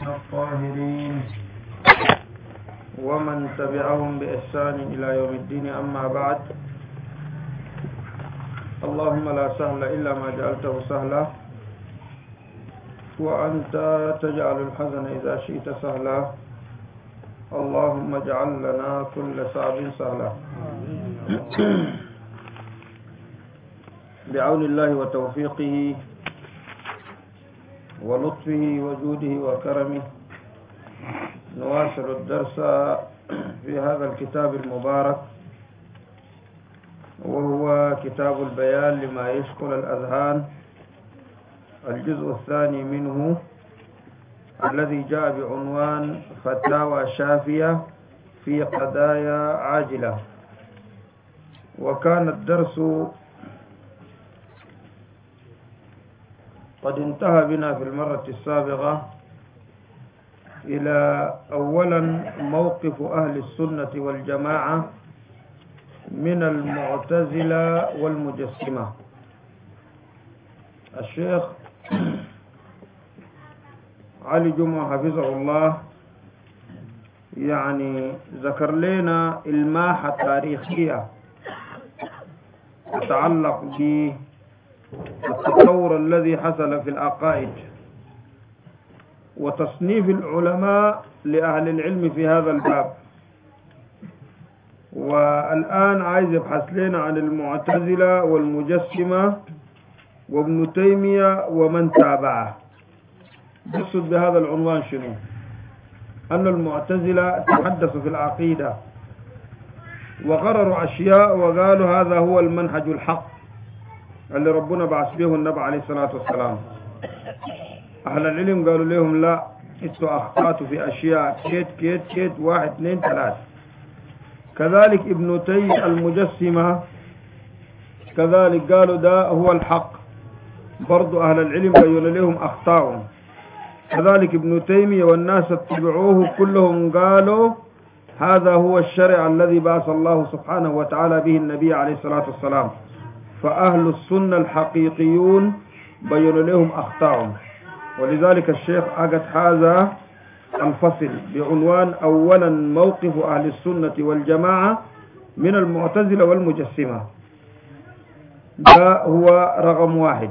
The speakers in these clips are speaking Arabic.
الطاهرين ومن تبعهم بإحسان إلى يوم الدين. أما بعد، اللهم لا سهل إلا ما جعلته سهلا وأنت تجعل الحزن إذا شئت سهلا. اللهم اجعل لنا كل صعب سهلا بعون الله وتوفيقه ولطفه وجوده وكرمه. نواصل الدرس في هذا الكتاب المبارك، وهو كتاب البيان لما يشغل الأذهان، الجزء الثاني منه الذي جاء بعنوان فتاوى شافية في قضايا عاجلة. وكان الدرس قد انتهى بنا في المرة السابقة إلى أولا موقف أهل السنة والجماعة من المعتزلة والمجسمة. الشيخ علي جمعة حفظه الله ذكر لنا الماحة تاريخية تتعلق بالتطور الذي حصل في العقائد وتصنيف العلماء لأهل العلم في هذا الباب. والآن عايز يبحث لنا عن المعتزلة والمجسمة وابن تيمية ومن تابعه. يقصد بهذا العنوان شنو؟ أن المعتزلة تحدثوا في العقيدة وقرروا أشياء وقالوا هذا هو المنهج الحق اللي ربنا بعث به النبي عليه الصلاة والسلام. أهل العلم قالوا لهم لا، انتوا أخطأتوا في أشياء كيت 1 2 3. كذلك ابن تيمية المجسمة كذلك قالوا ده هو الحق، برضو أهل العلم قالوا لهم أخطاهم. كذلك ابن تيمية والناس اتبعوه كلهم قالوا هذا هو الشرع الذي بعث الله سبحانه وتعالى به النبي عليه الصلاة والسلام. فأهل السنة الحقيقيون بيّنوا لهم أخطاهم. ولذلك الشيخ أجد هذا الفصل بعنوان أولا موقف أهل السنة والجماعة من المعتزلة والمجسمة. ده هو رقم 1.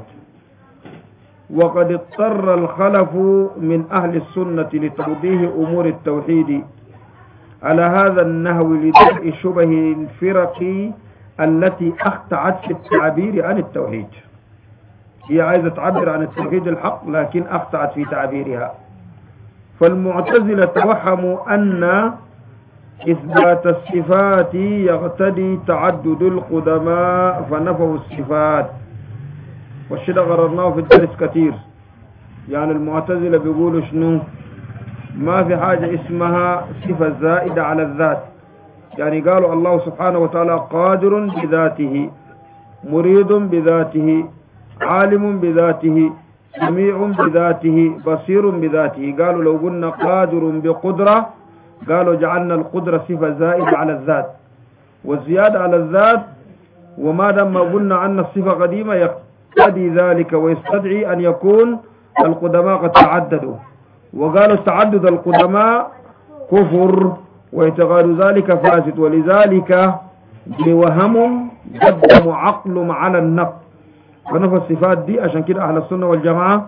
وقد اضطر الخلف من أهل السنة لتوضيح أمور التوحيد على هذا النحو لدفع شبه الفرق التي أخطأت في التعبير عن التوحيد. هي عايزة تعبر عن التوحيد الحق لكن أخطأت في تعبيرها. فالمعتزلة توهموا أن إثبات الصفات يقتضي تعدد القدماء فنفوا الصفات. والشيء ده قررناه في الدرس كثير. المعتزلة بيقولوا شنو؟ ما في حاجة اسمها صفة زائدة على الذات. قالوا الله سبحانه وتعالى قادر بذاته، مريد بذاته، عالم بذاته، سميع بذاته، بصير بذاته. قالوا لو قلنا قادر بقدرة قالوا جعلنا القدرة صفة زائدة على الذات، والزيادة على الذات وما دام قلنا عن الصفة قديمة يقتضي ذلك ويستدعي أن يكون القدماء قد تعددوا. وقالوا تعدد القدماء كفر واعتقاد ذلك فاسد. ولذلك بوهم قدموا عقلهم على النقل ونفى الصفات دي. عشان كده أهل السنة والجماعة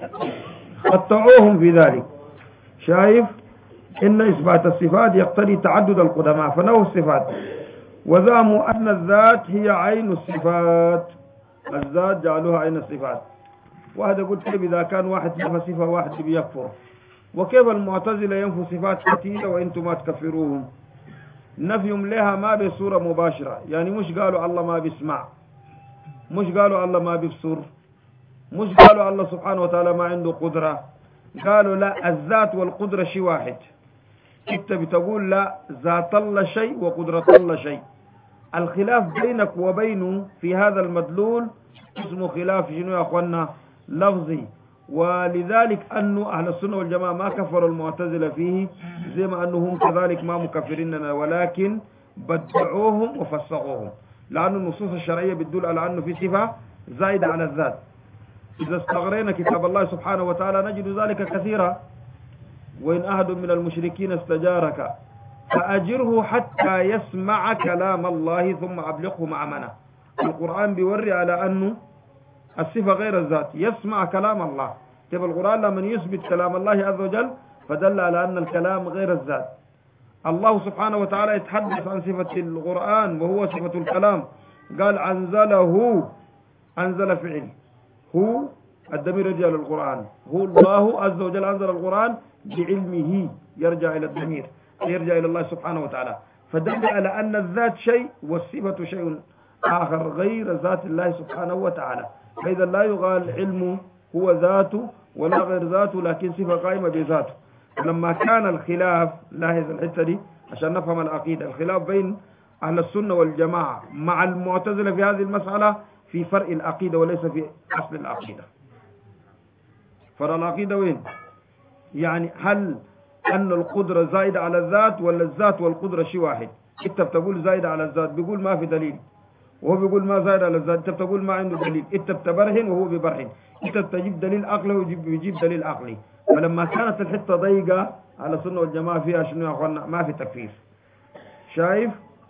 قطعوهم في ذلك. شايف إن إثبات الصفات يقتضي تعدد القدماء فنفوا الصفات، وزعموا أن الذات هي عين الصفات. الذات جعلوها عين الصفات. وهذا قلت كيف إذا كان واحد نفى صفة واحد بيكفر؟ وكيف المعتزلة ينفوا صفات كثيرة وإنتم ما تكفروهم؟ نفيهم لها ما بصورة مباشرة. مش قالوا الله ما بيسمع، مش قالوا الله ما بيبصر، مش قالوا الله سبحانه وتعالى ما عنده قدرة. قالوا لا، الذات والقدرة شيء واحد. انت بتقول لا، ذات الله شيء وقدرة الله شيء. الخلاف بينك وبينه في هذا المدلول اسمه خلاف شنو يا اخوانا؟ لفظي. ولذلك أنه أهل السنة والجماعة ما كفروا المعتزلة فيه، زي ما أنهم كذلك ما مكفريننا، ولكن بدعوهم وفسقوهم. لأن النصوص الشرعية بتدل على أنه في صفة زائدة على الذات. إذا استغرينا كتاب الله سبحانه وتعالى نجد ذلك كثيرا. وإن أحد من المشركين استجارك فأجره حتى يسمع كلام الله ثم أبلغه مأمنه. القرآن بيوري على أنه الصفة غير الذات، يسمع كلام الله. تبقى القرآن لما يثبت كلام الله عز وجل فدل على أن الكلام غير الذات. الله سبحانه وتعالى يتحدث عن صفة القرآن وهو صفة الكلام، قال أنزله، أنزل فعل، هو الضمير يرجع للقرآن، هو الله عز وجل أنزل القرآن بعلمه، يرجع إلى الضمير، يرجع إلى الله سبحانه وتعالى. فدل على أن الذات شيء والصفة شيء آخر غير ذات الله سبحانه وتعالى. فإذا لا يقال علمه هو ذاته ولا غير ذاته، لكن صفة قائمة بذاته. لما كان الخلاف، لاحظ الحتة دي عشان نفهم العقيدة، الخلاف بين أهل السنة والجماعة مع المعتزلة في هذه المسألة في فرق العقيدة وليس في أصل العقيدة. فرق العقيدة وين؟ يعني هل أن القدرة زائدة على الذات ولا الذات والقدرة شيء واحد؟ أنت بتقول زائدة على الذات، بيقول ما في دليل، وهو بيقول ما زائد على الذات، انت بتقول ما عنده دليل، انت بتبرهن وهو بيبرهن، انت بتجيب دليل عقلي ويجيب دليل عقلي. فلما كانت الحته ضيقه على السنه والجماعه فيها شنو يا اخوانا؟ ما في تكفير. شايف؟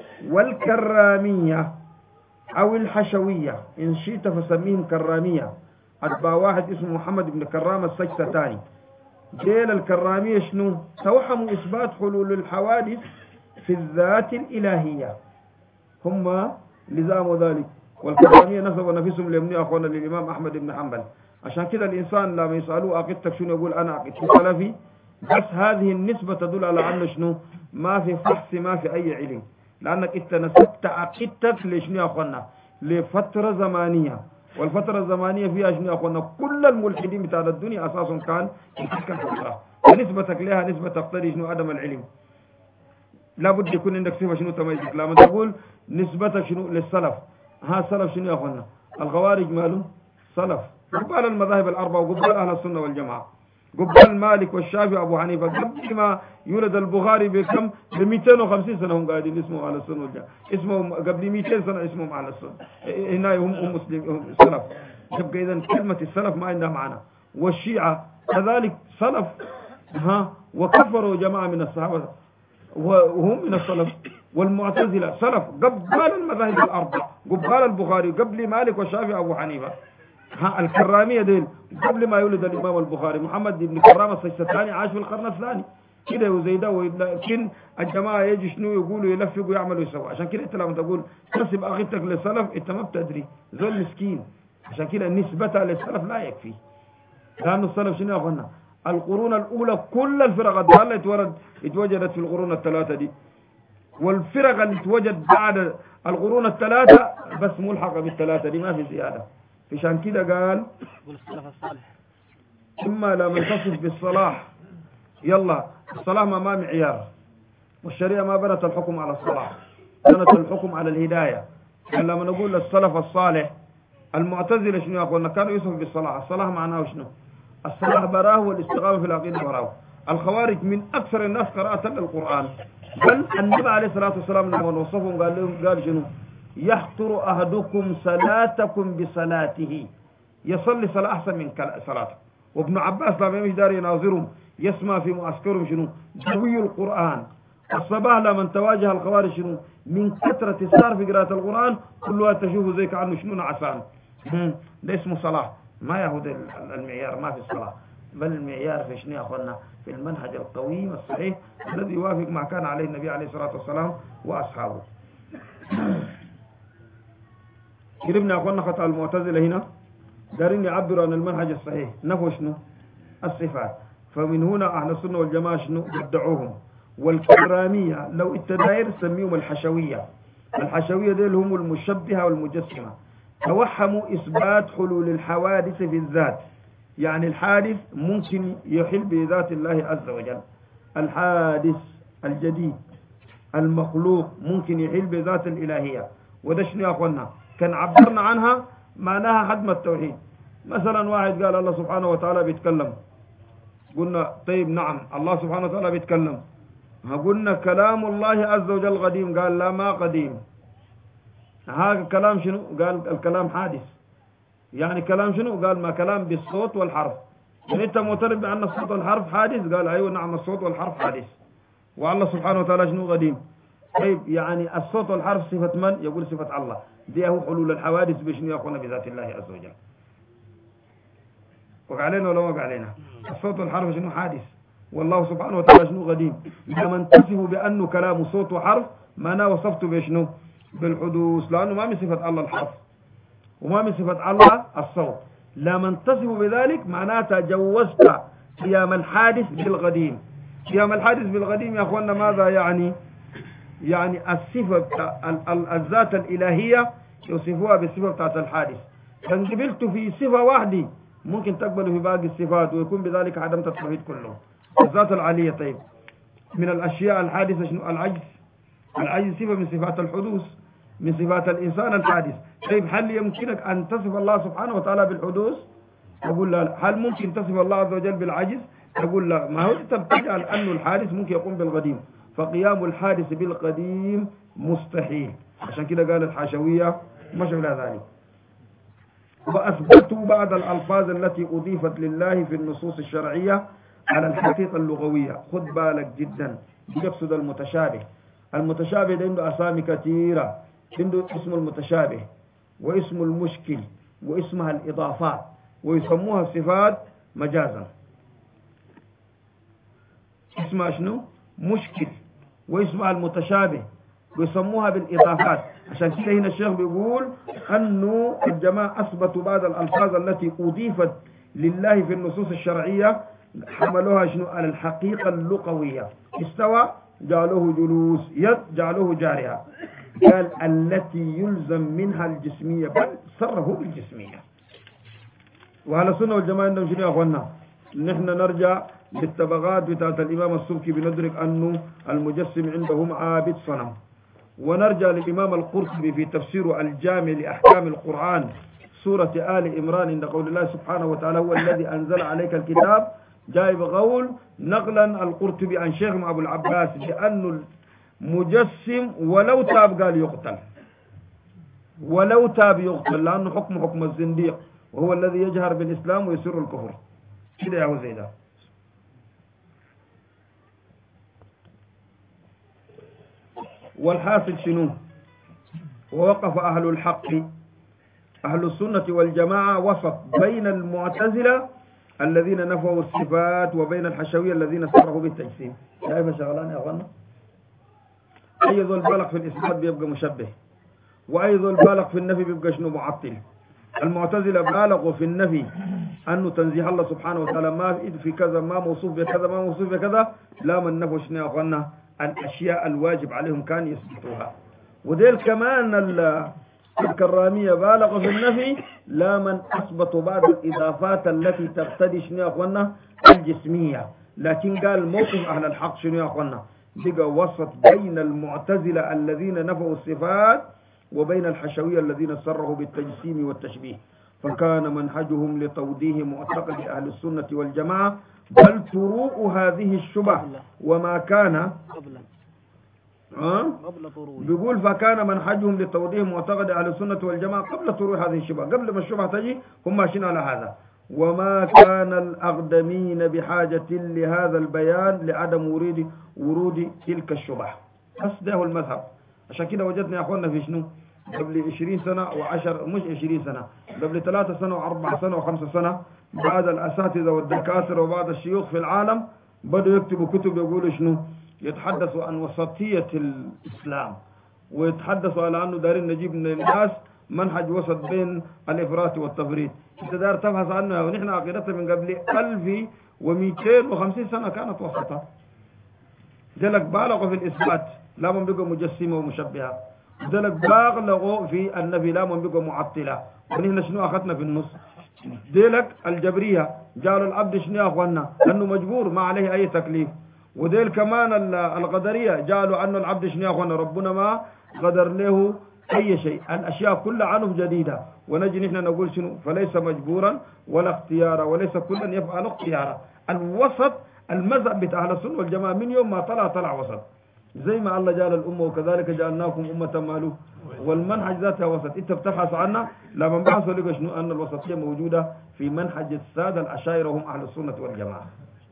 والكراميه او الحشويه ان شئت فسميهم كراميه، اتباع واحد اسمه محمد بن كرام السجستاني. جيل الكراميه شنو؟ توهموا اثبات حلول الحوادث في الذات الالهيه، هم لزاموا ذلك. والكرامية نسبوا نفسهم ليمني أخوانا للإمام أحمد بن حنبل. عشان كده الإنسان لما يسألوه عقيدتك شنو يقول أنا عقيدتي سلفي، بس هذه النسبة تدل على أنه شنو؟ ما في فحص، ما في أي علم، لأنك أنت نسبت عقيدتك لشنو يا أخوانا؟ لفترة زمانية، والفترة الزمانية فيها شنو يا أخوانا؟ كل الملحدين بتاع الدنيا أساسهم كان في تلك الفترة، فنسبتك لها نسبة تقتضي شنو؟ عدم العلم. لابد يكون عندك صفة شنو تميزك. لما تقول نسبتك شنو للسلف، ها سلف شنو يا اخوانا؟ الخوارج ماله سلف، قبال المذاهب الاربعه وقبال اهل السنه والجماعه، قبال مالك والشافعي وابو حنيفه، قبل ما يولد البخاري بكم ب 250 سنه هم قاعدين اسمهم اهل السنه والجماعه، اسمهم قبل 200 سنه اسمهم اهل السنه، هنا هم مسلم هم سلف. يبقى اذا كلمه السلف ما عندها معنى. والشيعه كذلك سلف، ها، وكفروا جماعه من الصحابه وهم من السلف. والمعتزلة سلف قبل المذاهب الأربعة، قبل البخاري، قبل مالك والشافعي وأبو حنيفة. ها الكرامية ديل قبل ما يولد الإمام البخاري، محمد بن كرام السجستاني عاش في القرن الثاني كده وزي ده. لكن الجماعة يجي شنو يقولوا يلفقوا يعملوا يسووا. عشان كده أنت لما تقول تنسب أخيتك للسلف أنت ما بتدري، زول مسكين. عشان كده نسبتها للسلف لا يكفي، لأنه السلف شنو يا أخوانا؟ القرون الأولى كل الفرق الضالة اتوجدت في القرون الثلاثة دي، والفرق اللي توجد بعد القرون الثلاثة بس ملحقة بالثلاثة دي، ما في زيادة. عشان كده قال السلف الصالح إما لم تصف بالصلاح، يلا الصلاح ما معيار، والشريعة ما بنت الحكم على الصلاح، بنت الحكم على الهداية. يعني لما نقول السلف الصالح، المعتزلة شنو يقولون؟ كانوا يوصف بالصلاح. الصلاح معناه شنو؟ الصلاح براه والاستقامة في العقيدة براه. الخوارج من أكثر الناس قراءة للقرآن، بل النبي عليه الصلاة والسلام لما وصفهم قال لهم، قال شنو؟ يحتر أحدكم صلاتكم بصلاته، يصلي صلاة أحسن من صلاته. وابن عباس لما يمشي دار يناظرهم يسمع في معسكرهم شنو؟ دوي القرآن. الصباح لما تواجه الخوارج شنو؟ من كثرة السار في قراءة القرآن كلها تشوفوا زي كأنه شنو نعسان. ده اسمه صلاة، ما يهود المعيار ما في الصلاة، بل المعيار في شنو يا أخوانا؟ في المنهج القويم الصحيح الذي يوافق ما كان عليه النبي عليه الصلاة والسلام وأصحابه. قربنا يا أخوانا خطأ المعتزلة هنا دارين يعبروا عن المنهج الصحيح، نفوا شنو؟ الصفات. فمن هنا أهل السنة والجماعة شنو؟ بدعوهم. والكرامية لو التداير سميهم الحشوية. الحشوية ديل هم المشبهة والمجسمة، توهموا إثبات حلول الحوادث في الذات، يعني الحادث ممكن يحل بذات الله عز وجل، الحادث الجديد المخلوق ممكن يحل بذات الإلهية. وده شنو يا أخوانا؟ كان عبرنا عنها معناها حدم التوحيد. مثلا واحد قال الله سبحانه وتعالى بيتكلم، قلنا طيب نعم الله سبحانه وتعالى بيتكلم، قلنا كلام الله عز وجل قديم، قال لا ما قديم. هذا الكلام شنو؟ قال الكلام حادث. يعني كلام شنو؟ قال ما كلام بالصوت والحرف. يعني أنت معترف بأن الصوت والحرف حادث؟ قال أيوة نعم الصوت والحرف حادث. والله سبحانه وتعالى شنو قديم. طيب يعني الصوت والحرف صفة من؟ يقول صفة الله. دي هو حلول الحوادث بشنو يا أخوانا بذات الله عز وجل. وقع علينا ولا وقع علينا؟ الصوت والحرف شنو حادث، والله سبحانه وتعالى شنو قديم. لما انتصف بأنه كلام صوت وحرف معناه وصفته بشنو؟ بالحدوث، لأنه ما من صفة الله الحرف وما من صفة الله الصوت. لما انتصف بذلك معناته جوزت قيام الحادث بالقديم. قيام الحادث بالقديم يا أخوانا ماذا يعني؟ يعني الصفة الذات الإلهية يوصفوها بالصفة بتاعت الحادث. كان قبلت في صفة واحدة ممكن تقبل في باقي الصفات ويكون بذلك عدمت التوحيد كله. الذات العالية. طيب من الأشياء الحادثة شنو؟ العجز. العجز صفة من صفات الحدوث، من صفات الإنسان الحادث. طيب هل يمكنك أن تصف الله سبحانه وتعالى بالحدوث؟ أقول لا. هل ممكن تصف الله عز وجل بالعجز؟ أقول لا. ما هو أنت بتجعل أنه الحادث ممكن يقوم بالقديم، فقيام الحادث بالقديم مستحيل. عشان كده قال الحاشوية ما شبه ذلك. وأثبتوا بعض الألفاظ التي أضيفت لله في النصوص الشرعية على الحقيقة اللغوية. خد بالك جدا، يقصد المتشابه. المتشابه ده عنده أسامي كثيرة، عنده اسم المتشابه واسم المشكل واسمها الإضافات، ويسموها الصفات مجازا. اسمها شنو؟ مشكل، واسمها المتشابه، ويسموها بالإضافات. عشان كده هنا الشيخ بيقول أنه الجماعة أثبتوا بعض الألفاظ التي أضيفت لله في النصوص الشرعية حملوها شنو؟ على الحقيقة اللغوية. استوى جعلوه جلوس، يد جعلوه جارها. قال التي يلزم منها الجسمية، بل صرفوا بالجسمية. وعلى السنة والجماعة عندهم شنو يا أخوانا؟ نحن نرجع للطبقات بتاعت الإمام السبكي بندرك أنه المجسم عندهم عابد صنم. ونرجع للإمام القرطبي في تفسير الجامع لأحكام القرآن سورة آل عمران عند قول الله سبحانه وتعالى هو الذي أنزل عليك الكتاب، جايب قول نقلا القرطبي عن شيخ أبو العباس بأنه المجسم ولو تاب قال يقتل، ولو تاب يقتل، لأنه حكم الزنديق، وهو الذي يجهر بالإسلام ويسر الكفر. كده يا وزيدا. والحاصل شنو؟ ووقف أهل الحق أهل السنة والجماعة وسط بين المعتزلة الذين نفوا الصفات وبين الحشوية الذين صرحوا بالتجسيم. كيف شغلان يا أخوانا؟ أيضا البالغ في الإثبات بيبقى مشبه، وأيضا البالغ في النفي بيبقى شنو؟ معطل. المعتزلة بالغوا في النفي أنه تنزيه الله سبحانه وتعالى ما في كذا، ما موصوف بكذا، ما موصوف بكذا. لا من نفوا شنو يا أخوانا؟ الأشياء الواجب عليهم كان يثبتوها. وديل كمان الكرامية بالغوا في النفي، لا من أثبتوا بعض الإضافات التي تقتضي شنو يا أخوانا؟ الجسمية. لكن قال موقف أهل الحق شنو يا أخوانا؟ بقى وسط بين المعتزلة الذين نفوا الصفات وبين الحشوية الذين صرحوا بالتجسيم والتشبيه. فكان منهجهم لتوضيح معتقد أهل السنة والجماعة بل طروء هذه الشبه وما كان بيقول فكان منهجهم لتوضيح معتقد أهل السنة والجماعة قبل طروء هذه الشبه، قبل ما الشبهة تجي هم ماشيين على هذا. وما كان الأقدمين بحاجة لهذا البيان لعدم ورود تلك الشبه. بس ده هو المذهب. عشان كده وجدنا يا أخوانا في شنو؟ قبل 20 سنة و10 مش 20 سنة، قبل 3 سنة و4 سنة و5 سنة بعض الأساتذة والدكاترة وبعض الشيوخ في العالم بدأوا يكتبوا كتب يقولوا شنو؟ يتحدثوا عن وسطية الإسلام، ويتحدثوا على أنه دارين نجيب من الناس منهج وسط بين الإفراط والتفريط. أنت دار تبحث عنها، ونحن عقيدتنا من قبل 1250 سنة كانت وسطة. ذلك بالغوا في الإثبات لا من بقى مجسمة ومشبهة، ذلك بالغوا في النفي لا من بقى معطلة. ونحن شنو أخذنا في النص؟ ذلك الجبرية جعلوا العبد شنو يا أخوانا؟ أنه مجبور ما عليه أي تكليف. وذيل كمان القدرية جعلوا أنه العبد شنو يا أخوانا؟ ربنا ما قدر له أي شيء، الأشياء كلها عنهم جديدة. ونجي نحن نقول شنو؟ فليس مجبورا ولا اختيارا، وليس كلا يفعل اختيارا. الوسط المذهب بتاع أهل السنة والجماعة من يوم ما طلع وسط. زي ما الله جعل الأمة وكذلك جعلناكم أمة مالو والمنهج ذاتها وسط. انت بتبحث عنها لما بحثوا لقوا شنو ان الوسطيه موجوده في منهج الساده الاشاعره وهم اهل السنه والجماعه.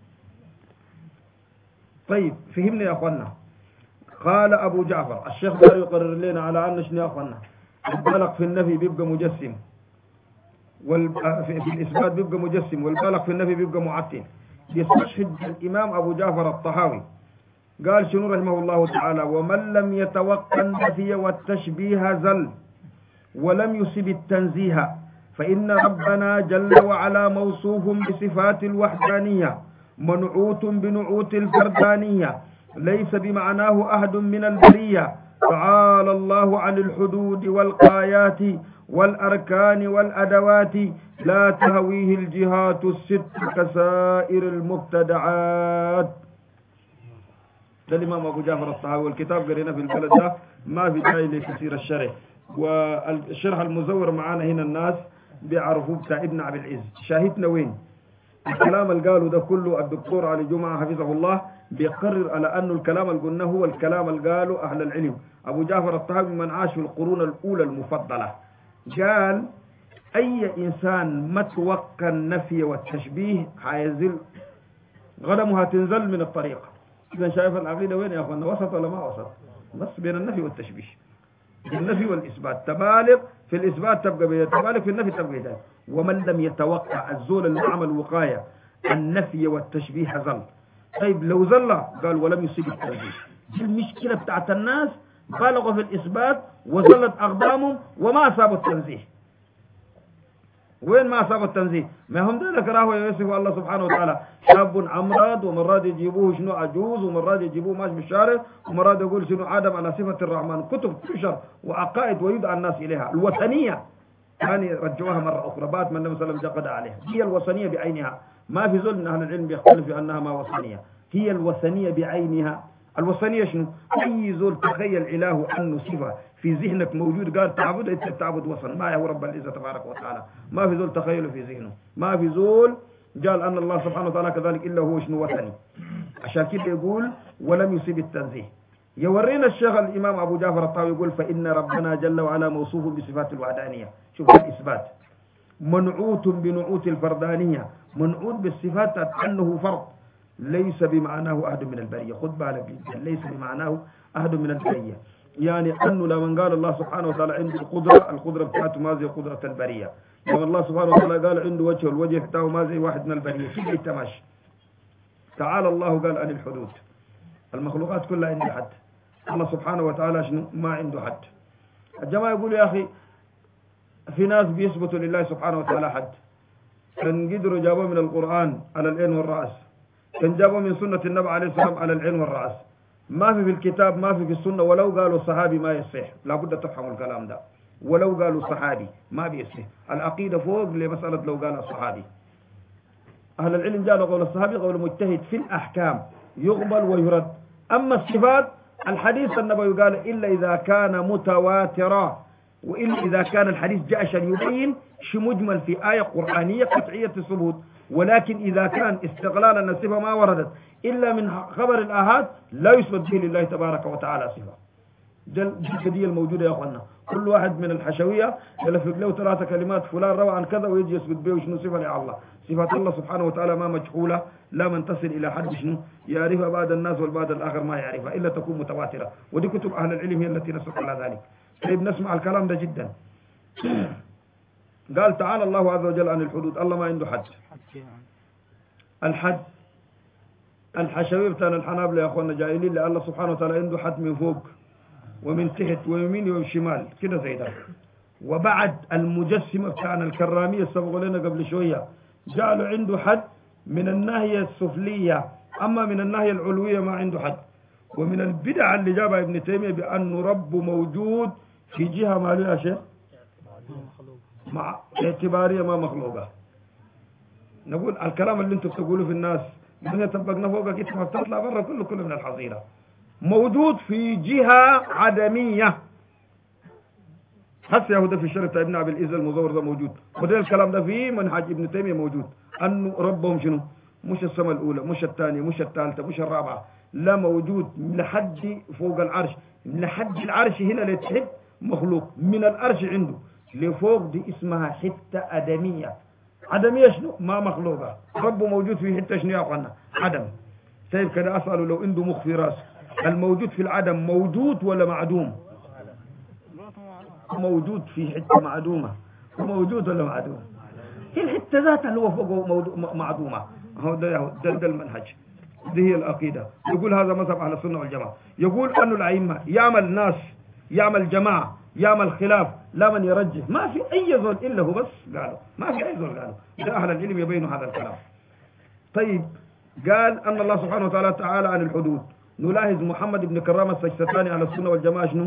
طيب فهمنا يا اخوانا. قال ابو جعفر الشيخ دار يقرر لنا على ان شنو يا اخوانا البالغ في النفي بيبقى مجسم في الاثبات بيبقى مجسم، والبالغ في النفي بيبقى معتل. يستشهد الامام ابو جعفر الطحاوي قال شنو رحمه الله تعالى: ومن لم يتوقع النفي والتشبيه زل ولم يصب التنزيه، فإن ربنا جل وعلا موصوف بصفات الوحدانية منعوت بنعوت الفردانية ليس بمعناه أحد من البرية. تعالى الله عن الحدود والغايات والأركان والأدوات لا تهويه الجهات الست كسائر المبتدعات. ده الإمام أبو جعفر الطحاوي، والكتاب قرينا في البلد ده ما في داعي لكثير الشرح، والشرح المزور معانا هنا الناس بيعرفوه بتاع ابن عبد العز. شاهدنا وين الكلام اللي قاله ده كله الدكتور علي جمعة حفظه الله بيقرر على أنه الكلام اللي قلناه هو الكلام اللي قاله أهل العلم. أبو جعفر الطحاوي من عاش في القرون الأولى المفضلة قال أي إنسان ما توقع النفي والتشبيه حيزل غنمها تنزل من الطريقة. إذا شايف العقيدة وين يا أخوانا؟ وسط ولا ما وسط؟ بس بين النفي والتشبيه، النفي والإثبات. تبالغ في الإثبات تبقى بيده، تبالغ في النفي تبقى بيده. ومن لم يتوقع الزول اللي عمل وقاية النفي والتشبيه زل. طيب لو زل قال ولم يصيب التنزيه. المشكلة بتاعت الناس بالغوا في الإثبات وزلت أقدامهم وما أصابوا التنزيه. وين ما أصاب التنزيه؟ ما هم ذلك راهو يوصف الله سبحانه وتعالى شاب عمراد، ومرات يجيبوه شنو عجوز، ومرات يجيبوه ماشي بالشارع، ومرات يقول شنو آدم على صفة الرحمن. كتب تنشر وعقائد ويدعى الناس إليها. الوثنية يعني رجعوها مرة أخرى بعد ما النبي صلى الله عليه وسلم جقد عليها. هي الوثنية بعينها، ما في ظلم من أهل العلم بيختلف في أنها ما وثنية، هي الوثنية بعينها. الوثنية شنو؟ أي زول تخيل إله أنه صفة في ذهنك موجود قال تعبد، أنت تعبد وثن، ما هو رب العزة تبارك وتعالى. ما في زول تخيله في ذهنه، ما في زول قال أن الله سبحانه وتعالى كذلك إلا هو شنو وثني. عشان كده يقول ولم يصيب التنزيه. يورينا الشيخ الإمام أبو جعفر الطحاوي يقول فإن ربنا جل وعلا موصوف بصفات الوحدانية. شوف الإثبات منعوت بنعوت الفردانية، منعوت بالصفات أنه فرد ليس بمعناه أحد من البرية. خذ بالك جدا، ليس بمعناه أحد من البرية، يعني أنه لما قال الله سبحانه وتعالى عنده القدرة بتاعته ما زي قدرة البرية. لما الله سبحانه وتعالى قال عنده وجه، الوجه بتاعه ما زي واحد من البرية. كيف يتماشى؟ تعالى الله قال عن الحدود، المخلوقات كلها عندها حد، الله سبحانه وتعالى شنو ما عنده حد. الجماعة يقولوا يا أخي في ناس بيثبتوا لله سبحانه وتعالى حد، كان قدروا جابوه من القرآن على العين والرأس، كان جابوه من سنة النبي عليه السلام على العين والرأس. ما في الكتاب، ما في السنة. ولو قالوا الصحابي ما يصح، لابد تفهموا الكلام ده. ولو قالوا الصحابي ما بيصح. العقيدة فوق لمسألة لو قال الصحابي. أهل العلم قالوا قول الصحابي قول مجتهد في الأحكام يقبل ويرد. أما الصفات الحديث النبوي قال إلا إذا كان متواترا، وإلا إذا كان الحديث جاء عشان يبين شيء مجمل في آية قرآنية قطعية الثبوت. ولكن إذا كان استغلالا أن الصفة ما وردت إلا من خبر الآحاد لا يثبت به لله تبارك وتعالى صفة. دي الموجودة يا أخوانا. كل واحد من الحشوية يلفق له 3 كلمات فلان روى عن كذا ويجي يثبت به شنو صفة لله. صفات الله سبحانه وتعالى ما مجهولة، لا من تصل إلى حد شنو يعرفها بعد الناس والبعد الآخر ما يعرفها إلا تكون متواترة. ودي كتب أهل العلم هي التي نسق على ذلك. طيب نسمع الكلام ده جدا. قال تعالى الله عز وجل عن الحدود، الله ما عنده حد. الحد الحشوية بتاعنا الحنابلة يا أخوانا جاهلين لله سبحانه وتعالى عنده حد من فوق ومن تحت ويمين وشمال كده زي ده. وبعد المجسمة بتاعنا الكرامية سبقوا لنا قبل شوية جعلوا عنده حد من الناحية السفلية، أما من الناحية العلوية ما عنده حد. ومن البدع اللي جابها ابن تيمية بأنه رب موجود في جهة ما لها شيء مع اعتبارية ما مخلوقة. نقول الكلام اللي انتم بتقولوا في الناس من طبقنا فوقك انت ما بتطلع برا كله من الحظيرة. موجود في جهة عدمية. هسه يهودا في الشرع بتاع ابن عبد العز المزور ده موجود، وده الكلام ده في منهج ابن تيمية موجود. انه ربهم شنو؟ مش السماء الاولى، مش الثانية، مش الثالثة، مش الرابعة، لا موجود لحد فوق العرش، لحد العرش هنا لتحت مخلوق من الأرش عنده لفوق دي اسمها حتة أدمية. عدمية شنو؟ ما مخلوقة. ربه موجود في حتة شنو يا أخوانا؟ عدم. طيب كده أسأله لو عنده مخ في راسه، الموجود في العدم موجود ولا معدوم؟ موجود في حتة معدومة. موجود ولا معدوم؟ هي الحتة ذاتها اللي هو فوقه معدومة. هو ده المنهج، دي هي العقيدة. يقول هذا مذهب أهل السنة والجماعة. يقول أن الأئمة يعمل ناس، يعمل جماعة، يعمل خلاف، لا من يرجح، ما في أي ظن إلا هو بس قالوا، ما في أي ظن قالوا. ده أهل العلم يبينوا هذا الكلام. طيب قال أن الله سبحانه وتعالى تعالى عن الحدود. نلاحظ محمد بن كرام السجستاني على السنة والجماعة شنو؟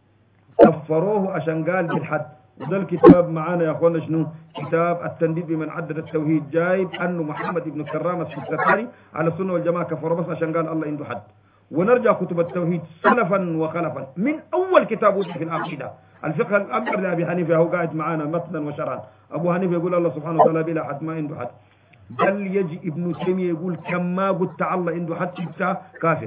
كفروه عشان قال بالحد. وده الكتاب معانا يا اخوانا شنو؟ كتاب التنديد بمن عدد التوحيد، جايب انه محمد بن كرام السجستاني على السنة والجماعة كفره بس عشان قال الله عنده حد. ونرجع كتب التوحيد سلفا وخلفا من اول كتاب في العقيدة الفقه الاكبر لابي حنيفه، هو قاعد معانا متنا وشرعا. ابو حنيفه يقول الله سبحانه وتعالى بلا حد، ما عنده حد. بل يجي ابن تيميه يقول كما قلت الله عنده حد انت كافر.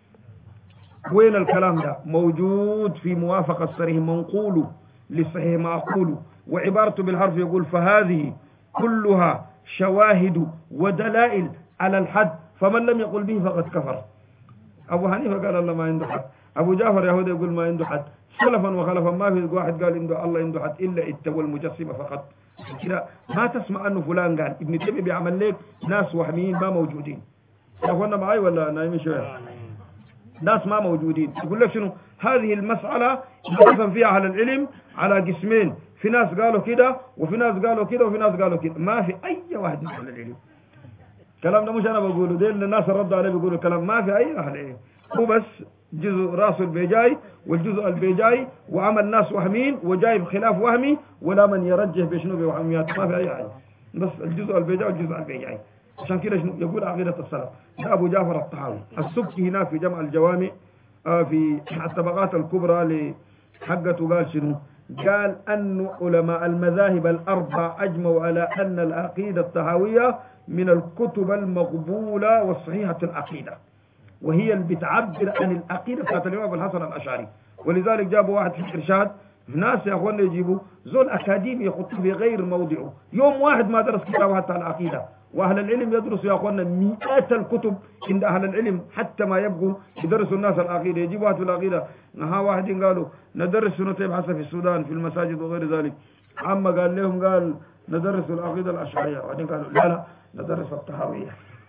وين الكلام ده؟ موجود في موافقة الصريح منقول للصحيح معقول، وعبارته بالحرف يقول فهذه كلها شواهد ودلائل على الحد، فمن لم يقل به فقد كفر. أبو حنيفة قال الله ما عنده حد، أبو جعفر يهودي يقول ما عنده حد، سلفا وخلفا ما في واحد قال عنده الله عنده حد إلا التوى المجسمة فقط. كده ما تسمع أنه فلان قال. ابن تيمية بيعمل لك ناس وهميين ما موجودين. يا أخوانا معي ولا نايمين شوية؟ ناس ما موجودين. يقول لك شنو؟ هذه المسألة يقسم فيها أهل العلم على قسمين، في ناس قالوا كده وفي ناس قالوا كده وفي ناس قالوا كده، ما في أي واحد من أهل العلم. الكلام ده مش أنا بقوله، ده الناس الرد عليه بيقولوا الكلام، ما في أي أهل العلم. هو بس جزء راسه البيجاي والجزء البيجاي وعمل ناس وهمين وجايب خلاف وهمي ولا من يرجح بشنو بوهميات، ما في أي حاجة، بس الجزء البيجاي والجزء البيجاي. عشان كده شنو يقول عقيدة السلف. ده أبو جعفر الطحاوي السبكي هناك في جمع الجوامع في الطبقات الكبرى لحقته قال شنو؟ قال أن علماء المذاهب الأربع أجمعوا على أن العقيدة الطحاوية من الكتب المقبولة والصحيحة العقيدة، وهي اللي بتعبر عن العقيدة بتاعت الإمام أبو الحسن الأشعري. ولذلك جابوا واحد في الإرشاد، ناس يا أخوانا يجيبوا زول أكاديمي يخط في غير موضعه، يوم واحد ما درس كتاب حتى العقيدة. واهل العلم يدرسوا يا اخوانا مئات الكتب عند اهل العلم حتى ما يبقوا يدرسوا الناس العقيده. يجيبوا واحد في العقيده، ها واحد قالوا ندرس شنو طيب حسب في السودان في المساجد وغير ذلك، عما قال لهم قال ندرس العقيده الاشعريه، وبعدين قالوا لا ندرس الطحاويه.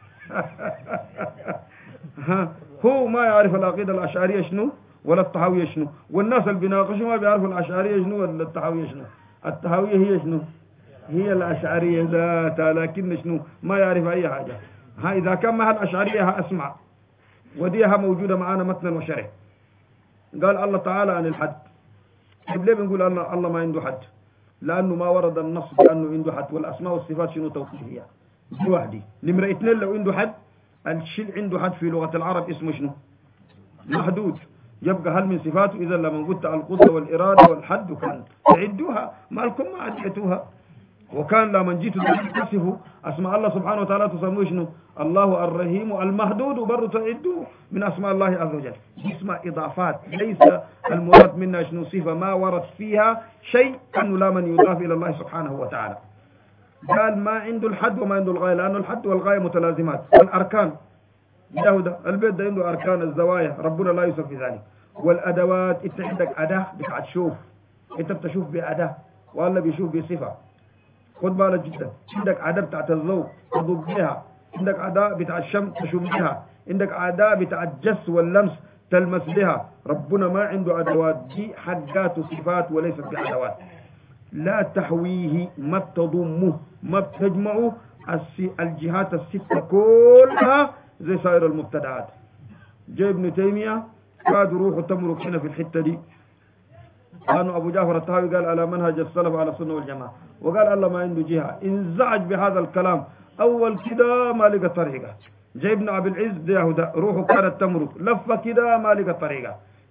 هو ما يعرف العقيده الاشعريه شنو ولا الطحاويه شنو، والناس اللي بيناقشوا ما بيعرفوا الاشعريه شنو ولا الطحاويه شنو. الطحاويه هي شنو؟ هي الأشعرية ذاتها، لكن شنو ما يعرف أي حاجة. ها إذا كان معها الأشعرية ها أسمع، وديها موجودة معانا متنا وشرح. قال الله تعالى عن الحد. ليه بنقول الله ما عنده حد؟ لأنه ما ورد النص بأنه عنده حد، والأسماء والصفات شنو توقيفية. دي واحدة. نمرة 2 لو عنده حد، الشيء عنده حد في لغة العرب اسمه شنو؟ محدود. يبقى هل من صفاته؟ إذا لما قلت القدرة والإرادة والحد كان تعدوها، ما لكم ما عدتوها. وكان لما جيتوا تصفوا اسماء الله سبحانه وتعالى تسموه شنو؟ الله الرحيم المحدود، وبرضه تعدوه من اسماء الله عز وجل. اسمها اضافات، ليس المراد منها شنو صفه ما ورد فيها شيء انه لا من يضاف الى الله سبحانه وتعالى. قال ما عنده الحد وما عنده الغايه، لانه الحد والغايه متلازمات. الاركان ده البيت ده عنده اركان الزوايا، ربنا لا يوصف في ذلك. والادوات، انت عندك اداه بتاعت شوف، انت بتشوف باداه والله بيشوف بصفه. خد بالك جدا، عندك أداة بتاعت الضوء تضوء بها، عندك أداة بتاعت الشمس تشوف بها، عندك أداة بتاعت الجس واللمس تلمس بها. ربنا ما عنده أدوات، دي حاجات وصفات وليست بأدوات. لا تحويه، ما تضمه، ما بتجمعه الجهات الستة كلها زي سائر المبتدعات. جاء ابن تيمية قاد روحه تمرك هنا في الحتة دي، كانوا أبو جعفر الطحاوي قال على منهج السلف على السنة والجماعة، وقال الله ما عنده جهة. انزعج بهذا الكلام أول كده ما لقى طريقة. جاء ابن أبي العز ده روحه كانت تمرك، لف كده ما لقى طريقة.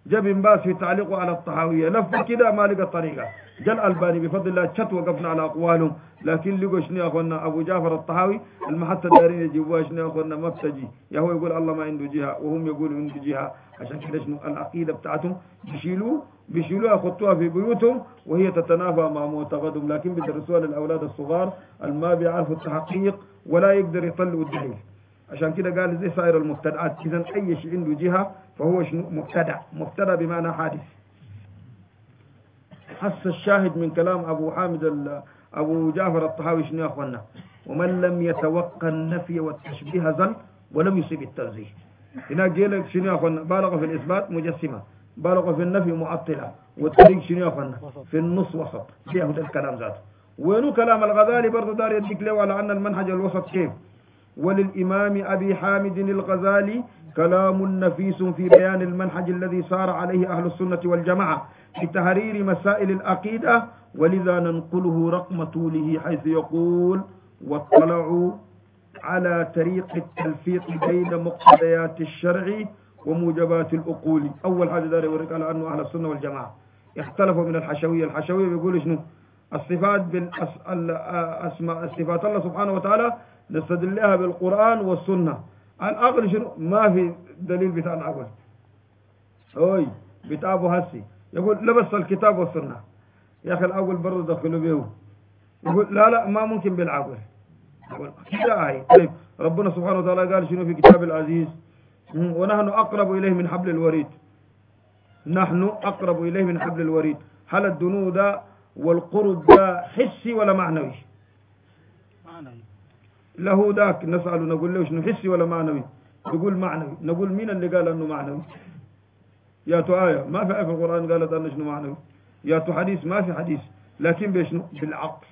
جاب باس في تعليقه على الطحاوية لف كده ما لقى طريقة. جل الباني بفضل الله شت وقفنا على أقوالهم، لكن لقوا شنو أخونا أبو جعفر الطحاوي المحطة الدارين يجيبوها شنو أخونا ما بتجي، يا هو يقول الله ما عنده جهة وهم يقولوا عنده جهة. عشان كده شنو العقيدة بتاعتهم بيشيلوها يخطوها في بيوتهم وهي تتنافى مع معتقدهم، لكن بيدرسوها للأولاد الصغار ما بيعرفوا التحقيق ولا يقدر يطلعوا الدليل. عشان كده قال زي سائر المبتدعات، إذا أي شيء عنده جهة فهو شنو مبتدع بمعنى حادث. حس الشاهد من كلام أبو جعفر الطحاوي شنو يا أخوانا؟ ومن لم يتوقع النفي والتشبيه زل ولم يصيب التنزيه. هناك جيلك شنو يا أخوانا؟ بالغ في الإثبات مجسمة، بالغ في النفي معطلة، والطريق شنو يا أخوانا؟ في النص وسط. بياخد الكلام ذاته. وينو كلام الغزالي برضه دار يديك له على أن المنهج الوسط كيف؟ وللإمام أبي حامد الغزالي كلام نفيس في بيان المنهج الذي سار عليه أهل السنة والجماعة في تحرير مسائل العقيدة، ولذا ننقله رقم طوله حيث يقول: واطلعوا على طريق التلفيق بين مقتضيات الشرع وموجبات العقول. أول حاجة دار يوريك على أنه أهل السنة والجماعة اختلفوا من الحشوية بيقولوا شنو؟ الصفات الصفات الله سبحانه وتعالى نستدل لها بالقرآن والسنة. العقل شنو؟ ما في دليل بتاع العقل. بتعبوا هسي يقول لبس الكتاب والسنة. يا أخي العقل برضه دخلوا به. يقول لا ما ممكن بالعقل. يقول كده طيب ربنا سبحانه وتعالى قال شنو في كتاب العزيز؟ ونحن أقرب إليه من حبل الوريد. نحن أقرب إليه من حبل الوريد. هل الدنو ده والقرب ده حسي ولا معنوي؟ له ذاك نسأله نقول له شنو حسي ولا معنوي؟ يقول معنوي. نقول مين اللي قال انه معنوي؟ يا تو آية ما في آية في القرآن قالت انه شنو معنوي، يا تو حديث ما في حديث، لكن بشنو؟ بالعقل.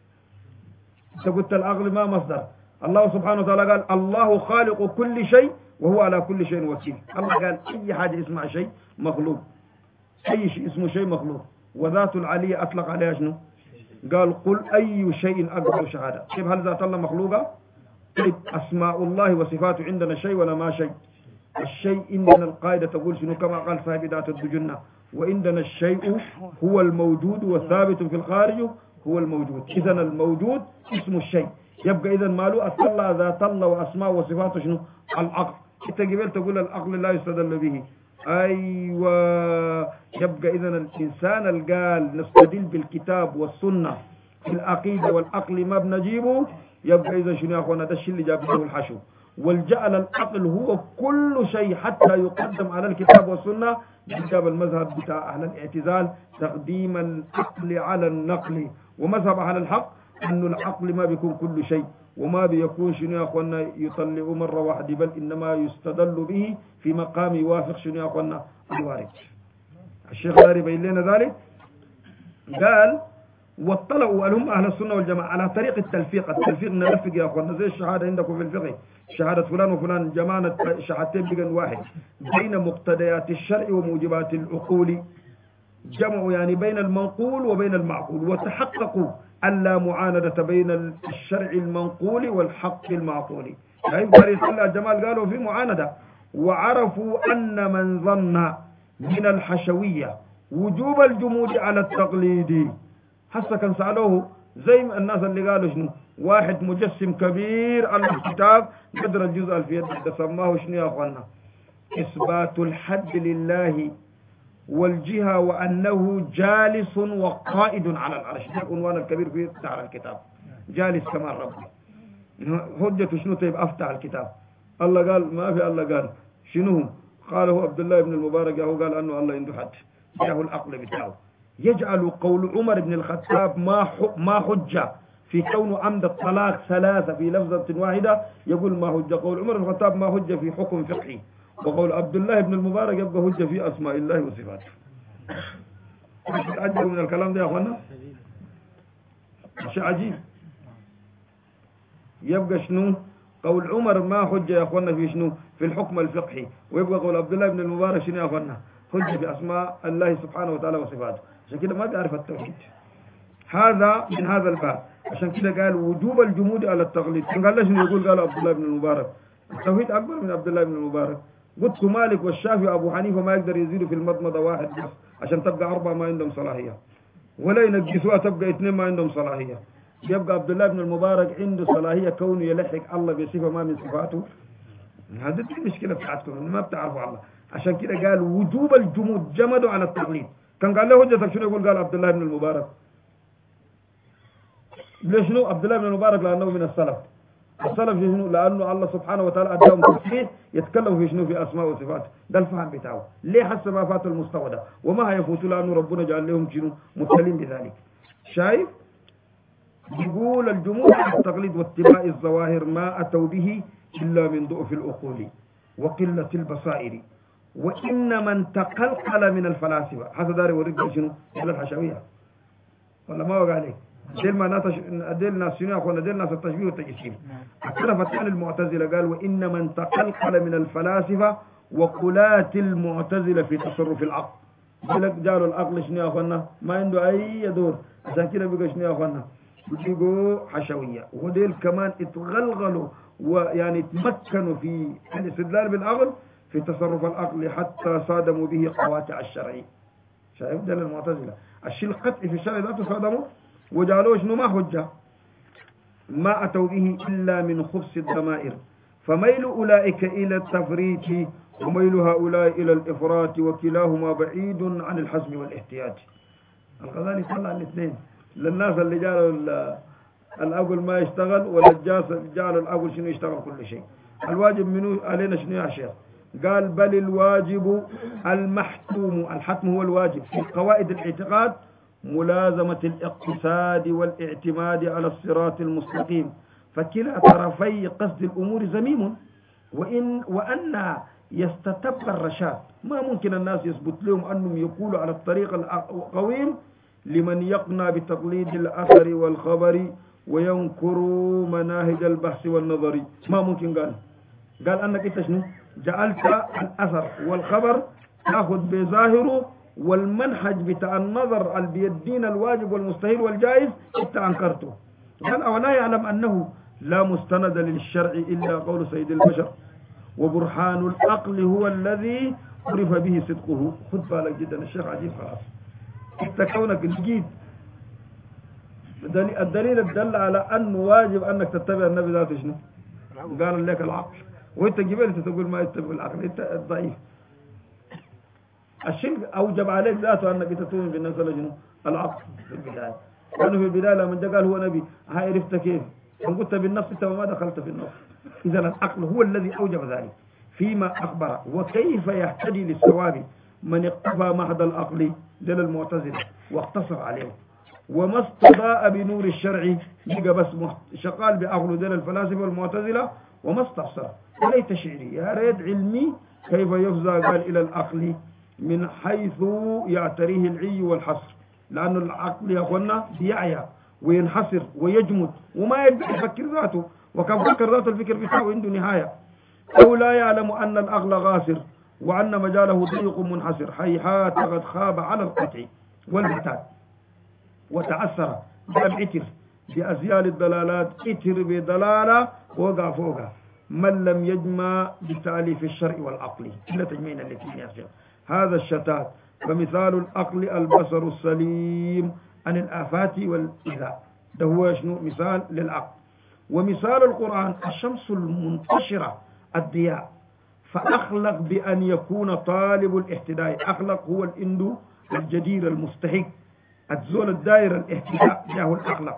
انت قلت العقل ما مصدر. الله سبحانه وتعالى قال الله خالق كل شيء وهو على كل شيء وكيل. الله قال اي حاجة اسمها شيء مخلوق، اي شيء اسمه شيء مخلوق. وذات العلية اطلق عليها شنو؟ قال قل أي شيء أكبر شهادة. كيف هل ذات الله مخلوقة؟ طيب أسماء الله وصفاته عندنا شيء ولا ما شيء؟ الشيء عندنا القاعدة تقول شنو كما قال صاحب ذات الدجنة: وعندنا الشيء هو الموجود والثابت في الخارج هو الموجود. إذا الموجود اسم الشيء. يبقى إذا ماله أصلا ذات الله وأسماء وصفاته شنو؟ العقل. أنت قبل تقول العقل لا يستدل به. أيوة. يبقى إذن الإنسان القال نستدل بالكتاب والسنة في العقيدة والعقل ما بنجيبه، يبقى إذن شنو يا أخوانا؟ ده الشيء اللي جاب له الحشو. والجعل العقل هو كل شيء حتى يقدم على الكتاب والسنة بكتاب المذهب بتاع أهل الاعتزال تقديم العقل على النقل، ومذهب أهل الحق أن العقل ما بيكون كل شيء وما بيكون شنو يا أخوانا يطلع مرة واحدة، بل إنما يستدل به في مقام يوافق شنو يا أخوانا الوارد. الشيخ داري بين لنا ذلك قال: واطلعوا هم أهل السنة والجماعة على طريق التلفيق نلفق يا أخوانا زي الشهادة عندكم في الفقه، شهادة فلان وفلان جماعة شهادتين بقن واحد، بين مقتضيات الشرع وموجبات العقول. جمعوا يعني بين المنقول وبين المعقول، وتحققوا ألا معاندة بين الشرع المنقول والحق المعقول. يعني الجمال قالوا في معاندة. وعرفوا أن من ظن من الحشوية وجوب الجمود على التقليد، حتى كان سألوه زي الناس اللي قالوا شنو واحد مجسم كبير على الكتاب قدر الجزء الفيد سماه شنو يا أخوانا؟ إثبات الحد لله والجهة وأنه جالس وقائد على العرش. ده العنوان الكبير في افتح الكتاب. جالس كمان ربي. حجته شنو؟ طيب افتح الكتاب. الله قال ما في. الله قال شنو؟ قاله عبد الله بن المبارك هو قال أنه الله عنده حد. جاه العقل بتاعه. يجعل قول عمر بن الخطاب ما حجة في كون عمد الطلاق ثلاثة في لفظة واحدة. يقول ما حجة. قول عمر بن الخطاب ما حجة في حكم فقهي. وقول عبد الله بن المبارك يبقى حجة في أسماء الله وصفاته. تتعجبوا من الكلام ده يا أخوانا؟ شيء عجيب. يبقى شنو؟ قول عمر ما حجة يا أخوانا في شنو؟ في الحكم الفقهي. ويبقى قول عبد الله بن المبارك شنو يا أخوانا؟ حجة في أسماء الله سبحانه وتعالى وصفاته. عشان كده ما بيعرف التوحيد. هذا من هذا الباب. عشان كده قال وجوب الجمود على التقليد. قال له شنو يقول؟ قال عبد الله بن المبارك التوحيد أكبر من عبد الله بن المبارك. قلت مالك والشافعي وأبو حنيفة ما يقدر يزيدوا في المضمضة واحد بس عشان تبقى 4 ما عندهم صلاحية، ولا ينقصوها تبقى 2 ما عندهم صلاحية. يبقى عبد الله بن المبارك عنده صلاحية كونه يلحق الله بصفة ما من صفاته. هذه المشكلة بتاعتكم ما بتعرفوا الله. عشان كده قال وجوب الجمود جمدوا على التقليد. كان قال له حجتك شنو؟ يقول قال عبد الله بن المبارك. ليش شنو؟ عبد الله بن المبارك لأنه من السلف. السلف شنو؟ لأنه الله سبحانه وتعالى أداهم تصحيح يتكلموا في شنو؟ في أسماء وصفات. ده الفهم بتاعه. ليه حسب ما فات المستوى ده وما هيفوتوا لأنه ربنا جعل لهم شنو؟ مبتلين بذلك. شايف؟ يقول الجمهور التقليد واتباع الظواهر ما أتوا به إلا من ضعف العقول وقلة البصائر، وإن من تقلقل من الفلاسفة. هذا داري ورد شنو؟ إلى الحشوية ولا ما وقع عليك؟ ديل ما ديل ناس شنو يا أخوانا؟ ديل ناس التشبيه والتجسيم. اختلفت عن المعتزلة قال وإن من تقلقل من الفلاسفة وقلات المعتزلة في تصرف العقل. جالوا العقل شنو يا أخوانا؟ ما عنده أي دور. عشان كده بقى شنو يا أخوانا؟ بيجوا حشوية. وديل كمان اتغلغلوا ويعني تمكنوا في الاستدلال بالعقل في تصرف العقل حتى صادموا به قواطع الشرع. شايف ده المعتزلة الشيء القطعي في الشرع ذاته صادموا وجعلوه شنو؟ ما حجة. ما أتوا به إلا من خبث الضمائر، فميل أولئك إلى التفريط وميل هؤلاء إلى الإفراط وكلاهما بعيد عن الحزم والاحتياط. الغزالي طلع الاثنين للناس اللي جالوا الأقل ما يشتغل ولا جالوا الأقل شنو يشتغل كل شيء. الواجب منه علينا شنو يا شيخ؟ قال بل الواجب المحتوم. الحتم هو الواجب في قواعد الاعتقاد ملازمة الاقتصاد والاعتماد على الصراط المستقيم، فكلا طرفي قصد الأمور زميم، وأن يستتب الرشاد. ما ممكن الناس يثبت لهم أنهم يقولوا على الطريق القويم لمن يقنع بتقليد الأثر والخبر وينكر مناهج البحث والنظر. ما ممكن. قال أنك إنت شنو؟ جعلت الأثر والخبر تأخذ بظاهره والمنهج بتاع النظر اللي بيدين الواجب والمستحيل والجائز انت انكرته. قال اولا يعلم انه لا مستند للشرع الا قول سيد البشر وبرهان العقل هو الذي عرف به صدقه. خذ بالك جدا الشيخ عجيب خلاص. انت كونك لقيت الدليل الدل على انه واجب انك تتبع النبي ذاته شنو؟ قال لك العقل، وانت جبلت تقول ما يتبع العقل. انت ضعيف. الشرك أوجب عليك ذاته أنك تتوهم بالنفس شنو؟ العقل في البداية. لأنه في البداية لما جاء قال هو نبي هاي عرفت كيف؟ إن قلت بالنفس أنت وما دخلت في النفس. إذا العقل هو الذي أوجب ذلك فيما أخبر. وكيف يهتدي للصواب من اقتفى محض العقل دل المعتزلة واقتصر عليه وما استضاء بنور الشرع يبقى بس شغال بعقله دل الفلاسفة والمعتزلة وما استفسر. وليت شعري يا ريت علمي كيف يفزع قال إلى العقل من حيث يعتريه العي والحصر. لأن العقل يا أخوانا بيعيا وينحصر ويجمد وما يبدأ يفكر ذاته، وكان فكر ذاته الفكر بتاعه عنده نهاية. أو لا يعلم أن العقل غاسر وأن مجاله ضيق منحصر. حيحات قد خاب على القطع والبتات وتعسر بالعتر بأزيال الدلالات. اتر بدلالة وقع فوقها من لم يجمع بتأليف الشرع والعقل إلا تجمعين الاثنين يا شيخ. هذا الشتات. فمثال العقل البصر السليم عن الآفات والإذى. ده هو شنو؟ مثال للعقل. ومثال القرآن الشمس المنتشرة الضياء. فأخلق بأن يكون طالب الاهتداء. أخلق هو الإندو الجدير المستحق الزول الدائر الاهتداء جاه الأخلق.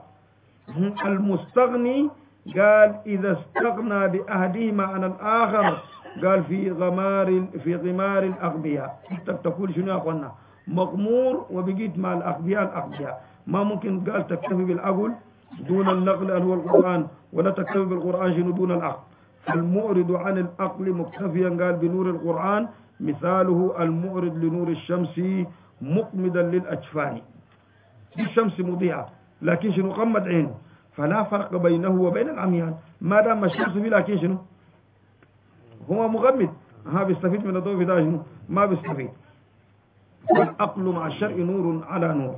المستغني قال إذا استغنى بأهدهما عن الآخر قال في غمار الأغبياء. انت بتقول شنو يا اخوانا؟ مغمور وبقيت مع الأغبياء. ما ممكن قال تكتفي بالعقل دون النقل هو القرآن، ولا تكتفي بالقرآن شنو دون العقل. فالمعرض عن العقل مكتفيا قال بنور القرآن مثاله المعرض لنور الشمس مقمدا للأجفان. الشمس مضيئة لكن شنو؟ غمض عينه. فلا فرق بينه وبين العميان ما دام الشمس فيه لكن شنو؟ هو مغمد. بيستفيد من الضوء في شنو؟ ما بيستفيد. والعقل مع الشرع نور على نور.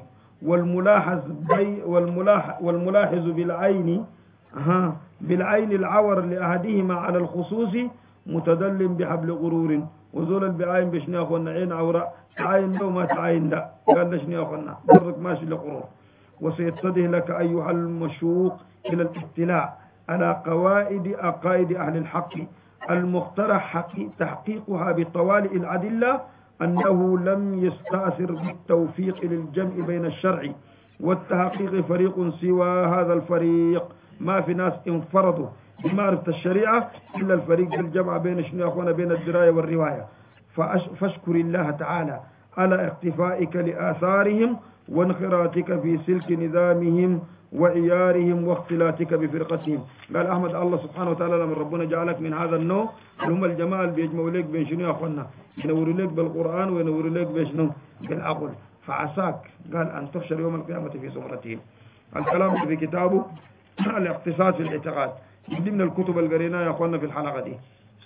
والملاحظ بالعين بالعين العور لأحدهما على الخصوص متدل بحبل غرور وزول بعين بشني أخونا عين عوراء تعاين لو ما تعاين لا قال لشني أخونا برك ماشي لغرور. وسيتضح لك أيها المشوق إلى الاطلاع على قواعد عقائد أهل الحق المقترح تحقيقها بطوالئ الأدلة أنه لم يستأثر بالتوفيق للجمع بين الشرع والتحقيق فريق سوى هذا الفريق. ما في ناس انفرضوا بمعرفة الشريعة إلا الفريق الجمع بين شنو أخوانا بين الدراية والرواية. فاشكر الله تعالى على اقتفائك لآثارهم وانخراطك في سلك نظامهم وعيارهم واختلاتك بفرقتهم. قال أحمد الله سبحانه وتعالى لما ربنا جعلك من هذا النوع هم الجمال بيجمعوا لك بين شنو يا أخوانا ينوروا لك بالقرآن وينوروا لك بشنو بالعقل. فعساك قال أن تحشر يوم القيامة في زمرتهم. الكلام في كتابه الاقتصاد في الاعتقاد من ضمن الكتب القريناها يا أخوانا في الحلقة دي.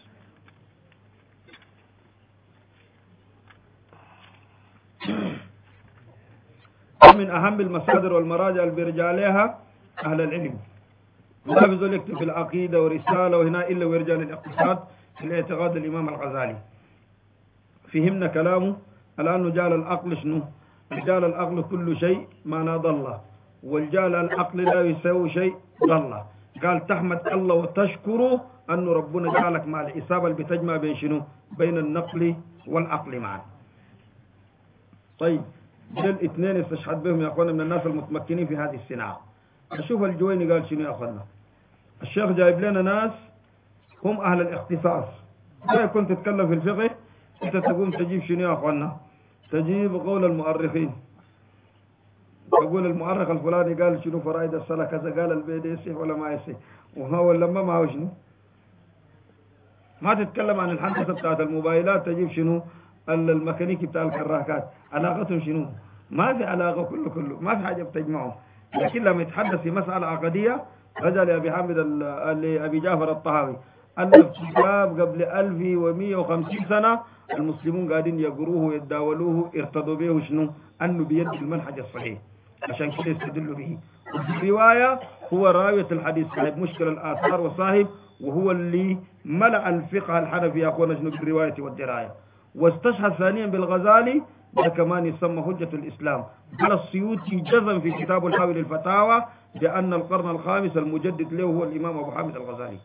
من أهم المصادر والمراجع اللي بيرجع عليها أهل العلم. ما في ذلك في العقيدة ورسالة وهنا إلا ويرجع للاقتصاد في الاعتقاد الإمام الغزالي. فهمنا كلامه الآن جعل العقل شنو؟ جعل العقل كل شيء معنى ضل، والجعل العقل لا يساوي شيء ضل. قال تحمد الله وتشكره أنه ربنا جعلك مع الإصابة اللي بتجمع بين شنو؟ بين النقل والعقل معا. طيب دول اثنين استشهد بهم يا أخوانا من الناس المتمكنين في هذه الصناعة. نشوف الجويني قال شنو يا أخوانا. الشيخ جايب لنا ناس هم أهل الاختصاص. لا يكون تتكلم في الفقه أنت تقوم تجيب شنو يا أخوانا، تجيب قول المؤرخين، تقول المؤرخ الفلاني قال شنو فرائد الصلاة كذا، قال البيت يصح ولا ما يصح، وهو لما ما هو شنو. ما تتكلم عن الحدثة بتاعت الموبايلات تجيب شنو الميكانيكي بتاع الكراكات علاقتهم شنو، ما في علاقة كله ما في حاجة بتجمعهم. لكن لما يتحدث في مسألة عقدية رجع لأبي حامد لأبي جعفر الطهاوي ألف كتاب قبل 1150 سنة المسلمون قاعدين يقروه ويتداولوه ارتضوا به شنو أنه بيد المنهج الصحيح عشان كده يستدلوا به. الرواية هو راوية الحديث صاحب مشكل الآثار وصاحب، وهو اللي ملأ الفقه الحنفي يا أخوانا شنو بالرواية والدراية. واستشهد ثانيا بالغزالي ده كمان يسمى حجة الإسلام. قال السيوطي جزم في كتاب الحاوي للفتاوى بأن القرن الخامس المجدد له هو الإمام أبو حامد الغزالي.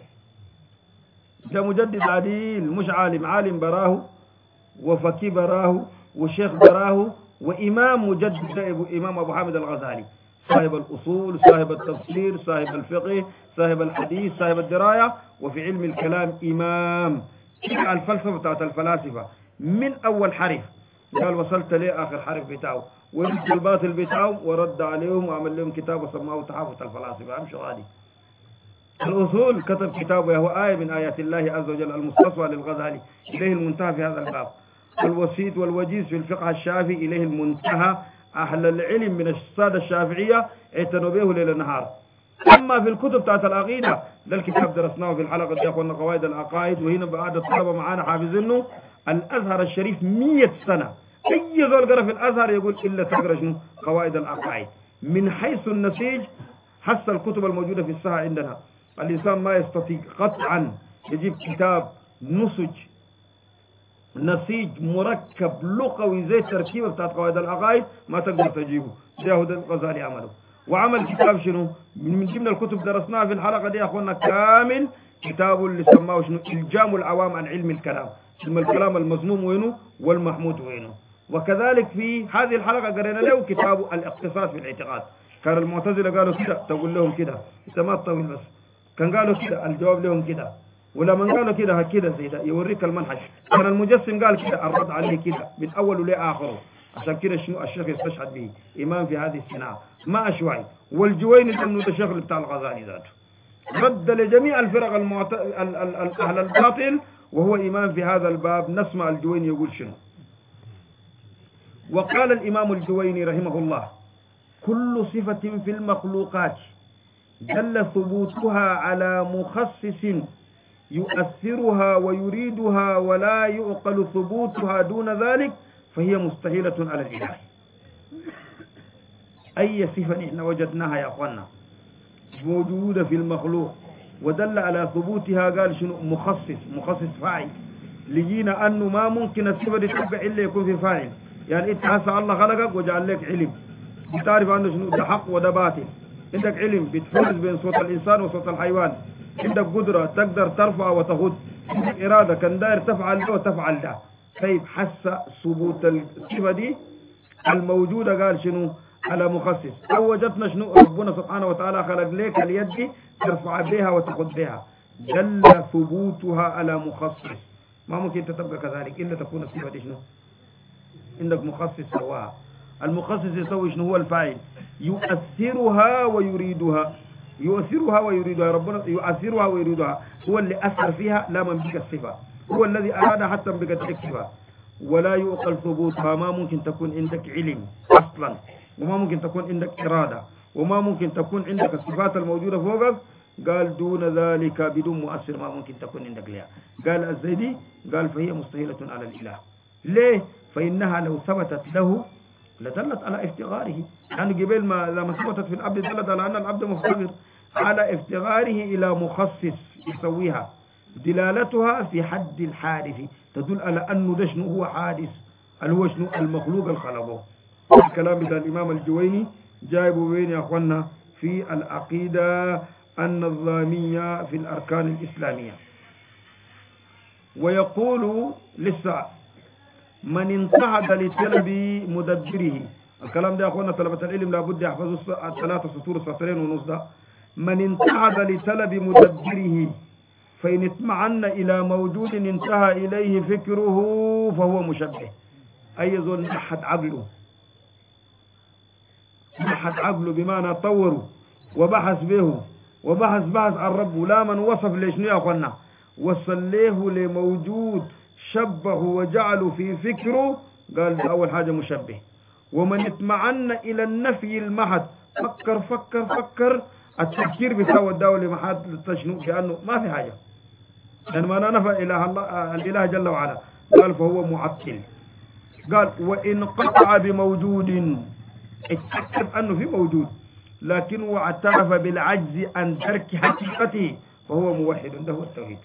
ده مجدد عديل مش عالم، عالم براه وفقيه براه وشيخ براه وإمام مجدد ده إمام أبو حامد الغزالي، صاحب الأصول، صاحب التفسير، صاحب الفقه، صاحب الحديث، صاحب الدراية، وفي علم الكلام إمام. شرع الفلسفة بتاعت الفلاسفة من أول حرف قال وصلت ليه آخر حرف بتاعه، ورد الباطل بتاعه ورد عليهم وعمل لهم كتاب وسماه تحافظ الفلاسفة. أمشوا غادي. الأصول كتب كتابه وهو آية من آيات الله عز وجل المستصفى للغزالي إليه المنتهى في هذا الباب. الوسيط والوجيز في الفقه الشافعي إليه المنتهى. أهل العلم من السادة الشافعية اعتنوا به ليل نهار. أما في الكتب بتاعت العقيدة ده الكتاب درسناه في الحلقة دي أخوانا قواعد العقائد، وهنا بعد الطلبة معانا حافظينه. الأزهر الشريف 100 سنة أي زول قرأ في الأزهر يقول إلا تقرأ شنو قواعد العقائد من حيث النسيج. حتى الكتب الموجودة في الساحة عندنا الإنسان ما يستطيع قطعا يجيب كتاب نسج نسيج مركب لغوي زي التركيبة بتاعت قواعد العقائد ما تقدر تجيبه. ده هو الغزالي عمله، وعمل كتاب شنو من ضمن الكتب درسناها في الحلقة دي يا أخوانا كامل، كتاب اللي سماه شنو إلجام العوام عن علم الكلام. علم الكلام المذموم وينه والمحمود وينه. وكذلك في هذه الحلقة قرينا له كتاب الاقتصاد في الاعتقاد. كان المعتزلة قالوا كده تقول لهم كده انت ما تطول، بس كان قالوا كده الجواب لهم كده، ولما قالوا كده كده زي ده يوريك المنهج. كان المجسم قال كده الرد عليه كده من أوله لآخره. عشان كده شنو الشيخ يستشهد به إمام في هذه الصناعة ما أشوعي. والجويني لأنه ده الشيخ بتاع الغزالي ذاته رد لجميع الفرق أهل الباطل، وهو إمام في هذا الباب. نسمع الجويني يقول شنو. وقال الإمام الجويني رحمه الله كل صفة في المخلوقات دل ثبوتها على مخصص يؤثرها ويريدها ولا يعقل ثبوتها دون ذلك فهي مستحيلة على الإله. أي صفة نحن وجدناها يا أخوانا موجودة في المخلوق ودل على ثبوتها قال شنو مخصص فاعل. لجينا أنه ما ممكن الصفة دي تبقى إلا يكون في فاعل. يعني أنت هسه الله خلقك وجعل لك علم، بتعرف أنه شنو ده حق وده باطل، عندك علم بتفرز بين صوت الإنسان وصوت الحيوان، عندك قدرة تقدر ترفع وتغض، عندك إرادة كان داير تفعل ده وتفعل ده. طيب حس ثبوت الصفة دي الموجودة قال شنو على مخصص. أو وجدنا شنو ربنا سبحانه وتعالى خلق لك اليد ترفع بها وتخذ بها، دل ثبوتها على مخصص. ما ممكن تبقى كذلك إلا تكون الصفة دي شنو عندك مخصص سواها. المخصص يسوي شنو هو الفاعل، يؤثرها ويريدها. ربنا يؤثرها ويريدها، هو اللي أثر فيها لا من بك الصفة، هو الذي أراد حتى بك الصفة. ولا يؤقل ثبوتها، ما ممكن تكون عندك علم أصلا، وما ممكن تكون عندك إرادة، وما ممكن تكون عندك الصفات الموجودة فوقك. قال دون ذلك بدون مؤثر ما ممكن تكون عندك لها. قال الزيدي قال فهي مستحيلة على الإله. ليه؟ فإنها لو ثبتت له لدلت على افتقاره. يعني قبل ما لما ثبتت في العبد دلت على أن العبد مفتقر، على افتقاره إلى مخصص يسويها. دلالتها في حد الحادث تدل على أنه ده شنو هو حادث، اللي هو شنو المخلوق الخلقه. الكلام بتاع الإمام الجويني جايبه بين يا أخوانا في العقيدة النظامية في الأركان الإسلامية. ويقول لسه من انتهد لطلب مدبره. الكلام ده يا أخوانا طلبة العلم لابد يحفظوا الثلاثة سطور السطرين ونص ده. من انتهد لطلب مدبره فإن اطمعن إلى موجود انتهى إليه فكره فهو مشبه. أي ذو نحت عقله بمعنى طوروا وبحث به بحث عن ربه، لا من وصف ليش يا أخوانا وصليه لموجود شبه وجعله في فكره، قال ده أول حاجة مشبه. ومن اطمعن إلى النفي المحض، فكر التفكير بتاع الدولة محض تشنو كأنه ما في حاجة، يعني ما نفى الإله جل وعلا، قال فهو معطل. قال وإن قطع بموجود، اتأكد أنه في موجود لكن واعترف بالعجز عن ترك حقيقته فهو موحد. ده هو التوحيد.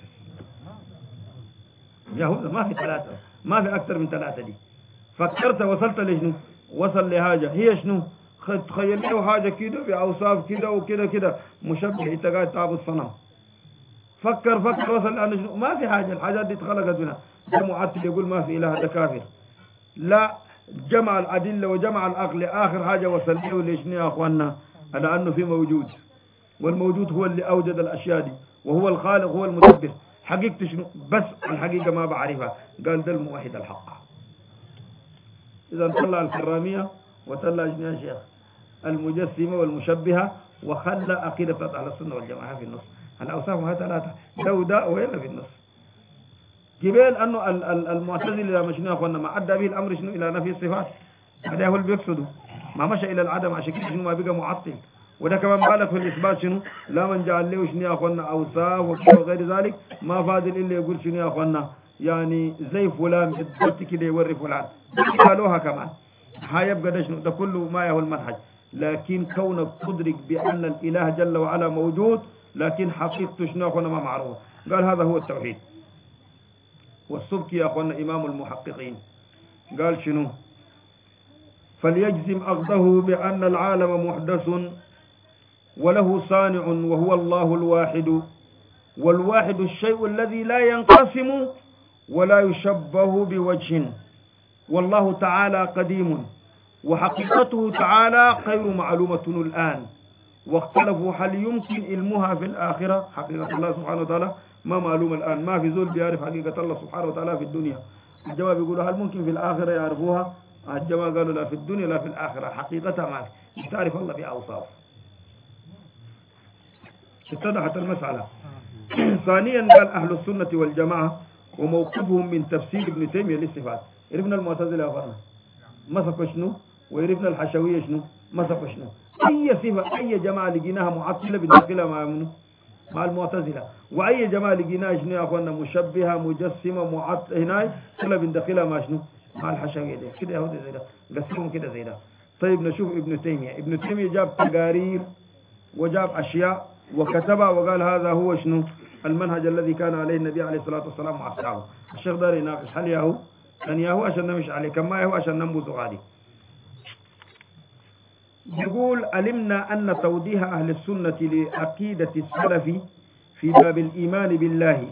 يهوذا ما في ثلاثة، ما في أكثر من ثلاثة دي. فكرت وصلت لشنو؟ وصل لحاجة هي شنو؟ تخيل له حاجة كده بأوصاف كده وكده كده مشبه، انت قاعد تعبد صنم. فكر وصل لأنه شنو؟ ما في حاجة، الحاجات دي اتخلقت منها. ده معطل يقول ما في إله، ده كافر. لا، جمع الأدلة وجمع العقل، آخر حاجة وصل له لشنو يا أخوانا؟ على أنه في موجود، والموجود هو اللي أوجد الأشياء دي، وهو الخالق هو المدبر. حقيقة شنو؟ بس الحقيقة ما بعرفها. قال ده الموحد الحق. إذا طلع الكرامية وطلع شنو يا شيخ؟ المجسمة والمشبهة، وخلى عقيدة أهل السنة والجماعة في النص. الأوصاف ثلاثة، ده وده وهنا في النص. قبل أنه المعتزلة لما شنو يا أخوانا ما عدى به الأمر شنو إلى نفي الصفات، هذا هو اللي بيقصده، ما مشى إلى العدم، عشان كده شنو ما بقى معطل. وده كمان بالك في الإثبات شنو؟ لا من جعل له شنو يا أخوانا أوصاف وغير ذلك، ما فاضل إلا يقول شنو يا أخوانا يعني زي فلان بالضبط كده يوري فلان، قالوها كمان. هيبقى ده شنو؟ ده كله ما هو المنهج. لكن كونك تدرك بأن الإله جل وعلا موجود لكن حقيقته شنو يا أخوانا ما معروفة، قال هذا هو التوحيد. والسبكي يا أخوانا إمام المحققين قال شنو؟ فليجزم أخذه بأن العالم محدث وله صانع وهو الله الواحد، والواحد الشيء الذي لا ينقسم ولا يشبه بوجه، والله تعالى قديم وحقيقته تعالى غير معلومة الآن، واختلفوا هل يمكن علمها في الآخرة. حقيقة الله سبحانه وتعالى ما معلومة الآن، ما في زول بيعرف حقيقة الله سبحانه وتعالى في الدنيا. الجواب يقولوا هل ممكن في الآخرة يعرفوها؟ الجواب قالوا لا في الدنيا لا في الآخرة، حقيقتها ما في، تعرف الله بأوصاف. اتضحت المسألة. ثانيا قال أهل السنة والجماعة وموقفهم من تفسير ابن تيمية للصفات. عرفنا المعتزلة أفرنا مسكوا شنو، وعرفنا الحشوية شنو مسكوا شنو. أي صفة أي جماعة لقيناها معطلة بندخلها مع المعتزلة، وأي جماعة لقيناها شنو يا أخوانا مشبهة مجسمة معطلة هناي كلها بندخلها مع شنو مع الحشوية دي كده يهودي زي ده، قسمهم كده زي ده. طيب نشوف ابن تيمية. ابن تيمية جاب تقارير وجاب أشياء وكتبها وقال هذا هو شنو المنهج الذي كان عليه النبي عليه الصلاة والسلام وأصحابه. الشيخ داري يناقش هل ياهو أن ياهو عشان نمشي عليه كما ياهو عشان ننبوذ غادي. يقول علمنا أن توضيح أهل السنة لعقيدة السلف في باب الإيمان بالله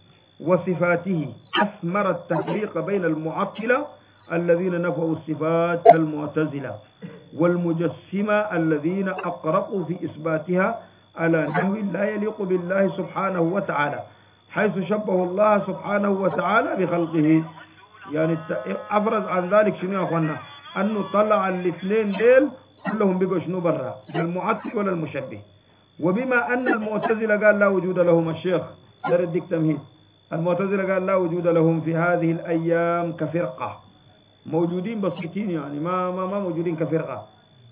وصفاته أثمر التفريق بين المعطلة الذين نفوا الصفات كالمعتزلة والمجسمة الذين أقرقوا في إثباتها على نحو لا يليق بالله سبحانه وتعالى، حيث شبه الله سبحانه وتعالى بخلقه. يعني أفرز عن ذلك شنو يا أخوانا؟ أنه طلع الاثنين ديل كلهم بقوا شنو برا، المعطل ولا المشبه. وبما أن المعتزلة قال لا وجود لهم، الشيخ يردك تمهيد، المعتزلة قال لا وجود لهم في هذه الأيام كفرقة، موجودين بسيطين يعني ما موجودين كفرقة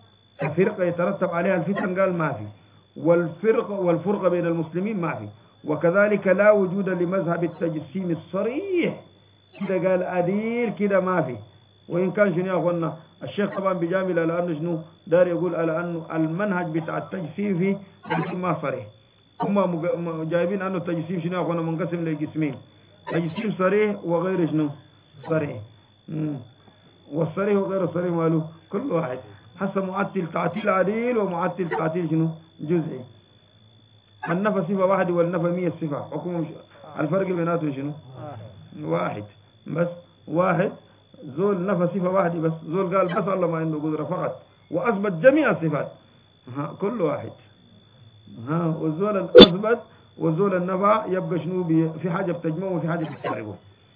يترتب عليها الفتن، قال ما في، والفرقة بين المسلمين ما في. وكذلك لا وجود لمذهب التجسيم الصريح، كده قال أدير كده ما في. وإن كان شنو يا أخوانا الشيخ طبعا بجامل على أنه شنو دار يقول على أنه المنهج بتاع التجسيم فيه ما صريح، هم جايبين أنه التجسيم شنو يا أخوانا منقسم لقسمين، تجسيم صريح وغير شنو صريح. والصريح وغير الصريح ماله كل واحد حسب معتل تعتيل عديل ومعتل تعتيل شنو جزئي. النفى صفة واحدة والنفى 100 صفة، حكم الفرق بيناتهم شنو واحد بس، واحد زول نفى صفة واحدة بس، زول قال بس الله ما عنده قدرة فقط وأثبت جميع الصفات، كل واحد والزول الأثبت والزول النفى يبقى شنو في حاجة بتجمعه وفي حاجة بتقربه.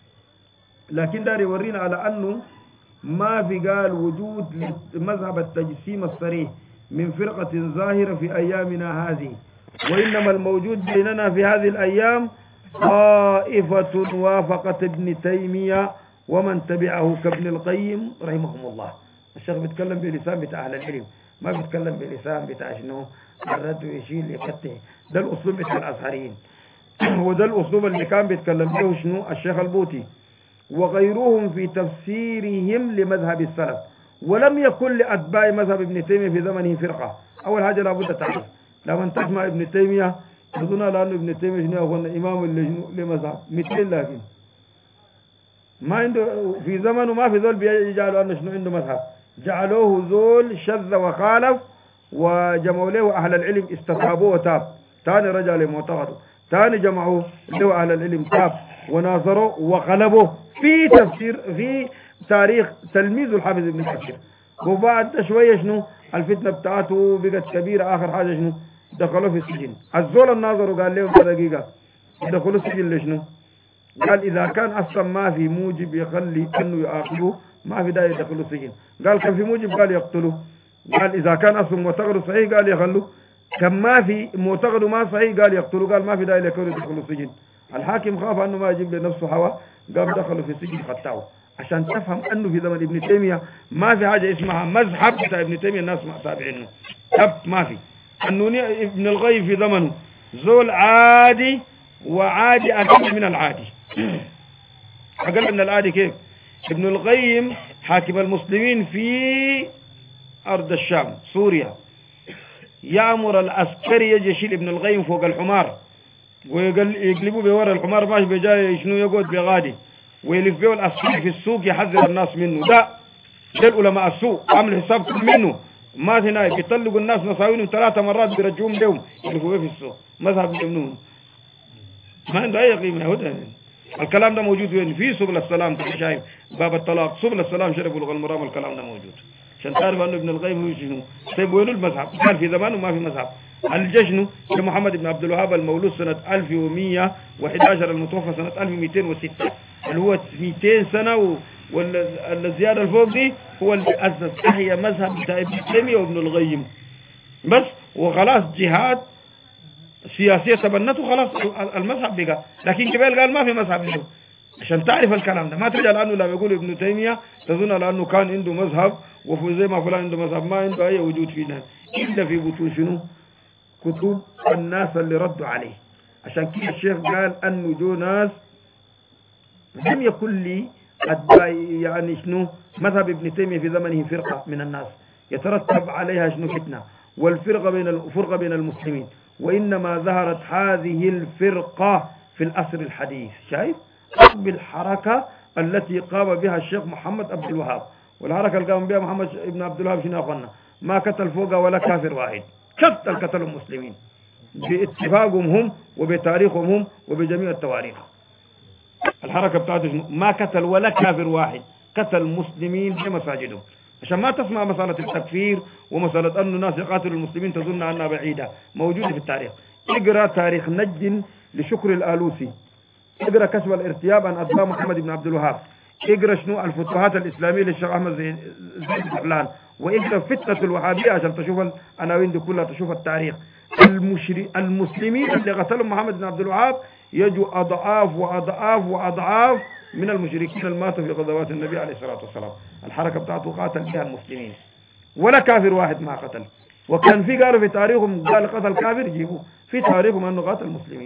لكن داري يورينا على أنه ما في قال وجود مذهب التجسيم الصريح من فرقة ظاهرة في أيامنا هذه، وإنما الموجود بيننا في هذه الأيام طائفة وافقت ابن تيمية ومن تبعه كابن القيم رحمهم الله. الشيخ بيتكلم بلسان بتاع أهل العلم، ما بيتكلم بلسان بتاع شنو الرد ويشيل يقطع. ده الأسلوب بتاع الأزهريين وده الأسلوب اللي كان بيتكلم به شنو الشيخ البوطي وغيرهم في تفسيرهم لمذهب السلف. ولم يكن لأتباع مذهب ابن تيمية في زمنه فرقة. أول حاجة لابد تعرف لما تسمع ابن تيمية تظن لأن ابن تيمية شنو هو إمام لمذهب 200، لكن ما عنده في زمنه ما في ذول بيجعلوا أنه شنو عنده مذهب، جعلوه ذول شذ وخالف وجمعوا له أهل العلم استتابوه وتاب، ثاني رجع لمعتقده، ثاني جمعوه له أهل العلم تاب وناظروا وغلبوا في تفسير في تاريخ تلميذ الحافظ ابن كثير. وبعد شوية شنو الفتنة بتاعته بقت كبيرة، آخر حاجة شنو دخلوا في السجن. الزول الناظر قال لهم دقيقة دخلوا السجن لشنو؟ قال إذا كان أصلا ما في موجب يخلي أنه يعاقبوه ما في داعي يدخلوا السجن. قال كان في موجب قال يقتلوه. قال إذا كان أصلا معتقده صحيح قال يخلوه، كان ما في معتقده ما صحيح قال يقتلوه. قال ما في داعي يدخلوا السجن. الحاكم خاف أنه ما يجيب لنفسه هوا، قام دخلوا في السجن خطاوه. عشان تفهم أنه في زمن ابن تيمية ما في حاجة اسمها مذهب بتاع ابن تيمية الناس ما تابعينه، ما في. أنه ابن القيم في زمنه زول عادي، وعادي أقل من العادي أقل من العادي. كيف؟ ابن القيم حاكم المسلمين في أرض الشام سوريا، يأمر العسكري يجي يشيل ابن القيم فوق الحمار ويقلبوا بورا الحمار ماشي بجاي شنو يقعد بغادي ويلف به العسكري في السوق يحذر الناس منه. ده العلماء السوق عملوا حساب منه، ما في نايب بيطلقوا الناس نصاوينهم 3 مرات بيرجعوهم لهم يلفوا به في السوق. مذهب مجنون ما عنده أي قيمة. هدى الكلام ده موجود وين؟ في سبل السلام. شايف باب الطلاق سبل السلام شرف الغلمرام الكلام ده موجود عشان تعرف أنه ابن القيم هو شنو. طيب وين المذهب؟ كان في زمانه ما في مذهب. الجشن محمد بن عبد الوهاب المولود سنة 1111 المتوفى سنة 1206 اللي هو 200 سنة والزيادة الفوق دي هو اللي أسس أحيا مذهب بتاع ابن تيمية وابن القيم بس. وخلاص جهاد سياسية تبنته خلاص المذهب بقى. لكن قبل قال ما في مذهب له. عشان تعرف الكلام ده ما ترجع لأنه لما يقول ابن تيمية تظن لأنه كان عنده مذهب وزي ما فلان عنده مذهب. ما عنده أي وجود فينا إلا في بطون شنو كتب الناس اللي ردوا عليه. عشان كده الشيخ قال أنه جو ناس لم يكن لي يعني شنو مذهب ابن تيمية في زمنه فرقة من الناس يترتب عليها شنو فتنة والفرقة بين المسلمين وإنما ظهرت هذه الفرقة في العصر الحديث. شايف بالحركة التي قام بها الشيخ محمد عبد الوهاب، والحركة اللي قام بها محمد بن عبد الوهاب شنو أخوانا؟ ما قتل فوقها ولا كافر واحد، قتلوا المسلمين باتفاقهم هم وبتاريخهم هم وبجميع التواريخ. الحركة بتاعته شنو؟ ما قتل ولا كافر واحد، قتل مسلمين في مساجدهم. عشان ما تسمع مسألة التكفير ومسألة أن الناس يقاتلوا المسلمين تظن أنها بعيدة، موجودة في التاريخ. اقرأ تاريخ نجد لشكر الآلوسي، اقرأ كشف الارتياب عن أتباع محمد بن عبد الوهاب، اقرأ شنو الفتوحات الإسلامية للشيخ أحمد زين الدحلان، واقرأ فتنة الوهابية عشان تشوف العناوين دي كلها، تشوف التاريخ. المسلمين اللي قتلوا محمد بن عبد الوهاب يجوا أضعاف وأضعاف وأضعاف من المشركين اللي ماتوا في غزوات النبي عليه الصلاة والسلام. الحركة بتاعته قاتل بها المسلمين ولا كافر واحد ما قتل. وكان في قالوا في تاريخهم قال قتل كافر، جيبوا في تاريخهم أنه قاتل المسلمين.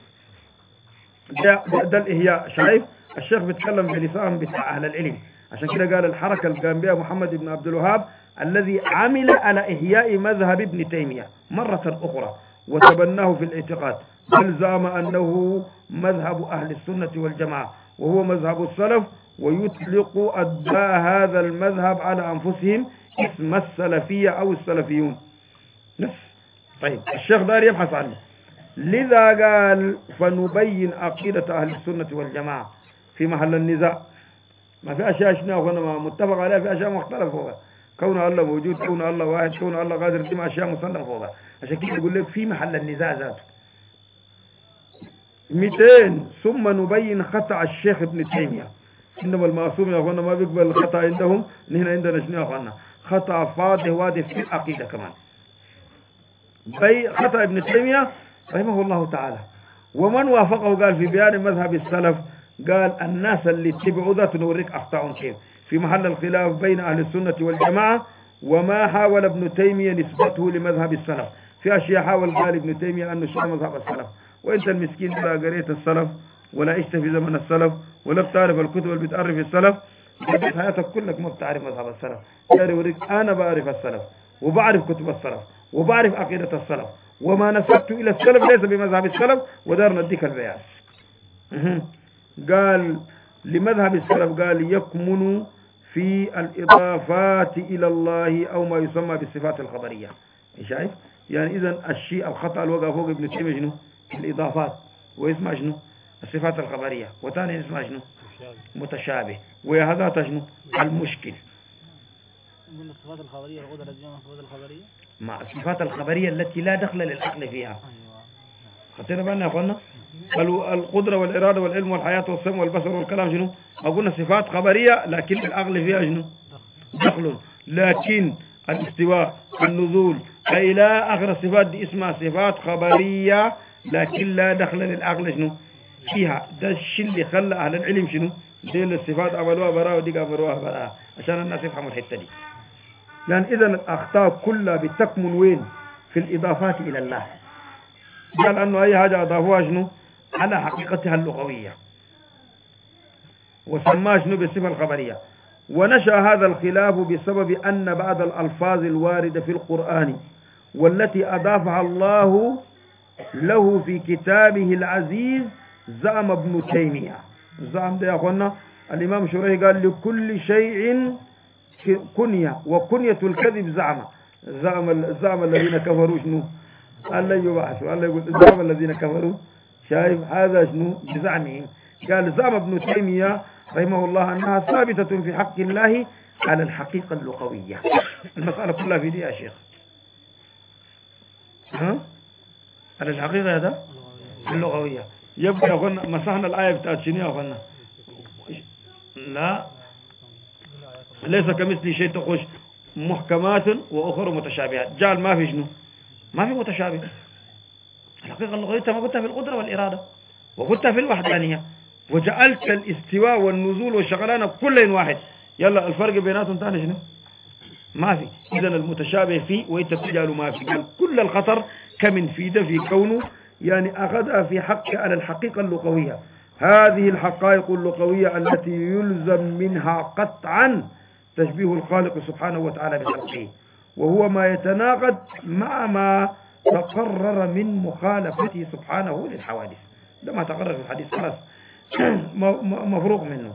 ده الإحياء. شايف الشيخ بيتكلم بلسان بتاع أهل العلم. عشان كده قال الحركة اللي قام بها محمد بن عبد الوهاب الذي عمل على إحياء مذهب ابن تيمية مرة أخرى وتبناه في الاعتقاد، بل زعم أنه مذهب أهل السنة والجماعة وهو مذهب السلف، ويطلق أتباع هذا المذهب على أنفسهم اسم السلفية أو السلفيون. طيب الشيخ دار يبحث عنه، لذا قال فنبين عقيدة أهل السنة والجماعة في محل النزاع. ما في أشياء شنو ما متفق عليها، في أشياء مختلف فوقها. كون الله موجود، كون الله واحد، كون الله قادر، دي أشياء مسلم فوقها. عشان كده يقول لك في محل النزاع ذاته. 200 ثم نبين خطأ الشيخ ابن تيمية. إنما المعصوم يا أخوانا ما بيقبل الخطأ عندهم، نحن عندنا شنو يا أخوانا؟ خطأ فاضح واضح في العقيدة كمان. خطأ ابن تيمية رحمه الله تعالى. ومن وافقه قال في بيان مذهب السلف، قال الناس اللي اتبعوا ذات نوريك أخطاء كيف في محل الخلاف بين أهل السنة والجماعة. وما حاول ابن تيمية نسبته لمذهب السلف، في أشياء حاول قال ابن تيمية أنه شو مذهب السلف، وانت المسكين لا قريت السلف ولا عشت في زمن السلف ولا بتعرف الكتب اللي بتعرف السلف، قضيت حياتك كلك ما بتعرف مذهب السلف. داري اوريك انا بعرف السلف وبعرف كتب السلف وبعرف عقيدة السلف، وما نسبت الى السلف ليس بمذهب السلف، ودار نديك البيان. قال لمذهب السلف قال يكمن في الإضافات إلى الله أو ما يسمى بالصفات الخبرية. شايف يعني إذا الشيء الخطأ الوقع فوق ابن تيمية شنو؟ الإضافات، ويسمع شنو؟ الصفات الخبرية، وثاني يسمع شنو؟ متشابه، وهذا شنو؟ المشكل. من الصفات الخبرية القدرة التي الصفات الخبرية مع الصفات الخبرية التي لا دخل للعقل فيها. خطينا بالنا يا اخوانا؟ القدرة والإرادة والعلم والحياة والسمع والبصر والكلام شنو؟ قلنا صفات خبرية لكن العقل فيها شنو؟ دخل. لكن الاستواء، النزول إلى آخر الصفات دي اسمها صفات خبرية لكن لا دخل للعقل شنو؟ فيها. ده الشيء اللي خلى أهل العلم شنو؟ دي الصفات عملوها براء ودي عملوها براء عشان الناس يفهموا الحتة دي. يعني إذا الأخطاء كلها بتكمن وين؟ في الإضافات إلى الله. قال أنه أي حاجة أضافوها شنو؟ على حقيقتها اللغوية، وسماها شنو؟ بالصفة الخبرية. ونشأ هذا الخلاف بسبب أن بعض الألفاظ الواردة في القرآن والتي أضافها الله له في كتابه العزيز زعم ابن تيمية. زعم ده يا أخوانا الإمام شريح قال لكل شيء كنية، وكنية الكذب زعم. زعم الذين كفروا شنو؟ الله يبعثوا، الله يقول زعم الذين كفروا. شايف هذا شنو؟ بزعمهم. قال زعم ابن تيمية رحمه الله أنها ثابتة في حق الله على الحقيقة اللغوية. المسألة كلها في دي يا شيخ. ها؟ على الحقيقة هذا اللغوية. يبقى يا أخوانا مسحنا الآية بتاعت شنو يا أخوانا؟ لا ليس كمثل شيء، تخش محكمات وأخرى متشابهات. جعل ما في شنو؟ ما في متشابه. الحقيقة اللغوية ما قلتها في القدرة والإرادة وقلتها في الوحدانية، وجعلت الاستواء والنزول والشغلانة كلين واحد. يلا الفرق بيناتهم ثاني شنو؟ ما في. إذا المتشابه فيه وإنت تجعل ما في. قال كل الخطر كمن في ده في كونه يعني أخذها في حق على الحقيقة اللغوية. هذه الحقائق اللغوية التي يلزم منها قطعا تشبيه الخالق سبحانه وتعالى بخلقه، وهو ما يتناقض مع ما تقرر من مخالفته سبحانه للحوادث. ده ما تقرر في الحديث خلاص مفروغ منه.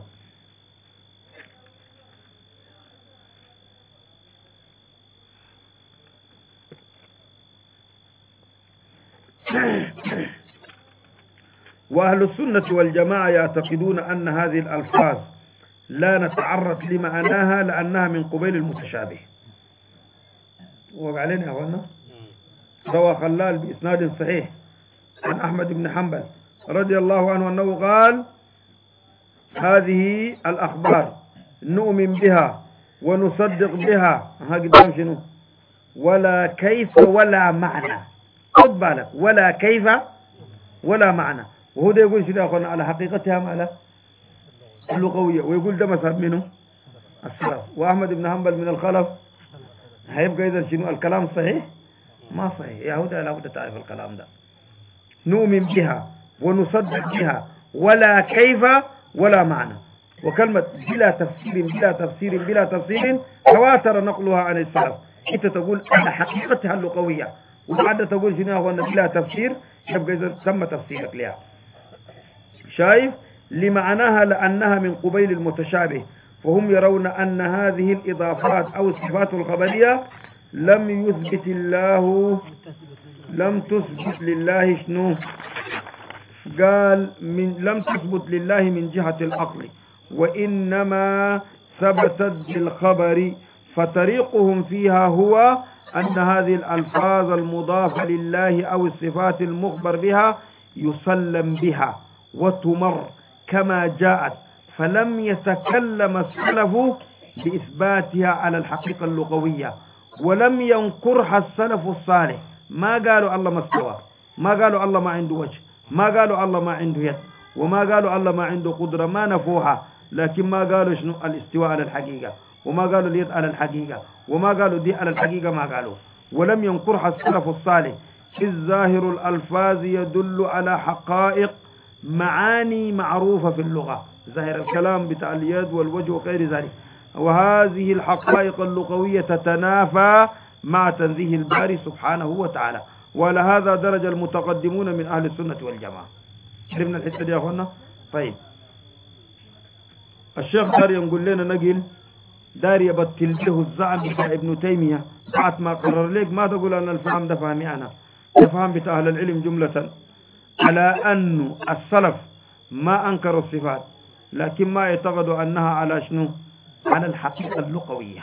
وأهل السنة والجماعة يعتقدون أن هذه الألفاظ لا نتعرض لمعناها لأنها من قبيل المتشابه. وعلينا يا أخوانا روى خلال بإسناد صحيح عن أحمد بن حنبل رضي الله عنه أنه قال: هذه الأخبار نؤمن بها ونصدق بها قدام شنو؟ ولا كيف ولا معنى. خد بالك، ولا كيف ولا معنى. وهو ده يقول شنو يا أخوانا؟ على حقيقتها معنى اللغوية، ويقول ده مذهب منه السلف، وأحمد بن حنبل من الخلف. هيبقى إذا شنو الكلام صحيح؟ ما صحيح. يا هدى لا بد تعرف الكلام ده. نؤمن بها ونصدق بها ولا كيف ولا معنى. وكلمة بلا تفسير بلا تفسير بلا تفسير تواتر نقلها عن السلف. انت تقول على حقيقتها اللغوية وبعد تقول شنو هو بلا تفسير، يبقى إذا تم تفسيرك لها. شايف؟ لمعناها لأنها من قبيل المتشابه، فهم يرون أن هذه الإضافات أو الصفات الخبرية لم تثبت لله شنو؟ قال لم تثبت لله من جهة العقل، وإنما ثبتت بالخبر. فطريقهم فيها هو أن هذه الألفاظ المضافة لله أو الصفات المخبر بها يسلم بها وتمر كما جاءت، فلم يتكلم السلف بإثباتها على الحقيقة اللغوية، ولم ينكرها السلف الصالح. ما قالوا الله ما استوى، ما قالوا الله ما عنده وجه، ما قالوا الله ما عنده يد، وما قالوا الله ما عنده قدرة، ما نفوها. لكن ما قالوا شنو الاستواء على الحقيقة، وما قالوا اليد على الحقيقة، وما قالوا دي على الحقيقة، ما قالوا. ولم ينكرها السلف الصالح، إذ ظاهر الألفاظ يدل على حقائق معاني معروفة في اللغة، ظاهر الكلام بتاع اليد والوجه وغير ذلك، وهذه الحقائق اللغوية تتنافى مع تنزيه الباري سبحانه وتعالى. وعلى هذا درج المتقدمون من أهل السنة والجماعة. شربنا الحتة دي يا أخوانا؟ طيب، الشيخ دار يقول لنا نقل دار يبطل به الزعم بتاع ابن تيمية بعد ما قرر لك. ما تقول أن الفهم ده فهمي أنا، الفهم بتاع أهل العلم جملة على أن السلف ما أنكروا الصفات، لكن ما يعتقدوا أنها على شنو؟ على الحقيقة اللغوية.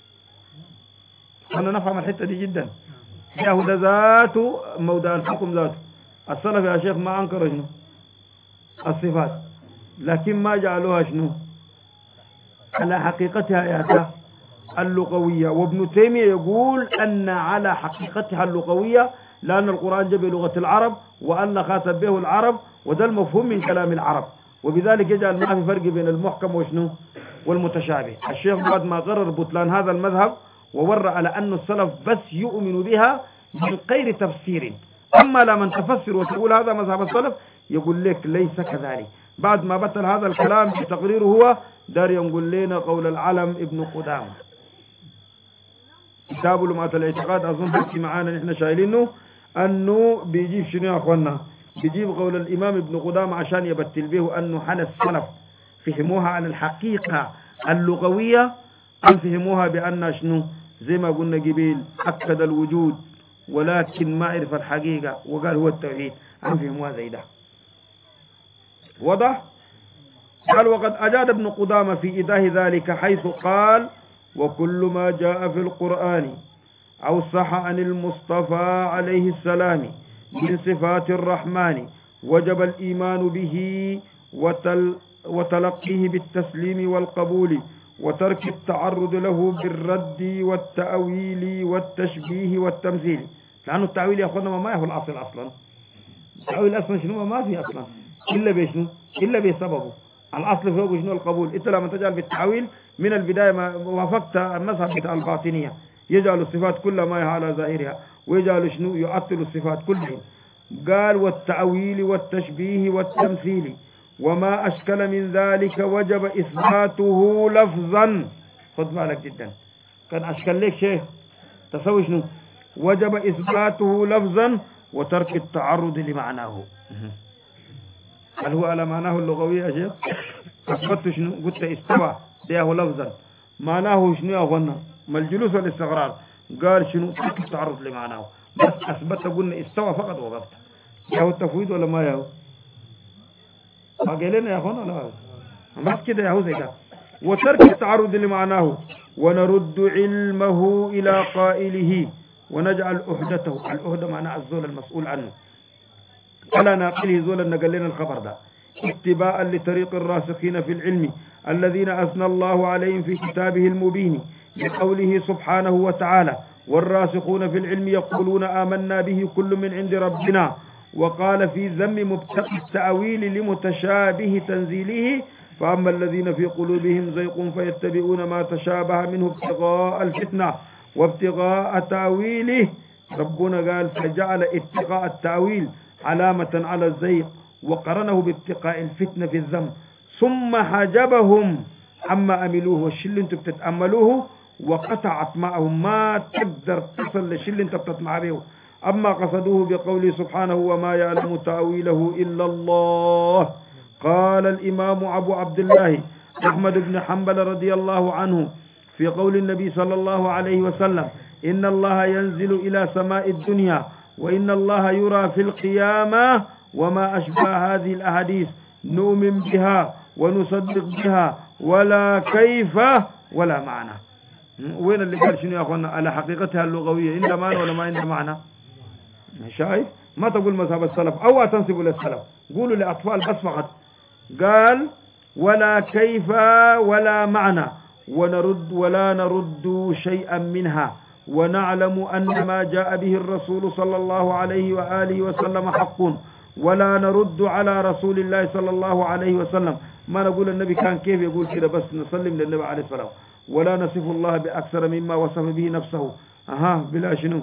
أنا نفهم الحتة دي جدا. ياهو ده ذاته موضع الحكم ذاته. السلف يا شيخ ما أنكروا شنو؟ الصفات، لكن ما جعلوها شنو؟ على حقيقتها يا اللغوية. وابن تيمية يقول أن على حقيقتها اللغوية، لأن القرآن جاء بلغة العرب وأن خاطب به العرب، وده المفهوم من كلام العرب، وبذلك يجعل ما في فرق بين المحكم وشنو والمتشابه. الشيخ بعد ما قرر بطلان هذا المذهب وورى على أن السلف بس يؤمن بها من غير تفسير، أما لمن تفسر وتقول هذا مذهب السلف يقول لك ليس كذلك. بعد ما بطل هذا الكلام بتقريره هو دار يقول لنا قول العلم ابن قدامة، كتاب لمعة الاعتقاد، أظن بكي معانا نحن شايلينه، أنه بيجيب شنو يا أخوانا؟ بيجيب قول الإمام ابن قدامة عشان يبتل به أنه حال السلف فهموها على الحقيقة اللغوية أم فهموها بأن شنو؟ زي ما قلنا قبيل أكد الوجود ولكن ما عرف الحقيقة وقال هو التوحيد، أم فهموها زي ده؟ وضح؟ قال وقد أجاد ابن قدامة في إيضاح ذلك حيث قال: وكل ما جاء في القرآن أو صح عن المصطفى عليه السلام من صفات الرحمن وجب الإيمان به وتلقيه بالتسليم والقبول، وترك التعرض له بالرد والتأويل والتشبيه والتمثيل. لأنه التأويل يا أخوانا ما هو الأصل أصلا. التأويل أصلا شنو؟ ما في أصلا إلا بشنو؟ إلا بسببه. الأصل فوق شنو؟ القبول. إنت لما تجعل بالتأويل من البداية ما وافقت المذهب بتاع الباطنية، يجعل الصفات كل ما هي على ظاهرها، ويجعل شنو؟ يعطل الصفات كلها. قال والتأويل والتشبيه والتمثيل وما أشكل من ذلك وجب إثباته لفظا. خد بالك جدا، كان أشكل لك شيء تسوي شنو؟ وجب إثباته لفظا وترك التعرض لمعناه. هل هو على معناه اللغوي يا شيخ؟ أثبت شنو؟ قلت استوى ده لفظا، معناه شنو يا أخوانا؟ ما الجلوس والاستقرار. قال شنو؟ ترك التعرض لمعناه، بس أثبت قلنا استوى فقط وقفت. ياهو التفويض ولا ما ياهو؟ قال لنا يا أخوانا لا بس كده ياهو زي ده. وترك التعرض لمعناه ونرد علمه إلى قائله ونجعل أهدته، الأهدة معناه الزول المسؤول عنه، على ناقله زول نقل لنا الخبر ده، اتباعا لطريق الراسخين في العلم الذين أثنى الله عليهم في كتابه المبين بقوله سبحانه وتعالى والراسخون في العلم يقولون آمنا به كل من عند ربنا. وقال في ذم مبتغي التأويل لمتشابه تنزيله فأما الذين في قلوبهم زيغ فيتبعون ما تشابه منه ابتغاء الفتنة وابتغاء تأويله. ربنا قال فجعل اتقاء التأويل علامة على الزيغ وقرنه باتقاء الفتنة في الذم، ثم حجبهم عما أملوه والشل انتم بتتأملوه وقطعت معهم ما تقدر تصل للشل انت بتطمع به. أما قصدوه بقوله سبحانه وما يعلم تأويله إلا الله. قال الإمام أبو عبد الله أحمد بن حنبل رضي الله عنه في قول النبي صلى الله عليه وسلم إن الله ينزل إلى سماء الدنيا وإن الله يرى في القيامة وما أشبه هذه الأحاديث نؤمن بها ونصدق بها ولا كيف ولا معنى. وين اللي قال شنو يا أخوانا على حقيقتها اللغوية عند معنى ولا ما عند معنى؟ شايف؟ ما تقول مذهب السلف أو تنسب للسلف، قولوا لأطفال بس فقط. قال ولا كيف ولا معنى ونرد ولا نرد شيئا منها ونعلم أن ما جاء به الرسول صلى الله عليه وآله وسلم حق ولا نرد على رسول الله صلى الله عليه وسلم. ما نقول النبي كان كيف يقول كده بس نسلم للنبي عليه الصلاة ولا نصف الله بأكثر مما وصف به نفسه بلا شنو.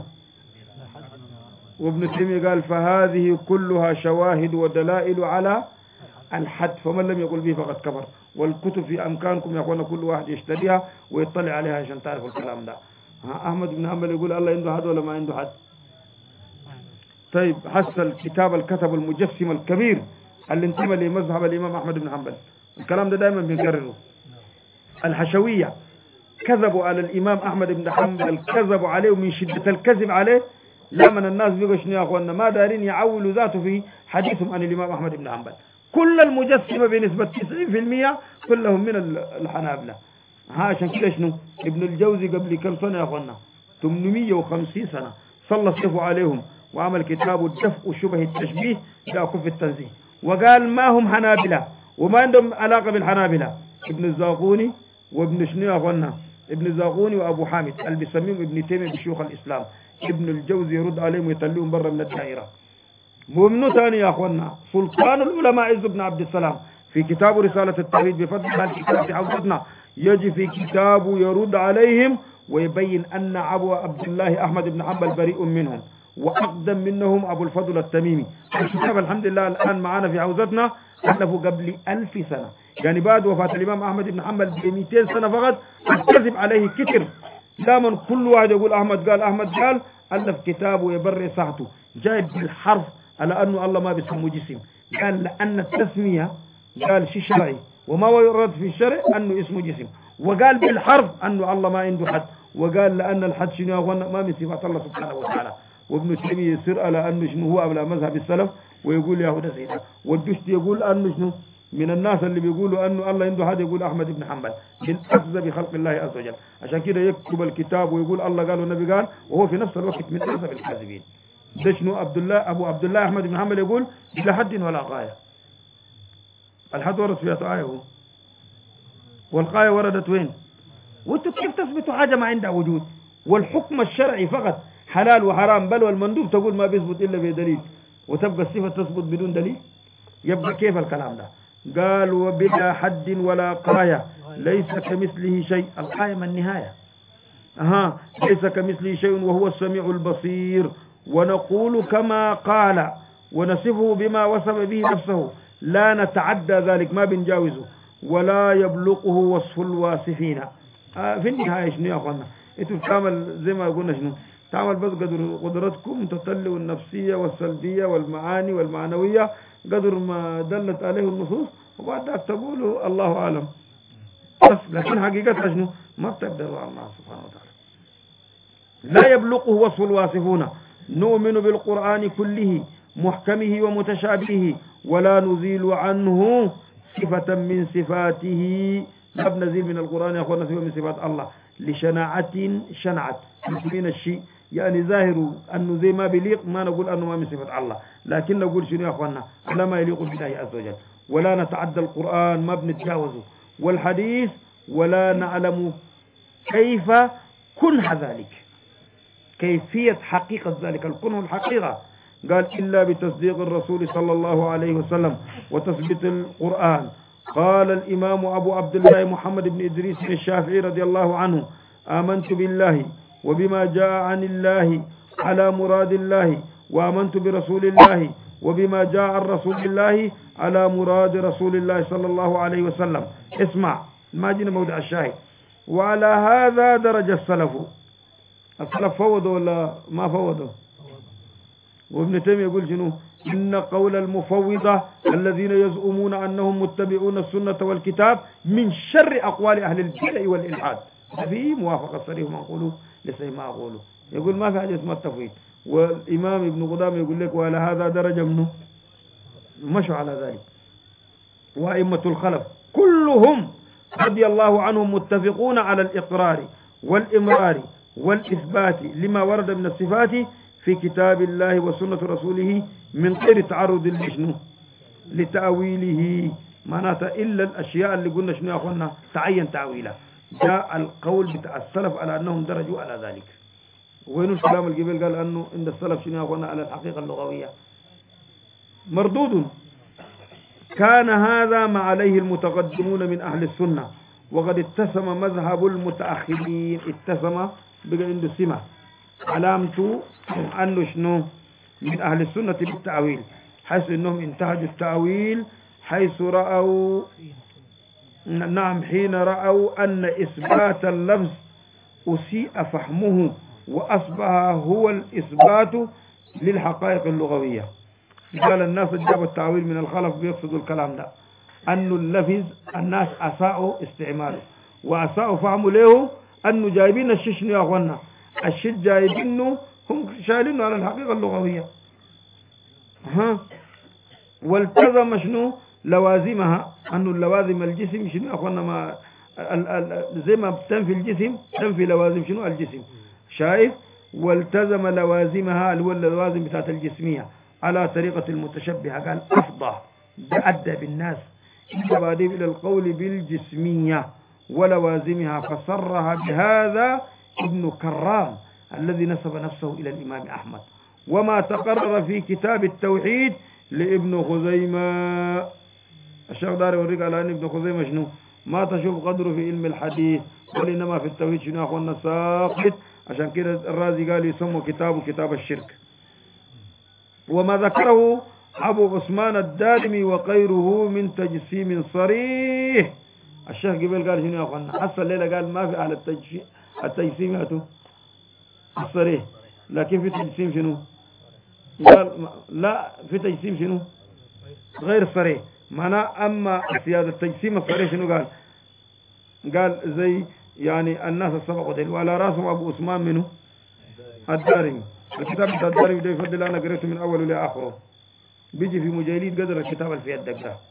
وابن تيمية قال فهذه كلها شواهد ودلائل على الحد فمن لم يقل به فقد كفر. والكتب في أمكانكم يا أخوانا كل واحد يشتريها ويطلع عليها عشان تعرفوا الكلام ده. أحمد بن حنبل يقول الله عنده حد ولا ما عنده حد؟ طيب حس الكتاب الكتب المجسم الكبير اللي انتمى لمذهب الإمام أحمد بن حنبل، الكلام ده دائما بنكرره. الحشوية كذبوا على الإمام أحمد بن حنبل، كذبوا عليه من شدة الكذب عليه. لا من الناس بيقوا شنو يا أخوانا ما دارين يعولوا ذاته في حديثهم عن الإمام أحمد بن حنبل. كل المجسمة بنسبة 90% كلهم من الحنابلة. عشان كده شنو ابن الجوزي قبل كم سنة يا أخوانا 850 سنة صلى الصيف عليهم وعمل كتابه الدفء شبه التشبيه إلى كف التنزيه، وقال ما هم حنابلة وما عندهم علاقة بالحنابلة. ابن الزاغوني وابن شنو يا أخوانا ابن الزاغوني وأبو حامد اللي بيسميهم ابن تيمية بشيوخ الإسلام. ابن الجوزي يرد عليهم ويطلعهم برا من الدائرة. ومنه ثاني يا أخوانا سلطان العلماء عز بن عبد السلام في كتاب رسالة التوحيد بفضل الكتاب في حوزتنا يجي في كتابه يرد عليهم ويبين أن أبو عبد الله أحمد بن حنبل بريء منهم وأقدم منهم أبو الفضل التميمي. الكتاب الحمد لله الآن معنا في حوزتنا ألفوا قبل 1000 سنة، يعني بعد وفاة الإمام أحمد بن حنبل ب 200 سنة فقط. الكذب عليه كتر، دائما كل واحد يقول أحمد قال أحمد قال. ألف كتابه يبرئ صحته جايب بالحرف على أنه الله ما بيسمه جسم، قال لأن التسمية قال شيء شرعي وما ورد في الشرع أنه اسمه جسم، وقال بالحرف أنه الله ما عنده حد، وقال لأن الحد شنو ما من صفات الله سبحانه وتعالى. وابن تيمية يصر على أنه شنو هو على مذهب السلف ويقول يهودا سيدا، والدشت يقول أنه شنو من الناس اللي بيقولوا أنه الله عنده حد يقول أحمد بن حنبل من أكذب خلق الله عز وجل. عشان كده يكتب الكتاب ويقول الله قال والنبي قال وهو في نفس الوقت من أكذب الكاذبين. ده شنو أبو عبد الله أحمد بن حنبل يقول بلا حد ولا غاية. الحد ورد فيها آية والغاية وردت وين؟ وانتوا كيف تثبتوا حاجة ما عندها وجود؟ والحكم الشرعي فقط حلال وحرام، بل والمندوب تقول ما بيثبت إلا بدليل وتبقى الصفة تثبت بدون دليل. يبقى كيف الكلام ده؟ قال وبلا حد ولا قاية ليس كمثله شيء. القاية من النهاية. ليس كمثله شيء وهو السميع البصير. ونقول كما قال ونصفه بما وصف به نفسه لا نتعدى ذلك ما بنجاوزه ولا يبلغه وصف الواصفين. في النهاية شنو يا أخوانا انتوا كامل زي ما قلنا شنو تعمل بس قدر قدرتكم تطلعوا النفسية والسلبية والمعاني والمعنوية قدر ما دلت عليه النصوص، وبعد ذلك تقولوا الله أعلم بس. لكن حقيقة شنو؟ ما بتقدروا على الله سبحانه وتعالى. لا يبلغه وصف الواصفون. نؤمن بالقرآن كله محكمه ومتشابهه ولا نزيل عنه صفة من صفاته. ما بنزيل من القرآن يا أخوانا صفة من صفات الله لشناعة شنعت من الشيء، يعني ظاهر أنه زي ما بيليق ما نقول أنه ما من صفة الله، لكن نقول شنو يا أخوانا على ما يليق بالله عز وجل. ولا نتعدى القرآن ما بنتجاوزه، والحديث ولا نعلم كيف كنه ذلك، كيفية حقيقة ذلك الكنه الحقيقة. قال إلا بتصديق الرسول صلى الله عليه وسلم وتثبيت القرآن. قال الإمام أبو عبد الله محمد بن إدريس الشافعي رضي الله عنه: آمنت بالله وبما جاء عن الله على مراد الله، وآمنت برسول الله وبما جاء عن رسول الله على مراد رسول الله صلى الله عليه وسلم. اسمع، ما جينا موضع الشاهد. وعلى هذا درج السلف. السلف فوضوا ولا ما فوضوا؟ وابن تيمية يقول شنو؟ إن قول المفوضة الذين يزعمون أنهم متبعون السنة والكتاب من شر أقوال أهل البدع والإلحاد. في موافقة صريح ما أقوله لسه ما أقوله. يقول ما في حاجة اسمها التفويض. والإمام ابن قدامة يقول لك وعلى هذا درجة منه، مشوا على ذلك. وأئمة الخلف كلهم رضي الله عنهم متفقون على الإقرار والإمرار والإثبات لما ورد من الصفات في كتاب الله وسنة رسوله من غير تعرض لشنو لتأويله. معناته إلا الأشياء اللي قلنا شنو يا أخوانا تعين تأويلها. جاء القول بتاع السلف على أنهم درجوا على ذلك. وين الكلام القبيل قال أنه عند السلف شنو يا أخوانا على الحقيقة اللغوية مردود. كان هذا ما عليه المتقدمون من أهل السنة، وقد اتسم مذهب المتأخرين. اتسم بقى عنده سمة علامته أنه شنو من أهل السنة بالتأويل، حيث أنهم انتهجوا التأويل حيث رأوا حين رأوا أن إثبات اللفظ أسيء فهمه وأصبح هو الإثبات للحقائق اللغوية. قال الناس جابوا التأويل من الخلف بيقصدوا الكلام ده، أنه اللفظ الناس أساءوا استعماله وأساءوا فهموا له، أنه جايبين الشيء يا أخوانا الشيء جايبينه هم شايلينه على الحقيقة اللغوية. والتزم شنو لوازمها، أنه اللوازم الجسم شنو يا أخوانا ما زي ما بتنفي الجسم تنفي لوازم شنو الجسم، شايف؟ والتزم لوازمها اللي هو اللوازم بتاعت الجسمية على طريقة المتشبهة. قال أفضى بأدى بالناس بعدين إلى القول بالجسمية ولوازمها، فصرها بهذا ابن كرام الذي نسب نفسه إلى الإمام أحمد. وما تقرر في كتاب التوحيد لابن خزيمة. الشيخ داري يوريك على أن ابن خزيمة شنو ما تشوف قدره في علم الحديث، وإنما في التوحيد شنو أخونا ساقط. عشان كده الرازي قال يسموا كتابه كتاب الشرك. وما ذكره أبو عثمان الدارمي وغيره من تجسيم صريح. الشيخ قبل قال شنو يا أخوانا حس الليلة قال ما في أهل التجسيم الصريح، لكن في تجسيم شنو قال لا في تجسيم شنو غير صريح. معناه أما سيادة التجسيم الصريح شنو قال زي يعني الناس السبق ديل وعلى راسهم أبو عثمان منه الدارمي. الكتاب بتاع الدارمي ده يفضل أنا قريته من أوله لآخره، بيجي في مجلد قدر الكتاب اللي في يدك ده.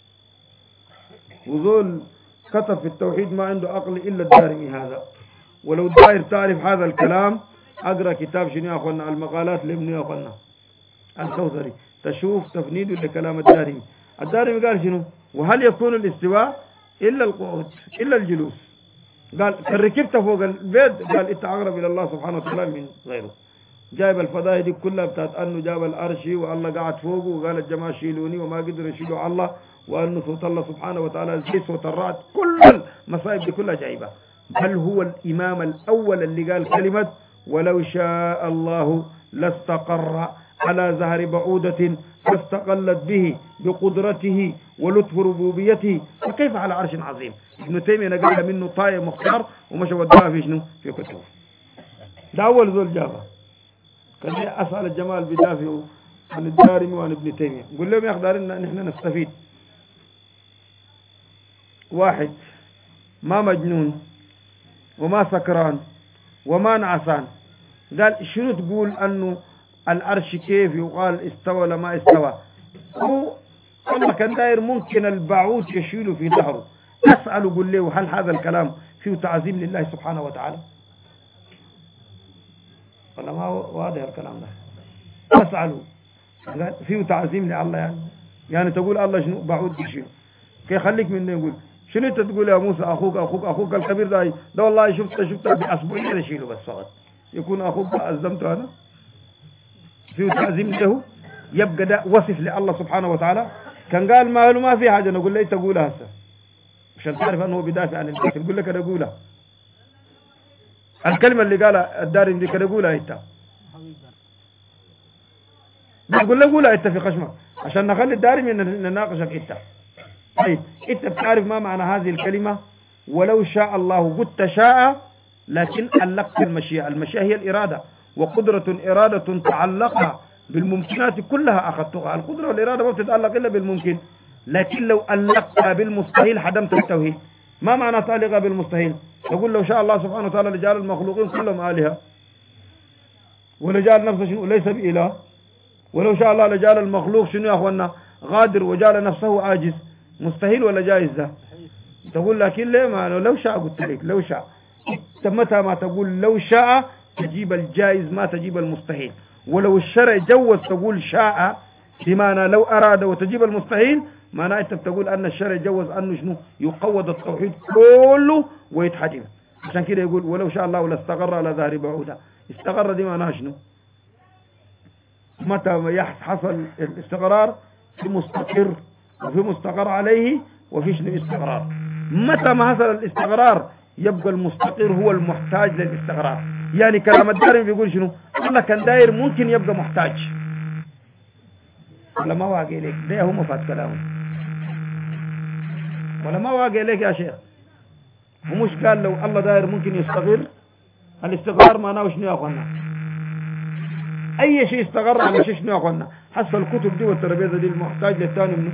وذول كتب في التوحيد ما عنده عقل إلا الدارمي هذا. ولو داير تعرف هذا الكلام أقرأ كتاب شنو يا أخوانا المقالات لابن يا أخوانا الكوثري، تشوف تفنيده لكلام الدارمي. الدارمي قال شنو وهل يكون الاستواء إلا القعود إلا الجلوس. قال ركبت فوق البيت قال انت اقرب الى الله سبحانه وتعالى من غيره. جايب الفضائل دي كلها بتاعت انه جاب الارش والله قاعد فوقه وقال الجماعه شيلوني وما قدروا يشيلوا الله، وانه صوت الله سبحانه وتعالى زي صوت الرعد. كل المصائب دي كلها جايبها. بل هو الامام الاول اللي قال كلمه ولو شاء الله لاستقر على ظهر بعودة فاستقلت به بقدرته ولطف ربوبيته، فكيف على عرش عظيم. ابن تيمية نقلها منه طائر مختار ومشى وداها في شنو في كتبه. ده أول زول جابه. كان أسأل الجمال بدافعه عن الدارمي وعن ابن تيمية، قل لهم يا أخي دارنا نحن نستفيد. واحد ما مجنون وما سكران وما نعسان، قال شنو تقول أنه العرش كيف يقال استوى لما استوى؟ هو الله كان داير ممكن البعوث يشيله في ظهره. أسأله قل له هل هذا الكلام فيه تعظيم لله سبحانه وتعالى؟ والله ما واضح الكلام ده. أسأله قال فيه تعظيم لله يعني تقول الله شنو بعوث يشيله؟ كيف خليك منه يقول شنو انت تقول يا موسى اخوك الكبير ده والله شفت بأسبوعين يشيله بس فقط يكون اخوك أزمته انا فيه تعظيم له. يبقى ده وصف لله سبحانه وتعالى. كان قال ما في حاجه نقول له تقولها هسه عشان تعرف انه بيدافع عن الباطل. يقول لك انا اقولها الكلمه اللي قالها الدارمي دي كده اقولها انت بتقول له قولها انت في خشمك عشان نخلي الدارمي نناقشك انت. طيب انت بتعرف ما معنى هذه الكلمه؟ ولو شاء الله قلت شاء لكن علقت المشيئه. المشيئه هي الاراده، وقدره اراده تعلقها بالممكنات كلها اخذتها. القدره والاراده ما بتتعلق الا بالممكن، لكن لو علقتها بالمستحيل حدمت التوحيد. ما معنى تعلقها بالمستحيل؟ تقول لو شاء الله سبحانه وتعالى لجعل المخلوقين كلهم آلهة، ولجعل نفسه شنو ليس بإله. ولو شاء الله لجعل المخلوق شنو يا اخوانا غادر وجعل نفسه عاجز. مستحيل ولا جائز ده؟ تقول لكن ليه؟ ما لو شاء قلت لك لو شاء. متى ما تقول لو شاء تجيب الجائز ما تجيب المستحيل. ولو الشرع جوز تقول شاء بمعنى لو أراد وتجيب المستحيل، معناه أنت بتقول أن الشرع جوز أنه شنو يقوض التوحيد كله ويتحجم. عشان كده يقول ولو شاء الله لاستقر على ظهر بعودا. استقر دي معناها شنو؟ متى حصل الاستقرار؟ في مستقر وفي مستقر عليه وفي شنو استقرار. متى ما حصل الاستقرار يبقى المستقر هو المحتاج للاستقرار. يعني كلام الدارمي بيقول شنو؟ الله كان داير ممكن يبقى محتاج. ولا ما واقع لك ده هو مفاد كلامه؟ ولا ما واقع لك يا شيخ؟ ومش قال لو الله داير ممكن يستقر؟ الاستقرار معناه شنو يا اخوانا؟ اي شيء استقر على شيء شنو يا اخوانا؟ حصل الكتب دي والترابيزه دي المحتاج للثاني منه.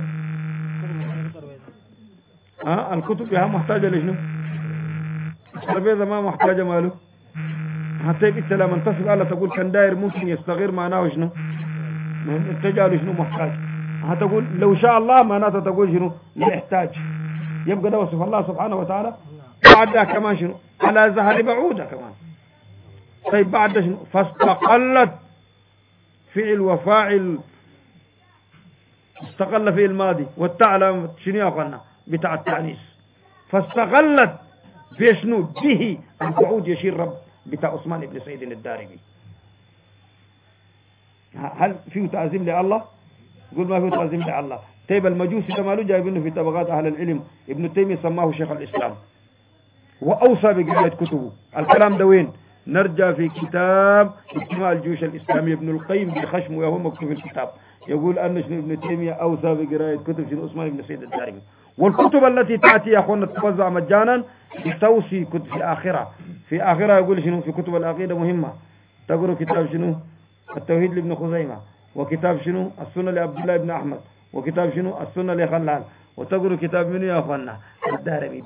الكتب يا محتاجه لشنو؟ الترابيزه ما محتاجه ماله؟ حتى انت لما انتصب الله تقول كان داير ممكن يستغير معناه شنو؟ تجعل شنو محتاج. هتقول لو شاء الله معناته تقول شنو؟ لا يحتاج. يبقى ده وصف الله سبحانه وتعالى. بعد ده كمان شنو؟ على ظهر بعوده كمان. طيب بعد ده شنو؟ فاستقلت فعل وفاعل. استقل في الماضي والتعلم شنو يا اخوانا؟ بتاع التعنيس. فاستقلت بشنو؟ به البعود يشير رب بتاع عثمان بن سعيد الدارمي. هل فيه تعظيم لله؟ قول ما فيه تعظيم لله. طيب المجوسي ده ماله جايبينه في طبقات اهل العلم. ابن تيميه سماه شيخ الاسلام واوصى بقراءه كتبه. الكلام ده وين؟ نرجع في كتاب اجتماع الجيوش الاسلاميه ابن القيم بخشمه وهو مكتوب في الكتاب. يقول ان شنو ابن تيميه اوصى بقراءه كتب شنو عثمان بن سعيد الدارمي. والكتب التي تاتي يا اخوانا تتوزع مجانا توصي كتب في اخره. في اخره يقول شنو؟ في كتب العقيده مهمه تقروا كتاب شنو؟ التوحيد لابن خزيمه، وكتاب شنو؟ السنه لعبد الله بن احمد، وكتاب شنو؟ السنه لخلال، وتقروا كتاب منو يا اخوانا؟ الدارمي.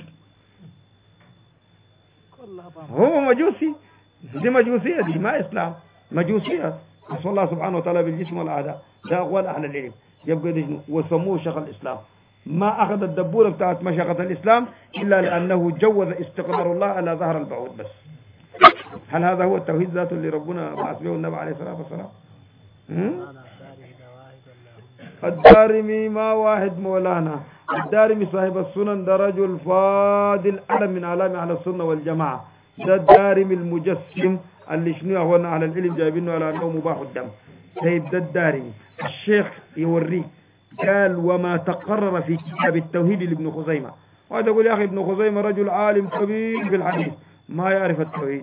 هو مجوسي. دي مجوسيه، دي ما اسلام، مجوسيه. نسال الله سبحانه وتعالى بالجسم والاعداء. ده اقوال اهل العلم. يبقى دي شنو؟ وسموه شيخ الاسلام. ما اخذ الدبوره بتاعت مشيخه الاسلام الا لانه جوز استقرار الله على ظهر البعوض بس. هل هذا هو التوحيد ذاته اللي ربنا بعث به النبي عليه الصلاه والسلام؟ الدارمي ما واحد مولانا. الدارمي صاحب السنن ده رجل فاضل علم من اعلام اهل السنه والجماعه. ده الدارمي المجسم اللي شنو هو على العلم جايبينه على انه مباح الدم. طيب ده الدارمي. الشيخ يوريك قال وما تقرر في كتاب التوحيد لابن خزيمه. وهذا يقول يا اخي ابن خزيمه رجل عالم كبير في الحديث ما يعرف التوحيد.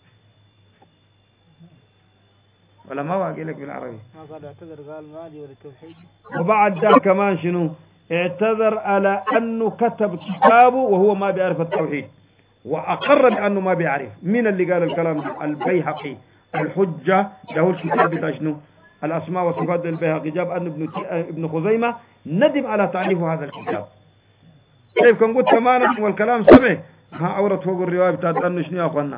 ولا ما واقع لك بالعربي؟ ما قال اعتذر قال مالي وللتوحيد. وبعد ده كمان شنو؟ اعتذر على انه كتب كتابه وهو ما بيعرف التوحيد. وأقر بأنه ما بيعرف. مين اللي قال الكلام ده؟ البيهقي الحجة له الكتاب بتاع شنو؟ الأسماء والصفات البيهقي، جاب أن ابن خزيمة ندم على تعريف هذا الكتاب. كيف كان قلت تماما والكلام سمع ها أورد فوق الرواية بتاعت أنه شنو يا أخوانا؟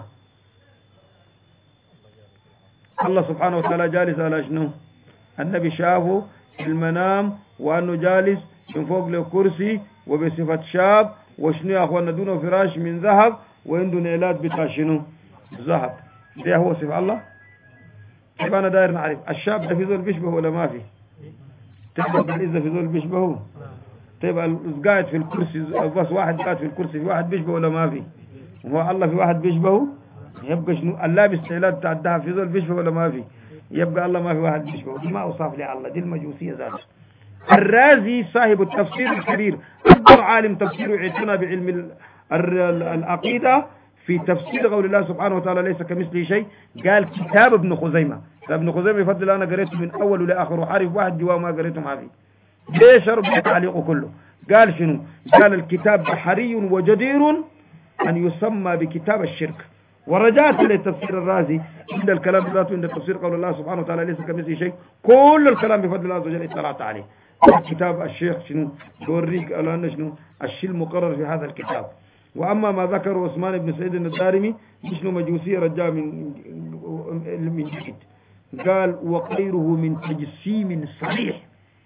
الله سبحانه وتعالى جالس على شنو؟ النبي شافه في المنام وأنه جالس من فوق له كرسي وبصفة شاب، وشنو يا أخوانا؟ دونه فراش من ذهب وعنده نيلات بتاع شنو؟ ذهب. ده هو صفة الله؟ كيف أنا داير نعرف الشاب ده في ذول بيشبه ولا ما في؟ تقدر إذا في ذول بيشبهه؟ طيب قاعد في الكرسي بس واحد قاعد في الكرسي، في واحد بيشبه ولا ما في؟ هو الله في واحد بيشبهه؟ يبقى شنو؟ اللابس نيلات بتاع الذهب في ذول بيشبه ولا ما في؟ يبقى الله ما في واحد بيشبهه. دي ما أوصاف لي الله، دي المجوسية ذاته. الرازي صاحب التفسير الكبير أكبر عالم تفسير اعتنى بعلم العقيدة في تفسير قول الله سبحانه وتعالى ليس كمثله شيء، قال كتاب ابن خزيمة. ابن خزيمة يفضل أنا قريته من أول لآخر وحارف واحد جوا ما قريته ما في. ليش ربي تعليقه كله؟ قال شنو؟ قال الكتاب بحري وجدير أن يسمى بكتاب الشرك. ورجعت لتفسير الرازي عند الكلام ذاته عند تفسير قول الله سبحانه وتعالى ليس كمثله شيء، كل الكلام بفضل الله عز وجل اطلعت عليه. كتاب الشيخ شنو يوريك الآن شنو الشيء المقرر في هذا الكتاب. وأما ما ذكره عثمان بن سعيد الدارمي شنو مجوسية رجاء من جديد، قال وغيره من تجسيم صحيح.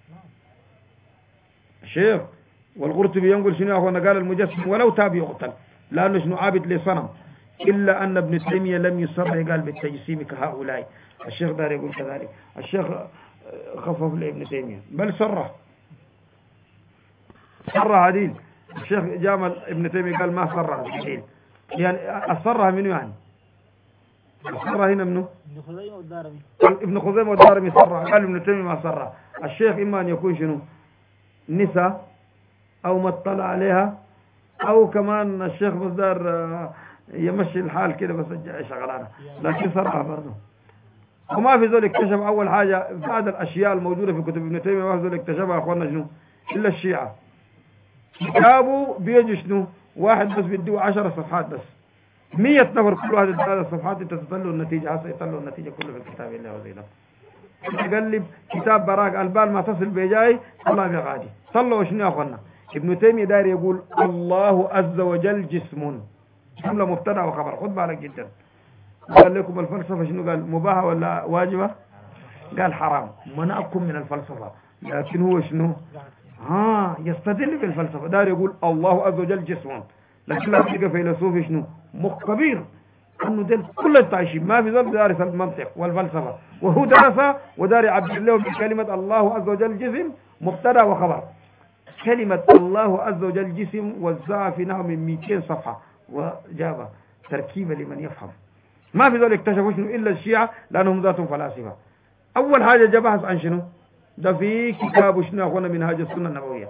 الشيخ والقرطبي ينقل شنو يا أخوانا؟ قال المجسم ولو تاب يقتل، لأنه شنو عابد لصنم، إلا أن ابن تيمية لم يصرح قال بالتجسيم كهؤلاء. الشيخ دار يقول كذلك، الشيخ خفف لابن تيمية بل صرح عديل. الشيخ جامل ابن تيمية قال ما صرح عديل، يعني أصرها منه، يعني أصرها هنا منه ابن خزيمة والدارمي صرح، قال ابن تيمية ما صرح. الشيخ إما أن يكون شنو نساء أو ما اطلع عليها، أو كمان الشيخ مصدر يمشي الحال كده بس شغلانة، لكن صرح برضه. وما في ذلك اكتشف أول حاجة بعد الأشياء الموجودة في كتب ابن تيمية، ما في ذلك اكتشفها أخواننا شنو إلا الشيعة. كتابه بيجي شنو واحد بس بيديه 10 صفحات بس، 100 نفر كل واحد يديه 3 صفحات، انت تطلعوا النتيجة. هسه يطلعوا النتيجة كله في الكتاب اللي هو زي ده. تقلب كتاب براك البال ما تصل بجاي الله بغادي. صلوا شنو يا أخوانا؟ ابن تيمية داير يقول الله عز وجل جسم، جملة مبتدأ وخبر، خد بالك جدا. قال لكم الفلسفة شنو؟ قال مباحة ولا واجبة؟ قال حرام، منعكم من الفلسفة. لكن هو شنو يستدل بالفلسفة، دار يقول الله عز وجل جسم، لكن لا تلقى فيلسوف شنو مخبير انه ده كل التعشيب ما في ذلك دارس المنطق والفلسفة، وهو درس ودار يعبد له بكلمة الله عز وجل جسم مبتدا وخبر. كلمة الله عز وجل جسم وزعها في نحو من 200 صفحة وجابها تركيبة لمن يفهم. ما في ذلك اكتشفوا شنو إلا الشيعة لأنهم ذاتهم فلاسفة. أول حاجة جاب بحث عن شنو؟ ده في كتاب شنو أخونا منهاج السنة النبوية.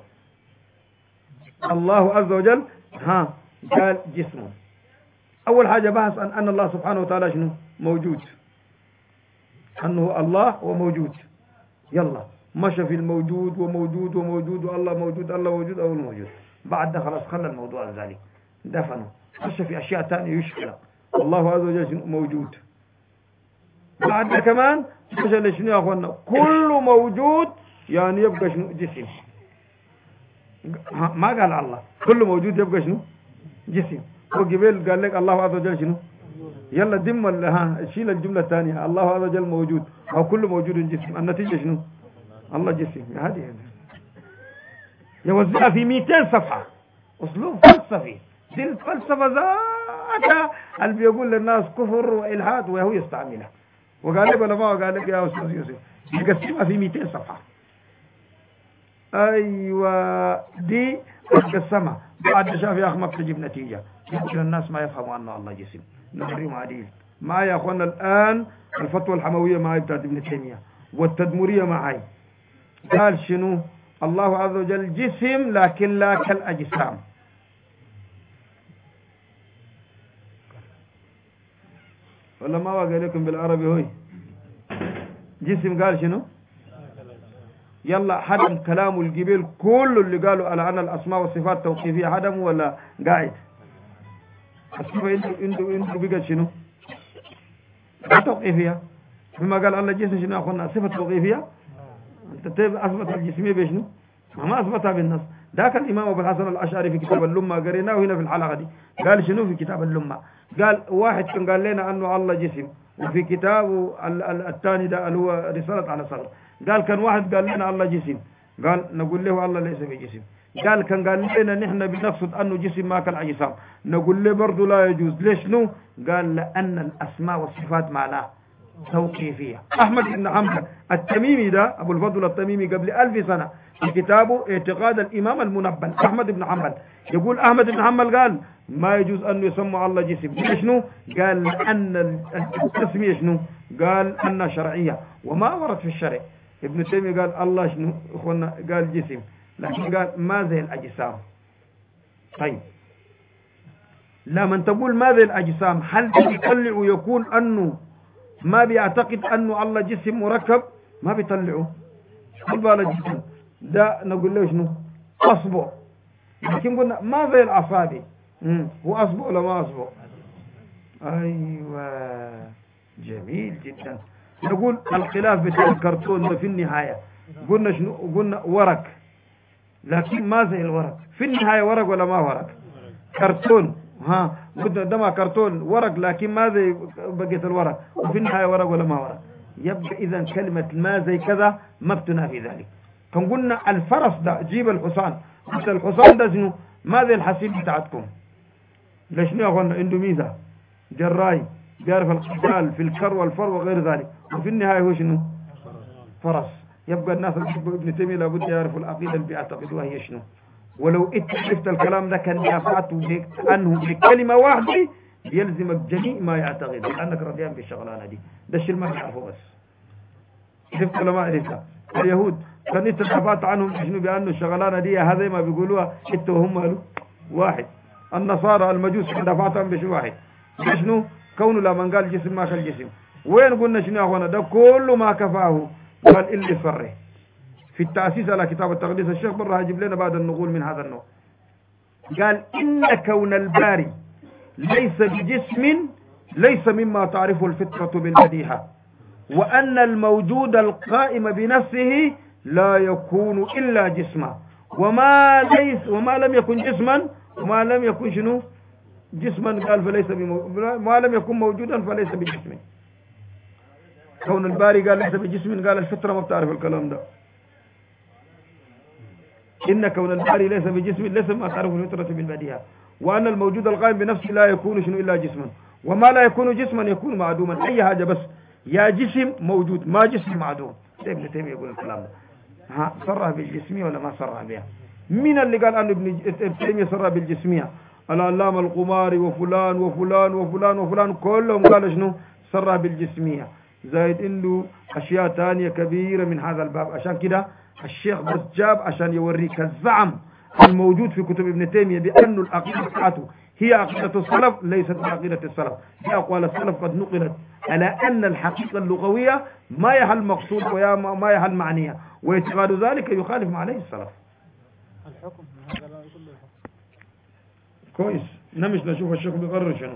الله عز وجل قال جسم. أول حاجة بحث عن أن الله سبحانه وتعالى شنو موجود، أنه الله هو موجود. يلا مشى في الموجود وموجود وموجود والله موجود، الله موجود أو الموجود. بعد ده خلاص خلى الموضوع عن ذلك دفنه، مشى في أشياء ثانية يشكل. الله عز وجل موجود. بعد ده كمان مشى لشنو يا أخوانا؟ كل موجود يعني يبقى شنو جسم. ما قال الله كل موجود يبقى شنو جسم. وقبل قال لك الله عز وجل شنو؟ يلا دم شيل الجملة الثانية، الله عز وجل موجود أو كل موجود جسم. النتيجة شنو؟ الله جسم. هذه يوزعها في 200 صفحة، أسلوب فلسفي. دي الفلسفة ذاتها اللي بيقول للناس كفر وإلحاد وهو يستعملها. وقال لك ولا ما قال لك يا أستاذ يوسف يقسمها في 200 صفحة. أيوة دي قسمها بعد شاف يا أخي ما بتجيب نتيجة، يمكن الناس ما يفهموا أنه الله جسم. نوريهم عديل معي يا أخوانا الآن. الفتوى الحموية معي بتاعت ابن تيمية والتدمرية معي. قال شنو؟ الله عز وجل جسم لكن لا كالأجسام. ولا ما قال لكم بالعربي هوي جسم؟ قال شنو؟ يلا حدم كلام الجبال كل اللي قالوا على أن الأسماء والصفات توقيفية، حدموا ولا قاعد؟ الصفة عنده بقى شنو؟ توقيفية. بما قال الله جسم شنو أخونا صفة توقيفية. أنت أثبت الجسمية بشنو؟ ما أثبتها بالنص. ذاك الإمام أبو الحسن الأشعري في كتاب اللمة قريناه هنا في الحلقة دي قال شنو في كتاب اللمة؟ قال واحد كان قال لنا أنه الله جسم، وفي كتابه الثاني ده اللي هو رسالة على صغر قال كان واحد قال لنا الله جسم، قال نقول له الله ليس بجسم. قال كان قال لنا نحن بنقصد أنه جسم ما كان أجسام، نقول له برضه لا يجوز. ليش نو؟ قال لأن الأسماء والصفات معناه توقيفية. أحمد بن حنبل التميمي ده أبو الفضل التميمي قبل 1000 سنة في كتابه اعتقاد الإمام المنبل أحمد بن حنبل يقول أحمد بن حنبل قال ما يجوز أن يسمى الله جسم. شنو؟ قال لأن التسمية شنو؟ قال أنها شرعية وما ورد في الشرع. ابن تيمية قال الله شنو أخونا؟ قال جسم، لكن قال ما زي الأجسام. طيب لما تقول ما زي الأجسام هل يطلع ويكون أنه ما بيعتقد أنه الله جسم مركب؟ ما بيطلعوا. قل بالا جسم ده نقول له شنو؟ أصبع، لكن قلنا ما زي الأصابع. هو أصبع ولا ما أصبع؟ أيوة جميل جدا. نقول الخلاف بتاع الكرتون ده في النهاية قلنا شنو؟ قلنا ورق، لكن ما زي الورق. في النهاية ورق ولا ما ورق؟ كرتون. ها قلنا ده ما كرتون ورق، لكن ما زي بقية الورق، وفي النهاية ورق ولا ما ورق. يبقى إذا كلمة ما زي كذا ما بتنافي ذلك. كان قلنا الفرس ده جيب الحصان، قلت الحصان ده شنو؟ ما زي الحسيب بتاعتكم. ليش يا اخوانا؟ عنده ميزة جراي بيعرف القتال في الكر والفر وغير ذلك، وفي النهاية هو شنو؟ فرس. يبقى الناس اللي بيحبوا ابن تيمية لابد يعرفوا العقيدة اللي بيعتقدوها هي شنو. ولو انت عرفت الكلام ده كان يفعته عنه بكلمة واحدة يلزمك جميع ما يعتقد، لأنك رضيان بالشغلانة دي. ده الشيء ما يعرفه بس. عرفت ولا ما عرفت؟ اليهود كان انت دفعت عنهم شنو؟ بأنه الشغلانة دي هذا ما بيقولوها انت وهم واحد. النصارى المجوس دفعت عنهم بشيء واحد. شنو؟ كونه لما قال جسم ما كان جسم. وين قلنا شنو يا اخوانا؟ ده كله ما كفاه قال اللي صره في التأسيس على كتاب التقديس. الشيخ برا هيجيب لنا بعد النقول من هذا النوع. قال إن كون الباري ليس بجسم ليس مما تعرفه الفطرة بالبديهة، وأن الموجود القائم بنفسه لا يكون إلا جسما، وما لم يكن جسما وما لم يكن شنو؟ جسما. قال فليس ما لم يكن موجودا فليس بجسم. كون الباري قال ليس بجسم، قال الفطرة ما بتعرف الكلام ده. إن كون الباري ليس بجسم ليس ما تعرف الفطرة بالبديهة، وأن الموجود القائم بنفسه لا يكون شنو إلا جسما، وما لا يكون جسما يكون معدوما. أي حاجة بس يا جسم موجود ما جسم معدوم. ابن تيمية يقول الكلام ده. ها صرح بالجسمية ولا ما صرح بها؟ مين اللي قال أن ابن تيمية صرح بالجسمية؟ العلامة القماري وفلان وفلان وفلان وفلان كلهم قالوا شنو؟ صرح بالجسمية. زايد عنده أشياء ثانية كبيرة من هذا الباب. عشان كده الشيخ بس جاب عشان يوريك الزعم الموجود في كتب ابن تيمية بأن العقيدة بتاعته هي عقيدة السلف ليست عقيدة السلف. في أقوال السلف قد نقلت على أن الحقيقة اللغوية ما يحل مقصود وما يحل معنية، واعتقاد ذلك يخالف ما عليه السلف. الحكم هذا لا يقول له الحكم. كويس. نمش نشوف الشيخ بيقرر شنو.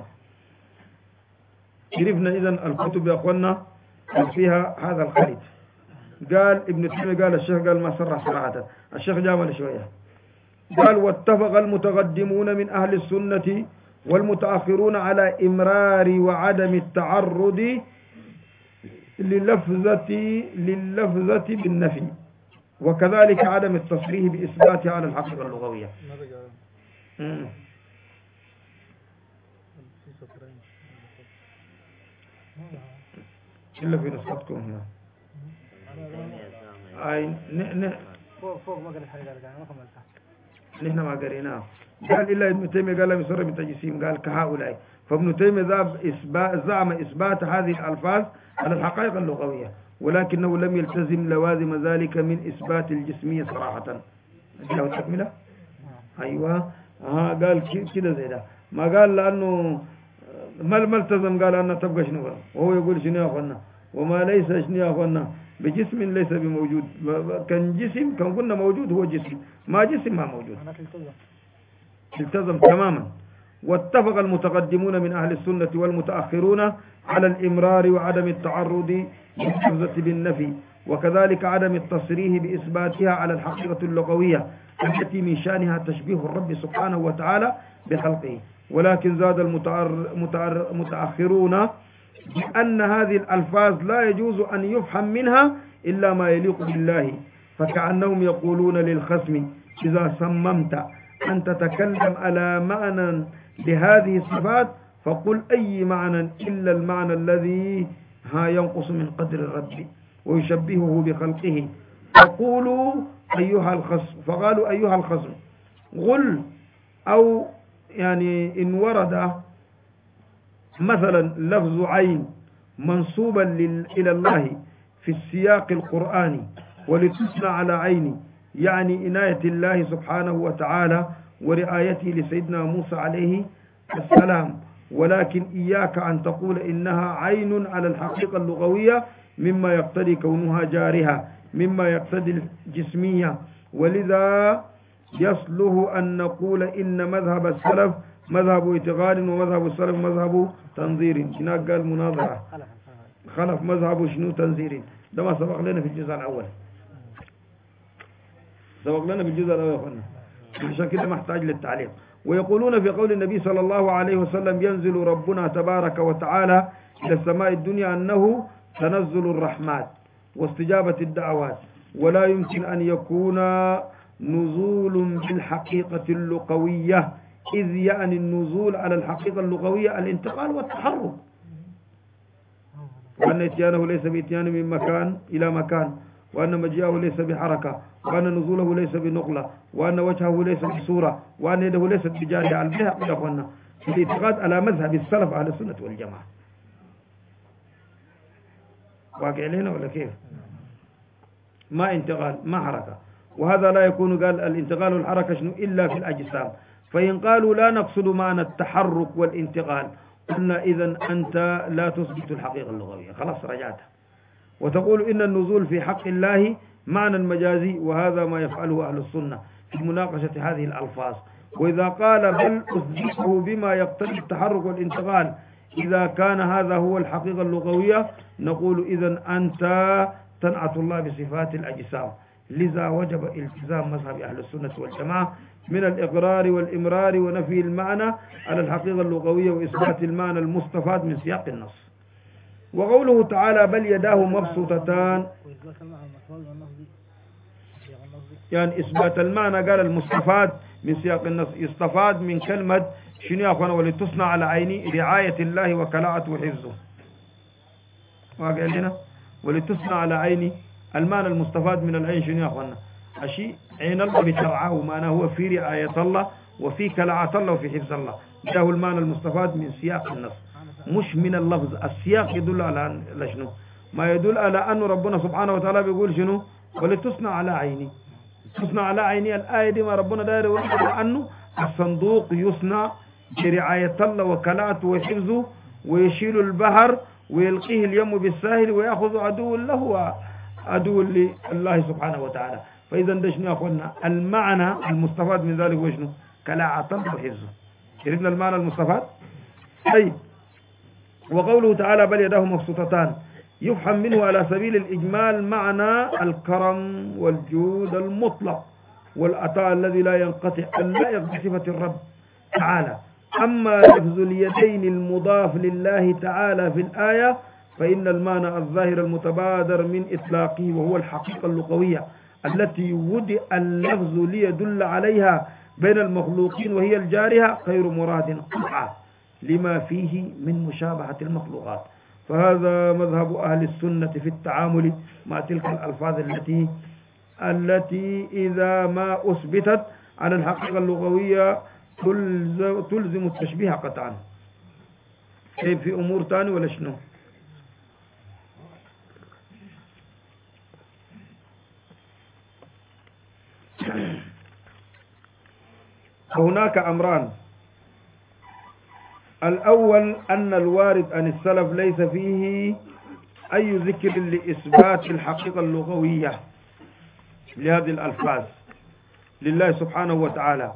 عرفنا إذن الكتب يا أخوانا فيها هذا الخليط. قال ابن تيمية قال الشيخ قال ما صرح صراحة. الشيخ جامل شوية قال واتفق المتقدمون من أهل السنة والمتأخرون على إمرار وعدم التعرض لللفظة بالنفي، وكذلك عدم التصريح بإثباتها على الحقيقة اللغوية. إلا في نسختكم هنا فوق ما قال الحاجة يعني ما كملتها. نحن ما قريناه. قال إلا ابن تيمية قال لم يصر بالتجسيم. قال كهؤلاء. فابن تيمية زعم إثبات هذه الألفاظ على الحقائق اللغوية، ولكنه لم يلتزم لوازم ذلك من إثبات الجسمية صراحة. جاء التكملة. أيوة قال كده زي ده. ما قال لأنه ما التزم. قال أنه تبقى شنو، وهو يقول شنو يا أخوانا وما ليس شنو يا أخوانا بجسم ليس بموجود. كان جسم كان قلنا موجود هو جسم، ما جسم ما موجود. التزم تماما. واتفق المتقدمون من أهل السنة والمتأخرون على الإمرار وعدم التعرض للحفظة بالنفي، وكذلك عدم التصريح بإثباتها على الحقيقة اللغوية التي من شأنها تشبيه الرب سبحانه وتعالى بخلقه. ولكن زاد المتأخرون بأن هذه الألفاظ لا يجوز أن يفهم منها إلا ما يليق بالله، فكأنهم يقولون للخصم إذا صممت أن تتكلم على معنى لهذه الصفات فقل أي معنى إلا المعنى الذي ينقص من قدر الرب ويشبهه بخلقه، فقالوا أيها الخصم غل، أو يعني إن ورد مثلا لفظ عين منصوبا إلى الله في السياق القرآني ولتثنى على عيني، يعني عناية الله سبحانه وتعالى ورعايته لسيدنا موسى عليه السلام، ولكن إياك أن تقول إنها عين على الحقيقة اللغوية مما يقتضي كونها جارها مما يقتضي الجسمية. ولذا يصله أن نقول إن مذهب السلف مذهب اعتقاد ومذهب السلف مذهب تنظير. هناك قال مناظرة خلف مذهب شنو تنظير، ده ما سبق لنا في الجزء الأول، سبق لنا في الجزء الأول يا أخوانا، عشان كده محتاج للتعليق. ويقولون في قول النبي صلى الله عليه وسلم ينزل ربنا تبارك وتعالى إلى السماء الدنيا أنه تنزل الرحمات واستجابة الدعوات، ولا يمكن أن يكون نزول بالحقيقة اللغوية، إذ يعني النزول على الحقيقة اللغوية الانتقال والتحرك، وأن اتيانه ليس باتيان من مكان إلى مكان، وأن مجيئه ليس بحركة، وأن نزوله ليس بنقلة، وأن وجهه ليس بصورة، وأن يده ليست بجارية. على البيع يا أخوانا الاعتقاد على مذهب السلف أهل السنة والجماعة. واقع لنا ولا كيف؟ ما انتقال ما حركة، وهذا لا يكون قال الانتقال والحركة شنو إلا في الأجسام. فإن قالوا لا نقصد معنى التحرك والانتقال قلنا إذن أنت لا تثبت الحقيقة اللغوية، خلاص رجعتها، وتقول إن النزول في حق الله معنى مجازي، وهذا ما يفعله أهل السنة في مناقشة هذه الألفاظ. وإذا قال بل أثبته بما يقتضي التحرك والانتقال إذا كان هذا هو الحقيقة اللغوية نقول إذن أنت تنعت الله بصفات الأجسام. لذا وجب التزام مذهب أهل السنة والجماعة من الإقرار والإمرار ونفي المعنى على الحقيقة اللغوية وإثبات المعنى المستفاد من سياق النص. وقوله تعالى بل يداه مبسوطتان، يعني إثبات المعنى قال المستفاد من سياق النص يستفاد من كلمة شنو يا أخوانا ولتصنع على عيني رعاية الله وكلاءته وحفظه. واقع لنا ولتصنع على عيني المعنى المستفاد من العين شنو يا أخوانا؟ أشي عين الله بترعاه، معناه هو في رعاية الله وفي كلاءة الله وفي حفظ الله، ده هو المعنى المستفاد من سياق النص مش من اللفظ. السياق يدل على شنو؟ ما يدل على أن ربنا سبحانه وتعالى بيقول شنو؟ ولتصنع على عيني. تصنع على عيني الآية دي ما ربنا داير يقول أنه الصندوق يصنع برعاية الله وكلاءته وحفظه، ويشيل البحر ويلقيه اليم بالساهل ويأخذ عدو له وعدو لله سبحانه وتعالى. فإذا ده شنو يا أخوانا؟ المعنى المستفاد من ذلك هو شنو؟ كلاءة الله وحفظه. شربنا المعنى المستفاد؟ طيب. وقوله تعالى بل يداه مبسوطتان يفهم منه على سبيل الإجمال معنى الكرم والجود المطلق والعطاء الذي لا ينقطع اللائق بصفة الرب تعالى. أما لفظ اليدين المضاف لله تعالى في الآية فإن المعنى الظاهر المتبادر من إطلاقه وهو الحقيقة اللغوية التي وضع اللفظ ليدل عليها بين المخلوقين وهي الجارحة غير مراد قطعا لما فيه من مشابهة المخلوقات. فهذا مذهب أهل السنة في التعامل مع تلك الألفاظ التي إذا ما أثبتت على الحقيقة اللغوية تلزم التشبيه قطعا. في أمور تاني ولا شنو؟ هناك أمران. الأول أن الوارد عن السلف ليس فيه أي ذكر لإثبات الحقيقة اللغوية لهذه الألفاظ لله سبحانه وتعالى،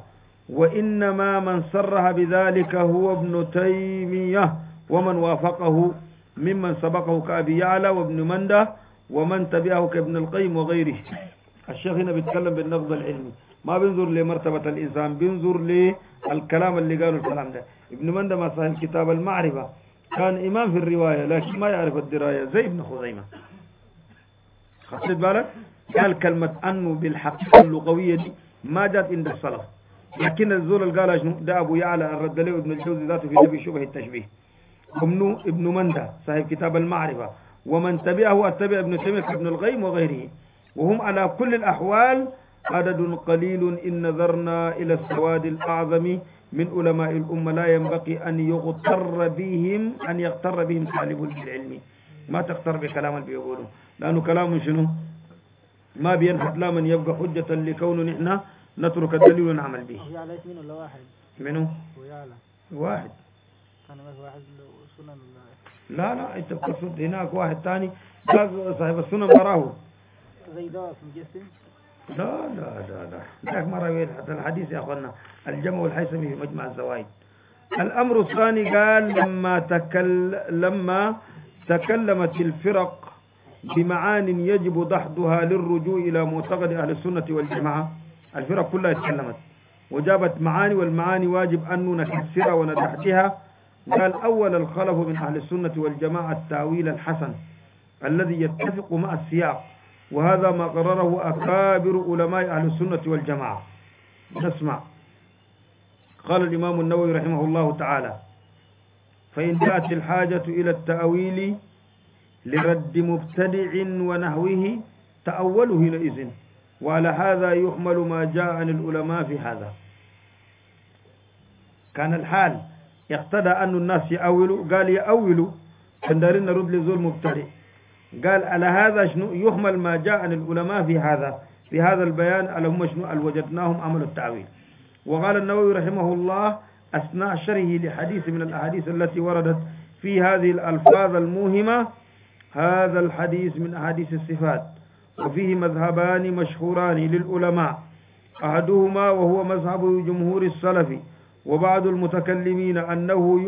وإنما من صرح بذلك هو ابن تيمية ومن وافقه ممن سبقه كأبي يعلى وابن منده ومن تبعه كابن القيم وغيره. الشيخ هنا بيتكلم بالنقد العلمي، ما بينظر لمرتبة الإنسان، بينظر للكلام اللي قاله الكلام ده. ابن منده ما صاحب كتاب المعرفة كان إمام في الرواية لكن ما يعرف الدراية زي ابن خزيمة. خطيت بالك؟ قال كلمة أنه بالحقيقة اللغوية دي ما جات عند السلف، لكن الزول اللي قال شنو ده أبو يعلى الرد له ابن الجوزي ذاته في نبي شبه التشبيه. ابن منده صاحب كتاب المعرفة ومن تبعه اتبع ابن تيمية ابن القيم وغيره، وهم على كل الأحوال عدد قليل إن نظرنا إلى السواد الأعظم من علماء الأمة لا ينبغي أن يغتر بهم طالب العلم. ما تغتر بكلام اللي بيقولوا، لأنه كلام شنو ما بينحط لا من يبقى حجة لكونه نحن نترك الدليل ونعمل به. ويعلى اثنين ولا واحد؟ منه؟ ويعلى واحد. كان بس واحد سنن لا انت بتقصد هناك واحد ثاني صاحب السنن براه زي ده مجسم. لا ذاك ما روي الحديث يا اخوانا، الجمع والحيثمي في مجمع الزوائد. الامر الثاني قال لما تكلمت الفرق بمعان يجب دحضها للرجوع الى معتقد اهل السنه والجماعه، الفرق كلها اتكلمت وجابت معاني، والمعاني واجب ان نكسرها وندحضها. قال أول الخلف من أهل السنة والجماعة التأويل الحسن الذي يتفق مع السياق، وهذا ما قرره أكابر علماء أهل السنة والجماعة. نسمع. قال الإمام النووي رحمه الله تعالى: فإن جاءت الحاجة إلى التأويل لرد مبتدع ونحوه تأوله حينئذ، وعلى هذا يحمل ما جاء عن العلماء في هذا. كان الحال يقتضى أن الناس يأولوا، قال يأولوا فندرين نرد لزول مبتدئ. قال على هذا شنو يحمل ما جاء عن العلماء في هذا البيان على هم شنو وجدناهم عملوا التعويل. وقال النووي رحمه الله أثناء شرحه لحديث من الأحاديث التي وردت في هذه الألفاظ الموهمة: هذا الحديث من أحاديث الصفات، وفيه مذهبان مشهوران للعلماء، أحدهما وهو مذهب جمهور السلف وبعض المتكلمين أنه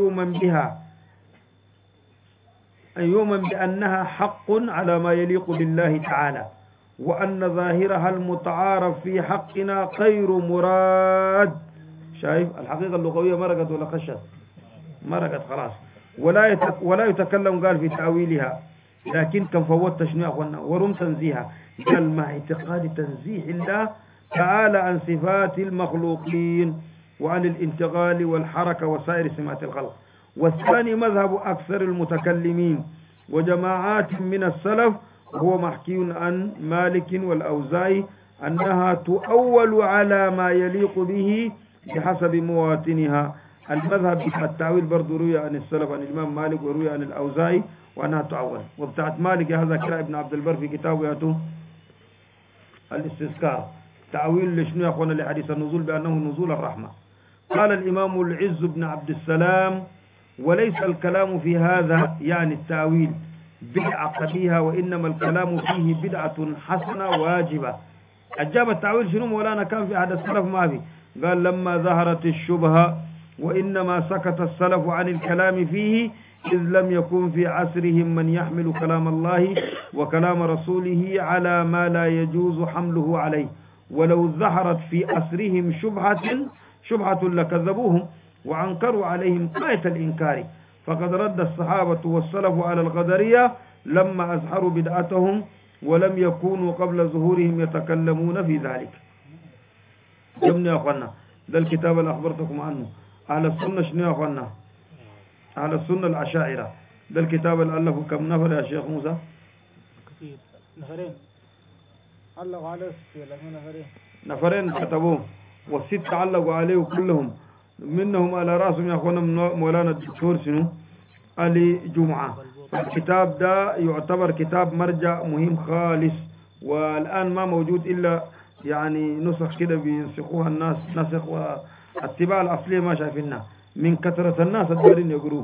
يؤمن بأنها حق على ما يليق بالله تعالى، وأن ظاهرها المتعارف في حقنا غير مراد. شايف الحقيقة اللغوية مرقت ولا خشت؟ مرقت خلاص. ولا يتكلم قال في تأويلها، لكن كان فوت تشنيع ورم تنزيها. قال مع اعتقاد تنزيه الله تعالى عن صفات المخلوقين وعن الانتقال والحركة وسائر سمات الخلق. والثاني مذهب أكثر المتكلمين وجماعات من السلف، وهو محكي عن مالك والأوزاعي أنها تؤول على ما يليق به بحسب مواطنها. المذهب التأويل برضو روي عن السلف عن الإمام مالك وروي عن الأوزاعي وأنها تؤول. وبتاعت مالك هذا كلا ابن عبد البر في كتابه الاستذكار تأويل لشنو يا أخوانا لحديث النزول بأنه نزول الرحمة. قال الإمام العز بن عبد السلام: وليس الكلام في هذا يعني التأويل بدعة قبيحة، وإنما الكلام فيه بدعة حسنة واجبة. أجاب التأويل شنو مولانا كان في أحد السلف ما في؟ قال لما ظهرت الشبهة وإنما سكت السلف عن الكلام فيه إذ لم يكن في عصرهم من يحمل كلام الله وكلام رسوله على ما لا يجوز حمله عليه، ولو ظهرت في عصرهم شبهة لكذبوهم وعنكروا عليهم غاية الإنكار. فقد رد الصحابة والسلف على القدرية لما أظهروا بدعتهم ولم يكونوا قبل ظهورهم يتكلمون في ذلك. جمنا يا أخوانا ده الكتاب اللي أخبرتكم عنه. أهل السنة شنو يا أخوانا؟ أهل السنة الأشاعرة. ده الكتاب اللي ألفه كم نفر يا شيخ موسى؟ كثير، نفرين علقوا عليه، نفرين كتبوه، والست علقوا عليه كلهم، منهم على رأسهم يا أخوانا مولانا الدكتور شنو؟ علي جمعة. الكتاب ده يعتبر كتاب مرجع مهم خالص، والآن ما موجود إلا يعني نسخ كده بينسخوها الناس نسخ، والاتباع الأصلية ما شايفينها من كثرة الناس الدارين يقروه.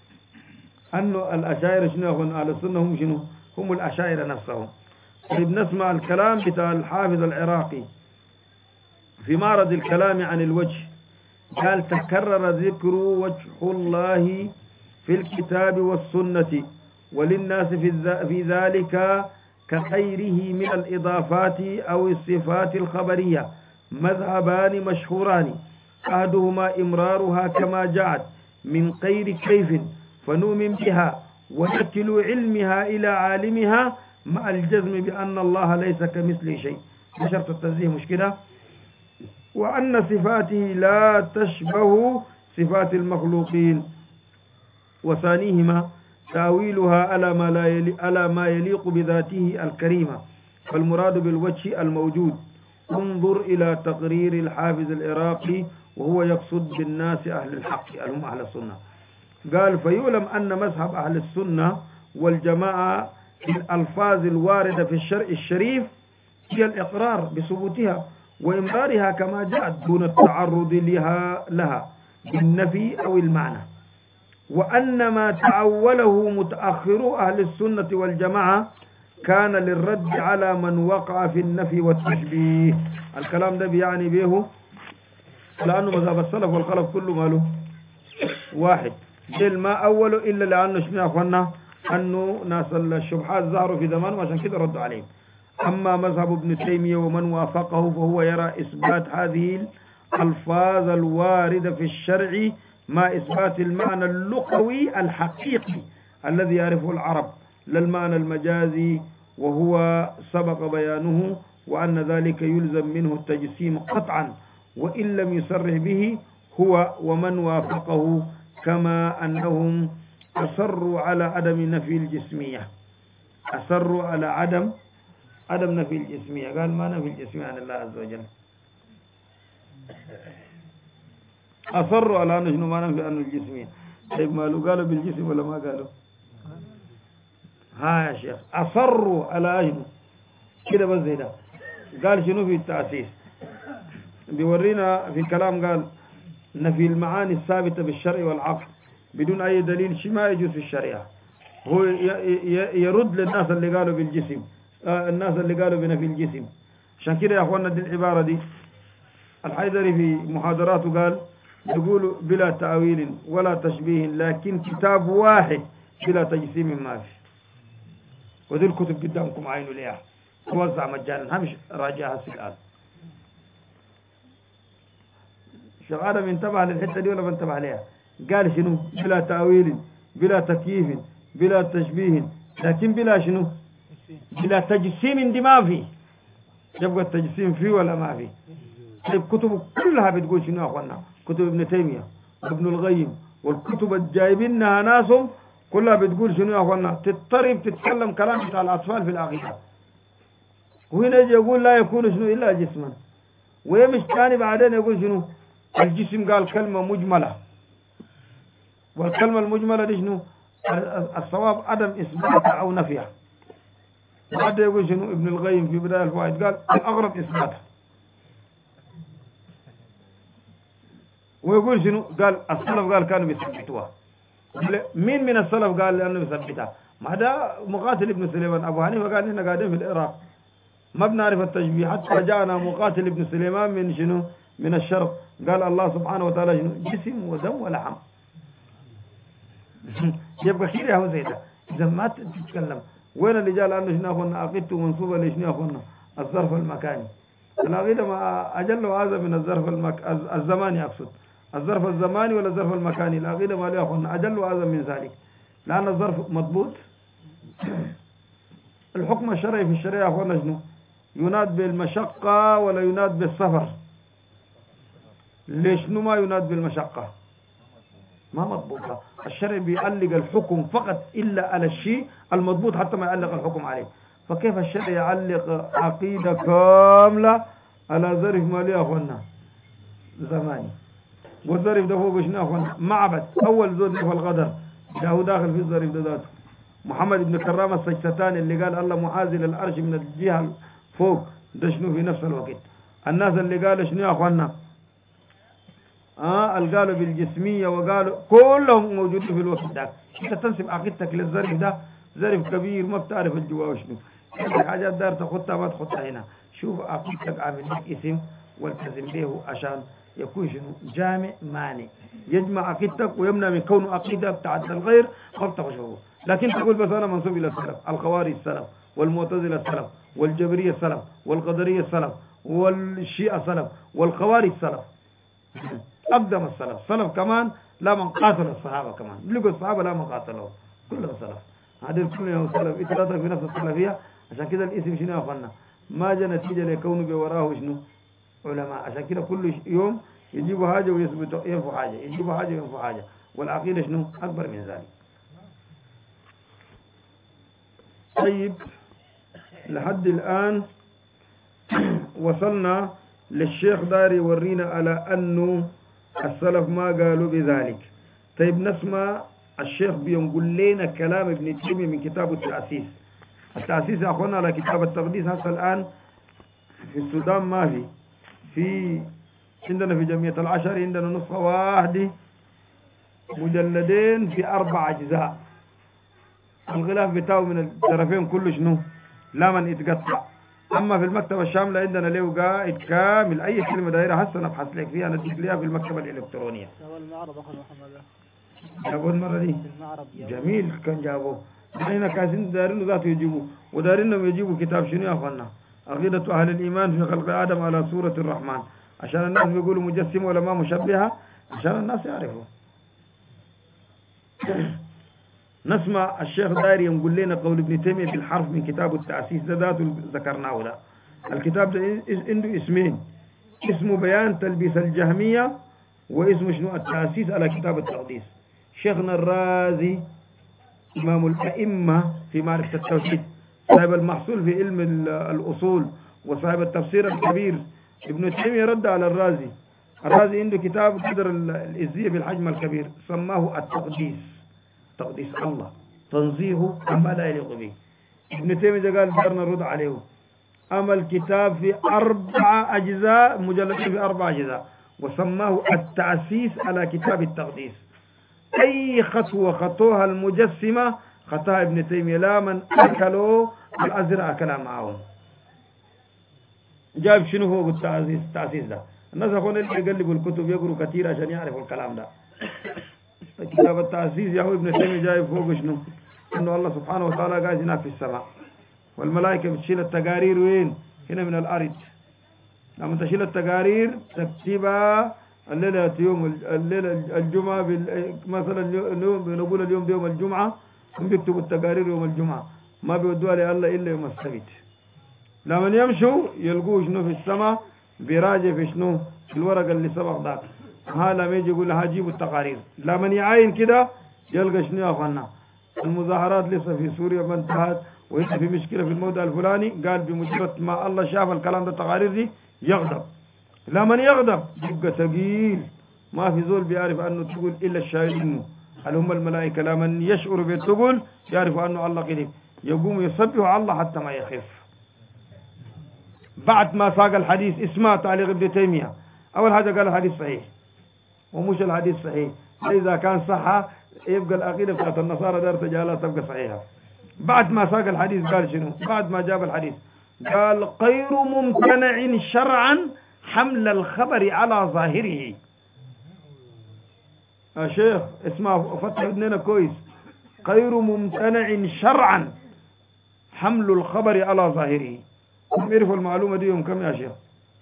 أنه الأشاعرة شنو يا أخوانا؟ أهل السنة هم شنو؟ هم الأشاعرة نفسهم. طيب نسمع الكلام بتاع الحافظ العراقي في معرض الكلام عن الوجه قال تكرر ذكر وجه الله في الكتاب والسنة وللناس في ذلك كغيره من الإضافات أو الصفات الخبرية مذهبان مشهوران أحدهما إمرارها كما جاءت من غير كيف فنؤمن بها ونكل علمها إلى عالمها مع الجزم بأن الله ليس كمثله شيء بشرط التنزيه مشكلة، وأن صفاته لا تشبه صفات المخلوقين، وثانيهما تأويلها على ما يليق بذاته الكريمة، فالمراد بالوجه الموجود. انظر إلى تقرير الحافظ العراقي وهو يقصد بالناس أهل الحق هم أهل السنة. قال فيعلم أن مذهب أهل السنة والجماعة في الألفاظ الواردة في الشرع الشريف هي الإقرار بثبوتها وإمرارها كما جاءت دون التعرض لها بالنفي أو المعنى، وأن ما تعوله متأخر أهل السنة والجماعة كان للرد على من وقع في النفي والتشبيه. الكلام ده بيعني به لأنه مذهب السلف والخلف كله ماله واحد، دل ما أوله إلا لأنه شنو أخوانا أنه ناس الشبهات ظهروا في زمان وعشان كده ردوا عليهم. أما مذهب ابن تيمية ومن وافقه فهو يرى إثبات هذه الألفاظ الواردة في الشرع مع إثبات المعنى اللغوي الحقيقي الذي يعرفه العرب لا المعنى المجازي، وهو سبق بيانه، وأن ذلك يلزم منه التجسيم قطعا وإن لم يصرح به هو ومن وافقه، كما أنهم أصروا على عدم نفي الجسمية، أصروا على عدم نفي الجسمية. قال ما نفي الجسمية عن الله عز وجل، أصروا على أنه شنو ما نفي عن الجسمية. طيب ما قالوا بالجسم ولا ما قالوا؟ ها يا شيخ أصروا على أجنه كده بس ده. قال شنو في التأسيس بيورينا في كلام، قال نفي المعاني الثابتة بالشرع والعقل بدون أي دليل شيء ما يجوز في الشريعة. هو يرد للناس اللي قالوا بالجسم، الناس اللي قالوا بنفي الجسم. عشان كده يا أخوانا دي العبارة دي الحيدري في محاضراته قال يقول بلا تأويل ولا تشبيه لكن كتاب واحد بلا تجسيم ما في، وذي الكتب قدامكم عينوا ليها توزع مجانا همش راجعها الآن. شيخ آدم انتبه للحتة دي ولا ما انتبه عليها؟ قال شنو بلا تأويل بلا تكييف بلا تشبيه لكن بلا شنو بلا تجسيم دي ما في. يبقى التجسيم فيه ولا ما فيه؟ طيب كتب كلها بتقول شنو يا اخوانا؟ كتب ابن تيمية وابن القيم والكتب الجايبينها ناسهم كلها بتقول شنو يا اخوانا؟ تضطرب تتكلم كلام بتاع الأطفال في العقيدة، وهنا يجي يقول لا يكون شنو إلا جسما، ويمش ثاني بعدين يقول شنو الجسم قال كلمة مجملة، والكلمة المجملة دي شنو الصواب عدم إثباتها أو نفيها. بعد يقول شنو ابن القيم في بداية الفوائد قال الأغرب إثباتها، ويقول شنو قال السلف قال كانوا بيثبتوها. مين من السلف قال لأنه بيثبتها؟ ما ده مقاتل ابن سليمان. أبو حنيفة قال إننا قاعدين في العراق ما بنعرف التشبيه، حتى جاءنا مقاتل ابن سليمان من شنو من الشرق قال الله سبحانه وتعالى شنو جسم ودم ولحم. يبقى خير يا هو زي ده. إذا ما تتكلم وين اللي جاء لأنه شنو أخونا عقيدته منصوبة لشنو أخونا الظرف المكاني. العقيدة ما أجل هذا من الظرف الزماني، أقصد الظرف الزماني ولا الظرف المكاني. العقيدة ما لي أخونا أجل هذا من ذلك، لأن الظرف مضبوط. الحكم الشرعي في الشريعة أخونا شنو يناد بالمشقة ولا يناد بالسفر؟ ليش ما يناد بالمشقة؟ ما مضبوطة. الشرع بيعلق الحكم فقط إلا على الشيء المضبوط حتى ما يعلق الحكم عليه. فكيف الشرع يعلق عقيدة كاملة على ظرف مالي يا أخوانا زماني؟ والظرف ده فوق شنو يا أخوانا معبد أول زود في الغدر ده هو داخل في الظرف ده ذاته. محمد بن كرام السجستاني اللي قال الله معازل الأرش من الجهة فوق ده شنو في نفس الوقت. الناس اللي قالوا شنو يا أخوانا اللي قالوا بالجسمية وقالوا كلهم موجودين في الوقت ده. انت تنسب عقيدتك للظرف ده ظرف كبير ما بتعرف الجواب شنو. عندك حاجات دار تاخدها ما تاخدها هنا. شوف عقيدتك عامل لك اسم والتزم به عشان يكون شنو جامع مانع يجمع عقيدتك ويمنع من كونه عقيدة بتاعت الغير ما بتخشوه. لكن تقول بس أنا منسوب إلى السلف، الخوارج السلف والمعتزلة السلف والجبرية السلف والقدرية السلف والشيعة السلف والخوارج السلف أقدم السلف سلف كمان لا من قاتل الصحابة كمان لقوا الصحابة لا من قاتلهم كلهم سلف. هذه كلهم سلف إثلاثة في نفس السلفية. عشان كده الاسم شنو يا أخوانا ما جاء نتيجة لكونه بوراه شنو علماء. عشان كده كل يوم يجيبوا حاجة ويثبتوا ينفوا حاجة يجيبوا حاجة وينفوا حاجة. والعقيدة شنو أكبر من ذلك. طيب لحد الآن وصلنا للشيخ داري يورينا على أنه السلف ما قالوا بذلك. طيب نسمع الشيخ بيقول لنا كلام ابن تيمية من كتاب التأسيس. التأسيس يا أخوانا على كتاب التقديس هسه الآن في السودان ما في عندنا في جمعية العشر عندنا نسخة واحدة مجلدين في 4 أجزاء. الغلاف بتاعه من الطرفين كله شنو لا من يتقطع. أما في المكتبة الشاملة عندنا له قائد كامل أي كلمة دايرة هسه نبحث لك فيها نديك ليها في المكتبة الإلكترونية. المعرض أخذ محمد جابوه المرة دي جميل كان جابوه. نحن كاسين دارين ذاته يجيبوه ودارينهم يجيبوا كتاب شنو يا أخوانا عقيدة أهل الإيمان في خلق آدم على صورة الرحمن عشان الناس بيقولوا مجسمة ولا ما مشبهة عشان الناس يعرفوا. نسمع الشيخ داري يقول لنا قول ابن تيمية في الحرف من كتاب التأسيس ده ذاته ذكرناه ده. الكتاب ده عنده اسمين اسمه بيان تلبيس الجهمية واسمه شنو التأسيس على كتاب التقديس. شيخنا الرازي إمام الأئمة في معرفة التوحيد صاحب المحصول في علم الأصول وصاحب التفسير الكبير ابن تيمية رد على الرازي. الرازي عنده كتاب قدر الإزية بالحجم الكبير سماه التقديس تقديس الله تنزيهه عما لا يليق به. ابن تيمية قال دارنا نرد عليه. أما الكتاب في 4 أجزاء مجلدين في 4 أجزاء وسماه التأسيس على كتاب التقديس. أي خطوة خطوها المجسمة خطاها ابن تيمية لا من أكلوا الأزرع أكلها معهم. جايب شنو هو التأسيس ده. الناس أخونا اللي يقلبوا الكتب يقروا كثير عشان يعرفوا الكلام ده. كتاب التأسيس يا هو ابن تيمية جايب فوق شنو إنه الله سبحانه وتعالى قاعد هناك في السماء والملائكة بتشيل التقارير وين هنا من الأرض. لما تشيل التقارير تكتبها الليلة يوم الليلة الجمعة مثلا بنقول اليوم يوم الجمعة هم بيكتبوا التقارير يوم الجمعة ما بيودوها لله إلا يوم السبت. لما يمشوا يلقوا شنو في السماء بيراجع في شنو في الورقة اللي سبق ذاك. لما يجي يقول لها جيبوا التقارير لما يعاين كده يلقى شنو يا أخوانا المظاهرات لسه في سوريا ما انتهت وهي في مشكلة في الموضوع الفلاني. قال بمجرد ما الله شاف الكلام ده التقارير دي يغضب. لما يغضب يبقى ثقيل ما في زول بيعرف أنه تقول إلا الشاهدين هل هم الملائكة. لما يشعر بالتقول يعرف أنه الله قريب يقوم يصبح الله حتى ما يخف. بعد ما ساق الحديث اسمع تعليق ابن تيمية. أول حاجة قال الحديث صحيح ومش الحديث صحيح. إذا كان صح يبقى العقيدة بتاعت النصارى دار تجعلها تبقى صحيحة. بعد ما ساق الحديث قال شنو بعد ما جاب الحديث قال غير ممتنع شرعا حمل الخبر على ظاهره. يا شيخ اسمع فتح ودننا كويس. غير ممتنع شرعا حمل الخبر على ظاهره. هم يعرفوا المعلومة دي يوم كم يا شيخ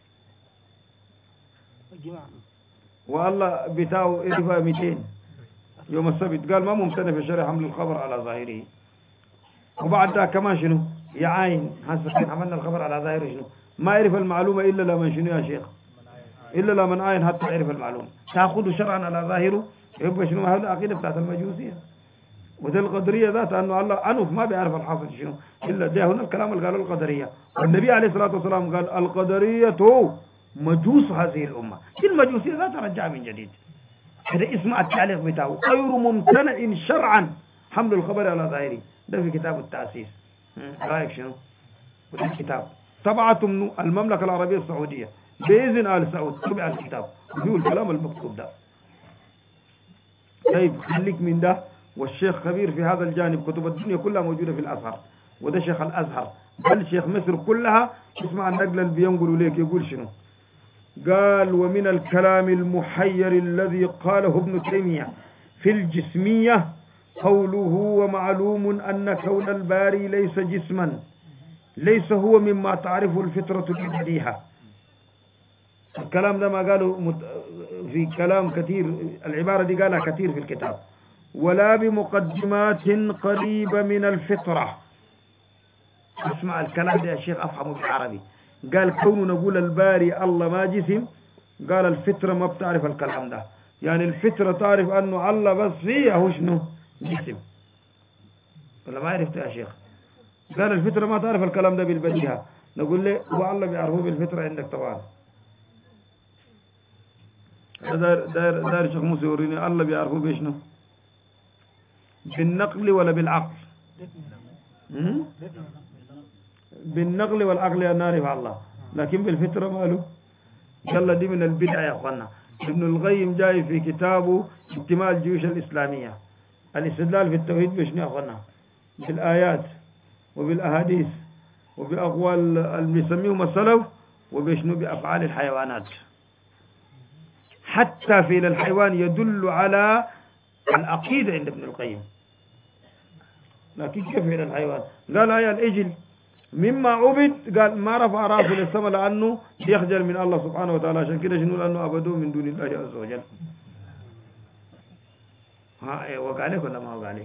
الجمعة والله بتاعه يعرفها 200 يوم السبت. قال ما ممتنع في الشرع حمل الخبر على ظاهره. وبعد ذا كمان شنو يعاين هسه كان عملنا الخبر على ظاهره شنو ما يعرف المعلومة إلا لمن شنو يا شيخ إلا لمن عاين حتى يعرف المعلومة. تأخذ شرعا على ظاهره يبقى شنو هذا العقيدة بتاعت المجوسية. وده القدرية ذات أنه الله أنف ما بيعرف الحاصل شنو إلا ده هنا الكلام اللي قاله القدرية. والنبي عليه الصلاة والسلام قال القدرية مجوس هذه الأمة. المجوسية ذات رجع من جديد. هذا اسم التعليق بتاعه غير ممتنع شرعا حمل الخبر على ظاهره. ده في كتاب التأسيس. رأيك شنو وده الكتاب طبعته من المملكة العربية السعودية بإذن آل سعود طبع الكتاب وفيه الكلام المكتوب ده. طيب خليك من ده. والشيخ خبير في هذا الجانب كتب الدنيا كلها موجودة في الأزهر وده شيخ الأزهر بل شيخ مصر كلها اسمع النقل اللي بينقلوا ليك يقول شنو قال ومن الكلام المحير الذي قاله ابن تيمية في الجسمية قوله ومعلوم أن كون الباري ليس جسما ليس هو مما تعرف الفطرة البديهة. الكلام ده ما قالوا في كلام كثير، العبارة دي قالها كثير في الكتاب. ولا بمقدمات قريبة من الفطرة. اسمع الكلام ده يا شيخ أفهمه بالعربي. قال كون نقول الباري الله ما جسم، قال الفطرة ما بتعرف الكلام ده، يعني الفطرة تعرف أنه الله بس فيه هو شنو جسم، ولا ما عرفت يا شيخ؟ قال الفطرة ما تعرف الكلام ده بالبديهة. نقول له هو الله بيعرفوه بالفطرة عندك طبعا. داير شيخ موسى يوريني الله بيعرفوه بشنو؟ بالنقل ولا بالعقل؟ بالنقل والعقل يا نعرف الله، لكن بالفطرة ماله؟ يلا دي من البدع يا اخوانا. ابن القيم جاي في كتابه اجتماع الجيوش الإسلامية الاستدلال في التوحيد بشنو يا اخوانا؟ بالآيات وبالأحاديث وبأقوال اللي بيسميهم السلف، وبشنو؟ بأفعال الحيوانات. حتى في الحيوان يدل على العقيدة عند ابن القيم، لكن كيف إلى الحيوان؟ قال هيا الإجل مما عبد، قال ما رفع راسه للسماء لأنه يخجل من الله سبحانه وتعالى، عشان كده شنو؟ لأنه عبدوه من دون الله عز وجل. ها وقع عليك ولا ما وقع عليك؟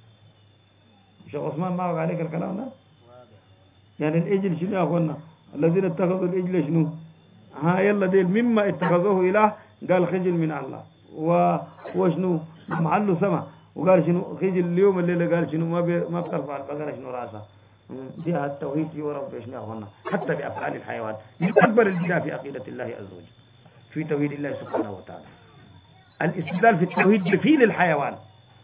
شيخ عثمان ما وقع عليك الكلام ده؟ يعني الإجل شنو يا أخوانا؟ الذين اتخذوا الإجل شنو؟ ها يلا ديل مما اتخذوه إله، قال خجل من الله وشنو؟ محله سما، وقال شنو؟ خجل اليوم الليلة، قال شنو؟ ما بترفع البقرة شنو راسها. فيها التوحيد يورب بشنو يا أخوانا؟ حتى بأفعال الحيوان. من أكبر البدع في عقيدة الله عز وجل في توحيد الله سبحانه وتعالى الاستدلال في التوحيد بفيل الحيوان.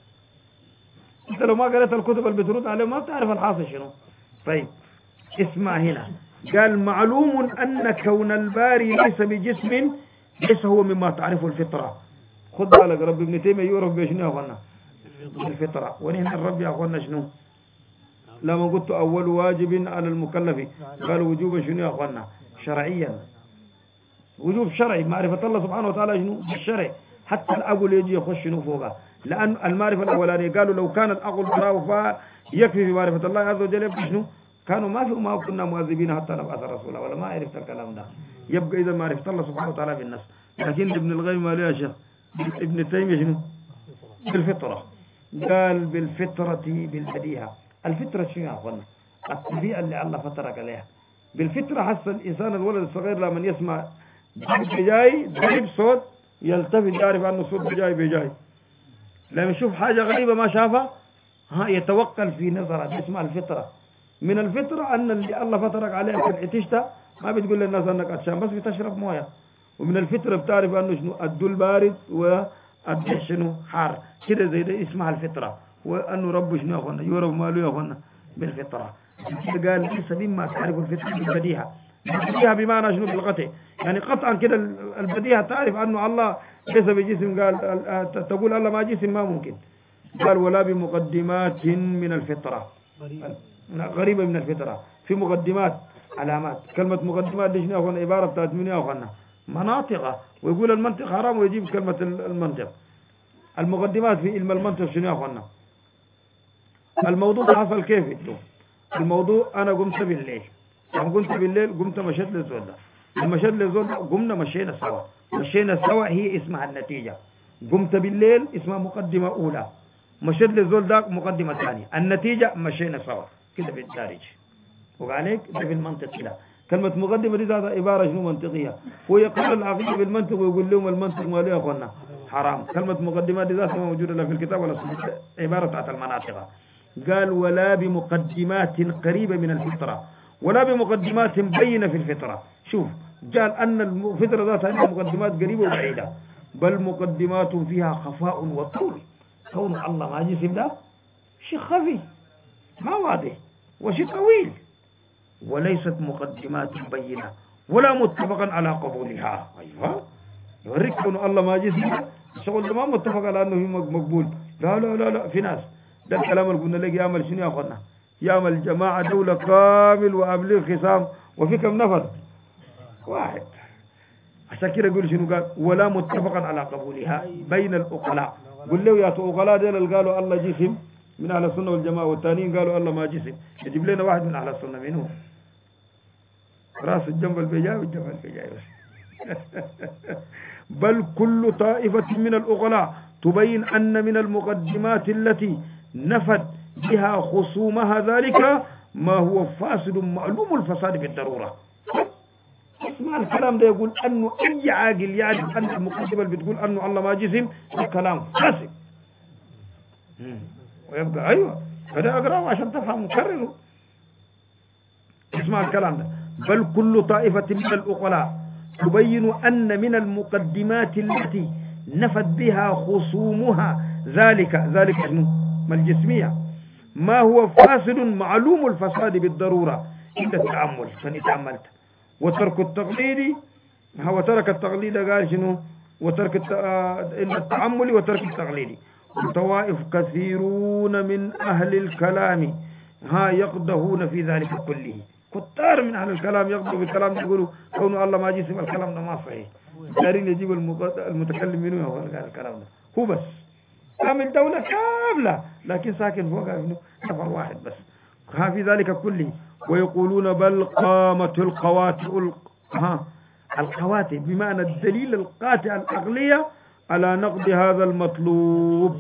انت لو ما قرأت الكتب اللي بترد عليه ما بتعرف الحاصل شنو. طيب اسمع هنا، قال معلوم أن كون الباري ليس بجسم ليس هو مما تعرفه الفطرة. خد بالك رب ابن تيمية يعرف بشنو يا أخوانا؟ الفطرة. ونحن الرب يا أخوانا شنو؟ لما قلت أول واجب على المكلف، قالوا وجوبا شنو يا أخوانا؟ شرعيا، وجوب شرعي، معرفة الله سبحانه وتعالى شنو؟ بالشرع. حتى الأقل يجي يخش شنو فوقها، لأن المعرفة الأولانية قالوا لو كان الأقل براه فيكفي في معرفة الله عز وجل، يبقى شنو؟ كانوا ما كنا مؤذبين حتى نبعث رسولا، ولا ما عرفت الكلام ده. يبقى إذا معرفة الله سبحانه وتعالى بالنفس. لكن ابن القيم قال يا شيخ ابن تيمية شنو؟ بالفطرة. قال بالفطرة بالبديهة. الفطرة شنو يا أخوانا؟ الطبيعة اللي الله فطرك عليها. بالفطرة حس الإنسان الولد الصغير لما يسمع بجاي ضرب صوت يلتفت يعرف أنه صوت بجاي. لما يشوف حاجة غريبة ما شافها يتوكل في نظرة، اسمها الفطرة. من الفطرة أن اللي الله فطرك عليها في عتشتة ما بتقول للناس أنك عطشان، بس بتشرب موية. ومن الفطرة بتعرف أنه شنو الدول بارد والدح شنو حار كده، زي ده اسمها الفطرة. وأنه رب شنو يا أخوانا؟ يورب ماله يا أخوانا؟ بالفطرة. قال ليس مما تعرف الفطرة بالبديهة. البديهة بمعنى شنو؟ بالقطع، يعني قطعا كده البديهة تعرف أنه الله ليس بجسم. قال تقول الله ما جسم ما ممكن. قال ولا بمقدمات من الفطرة، غريبة من الفطرة. في مقدمات علامات. كلمة مقدمات دي شنو يا أخوانا؟ عبارة بتاعت من يا أخوانا؟ مناطق. ويقول المنطق حرام ويجيب كلمة المنطق. المقدمات في علم المنطق شنو يا أخوانا؟ الموضوع حصل كيف انتو؟ الموضوع أنا قمت بالليل، لما قمت بالليل قمت مشيت للزول ده، لما مشيت للزول ده قمنا مشينا سوا هي اسمها النتيجة. قمت بالليل اسمها مقدمة أولى، مشيت للزول ده مقدمة ثانية، النتيجة مشينا سوا كده بالدارج. وعليك ده في المنطق كده. كلمة مقدمة دي ذات عبارة شنو؟ منطقية. هو يقول العقيدة بالمنطق ويقول لهم المنطق مالي يا أخوانا؟ حرام. كلمة مقدمات دي ذات ما موجودة لا في الكتاب ولا في عبارة بتاعت المناطق. قال ولا بمقدمات قريبة من الفطرة ولا بمقدمات بينة في الفطرة. شوف قال أن الفطرة ذات عندها مقدمات قريبة وبعيدة، بل مقدمات فيها خفاء وطول. كون الله ما جسم ده شيء خفي ما واضح وشيء طويل، وليست مقدمات بينة ولا متفقا على قبولها. أيوة يوريك كون الله ما جسم الشغل ما متفق على أنه مقبول. لا في ناس ده الكلام اللي قلنا لك يعمل شنو يا أخوانا؟ يعمل جماعة دولة كامل وأبلغ خصام، وفي كم نفر؟ واحد. شكير يقول شنو قال ولا متفقا على قبولها بين الأقلاء. قل له يا أقلاء ديل قالوا الله جسم من أهل السنة والجماعة، والثانيين قالوا الله ما جسم. يجيب لنا واحد من أهل السنة منه راس الجنب البيجاي والجنب البيجاي بس. بل كل طائفة من الأقلاء تبين أن من المقدمات التي نفت بها خصومها ذلك ما هو فاسد معلوم الفساد بالضرورة. اسمع الكلام ده يقول أنه أي عاقل يعرف أن المقدمة اللي بتقول أنه الله ما جسم الكلام فاسد. ويبقى أيوة هذا أقرأه عشان تفهم مكرره. اسمع الكلام ده بل كل طائفة من الأقلاء تبين أن من المقدمات التي نفت بها خصومها ذلك ما الجسمية ما هو فاسد معلوم الفساد بالضرورة إلا التأمل فنتأملت وترك التقليد. هو ترك التقليد قال شنو وترك إلا التأمل وترك التقليد. وطوائف كثيرون من أهل الكلام يقدهون في ذلك كله. كتار من أهل الكلام يقدروا بالكلام يقولوا كون الله ما جسم الكلام ده ما صحيح. دارين يجيب المتكلم منه هو الكلام ده هو بس عامل دولة كاملة لكن ساكن فوق نفر واحد بس في ذلك كله. ويقولون بل قامت القواتل بمعنى الدليل القاطع العقلية على نقد هذا المطلوب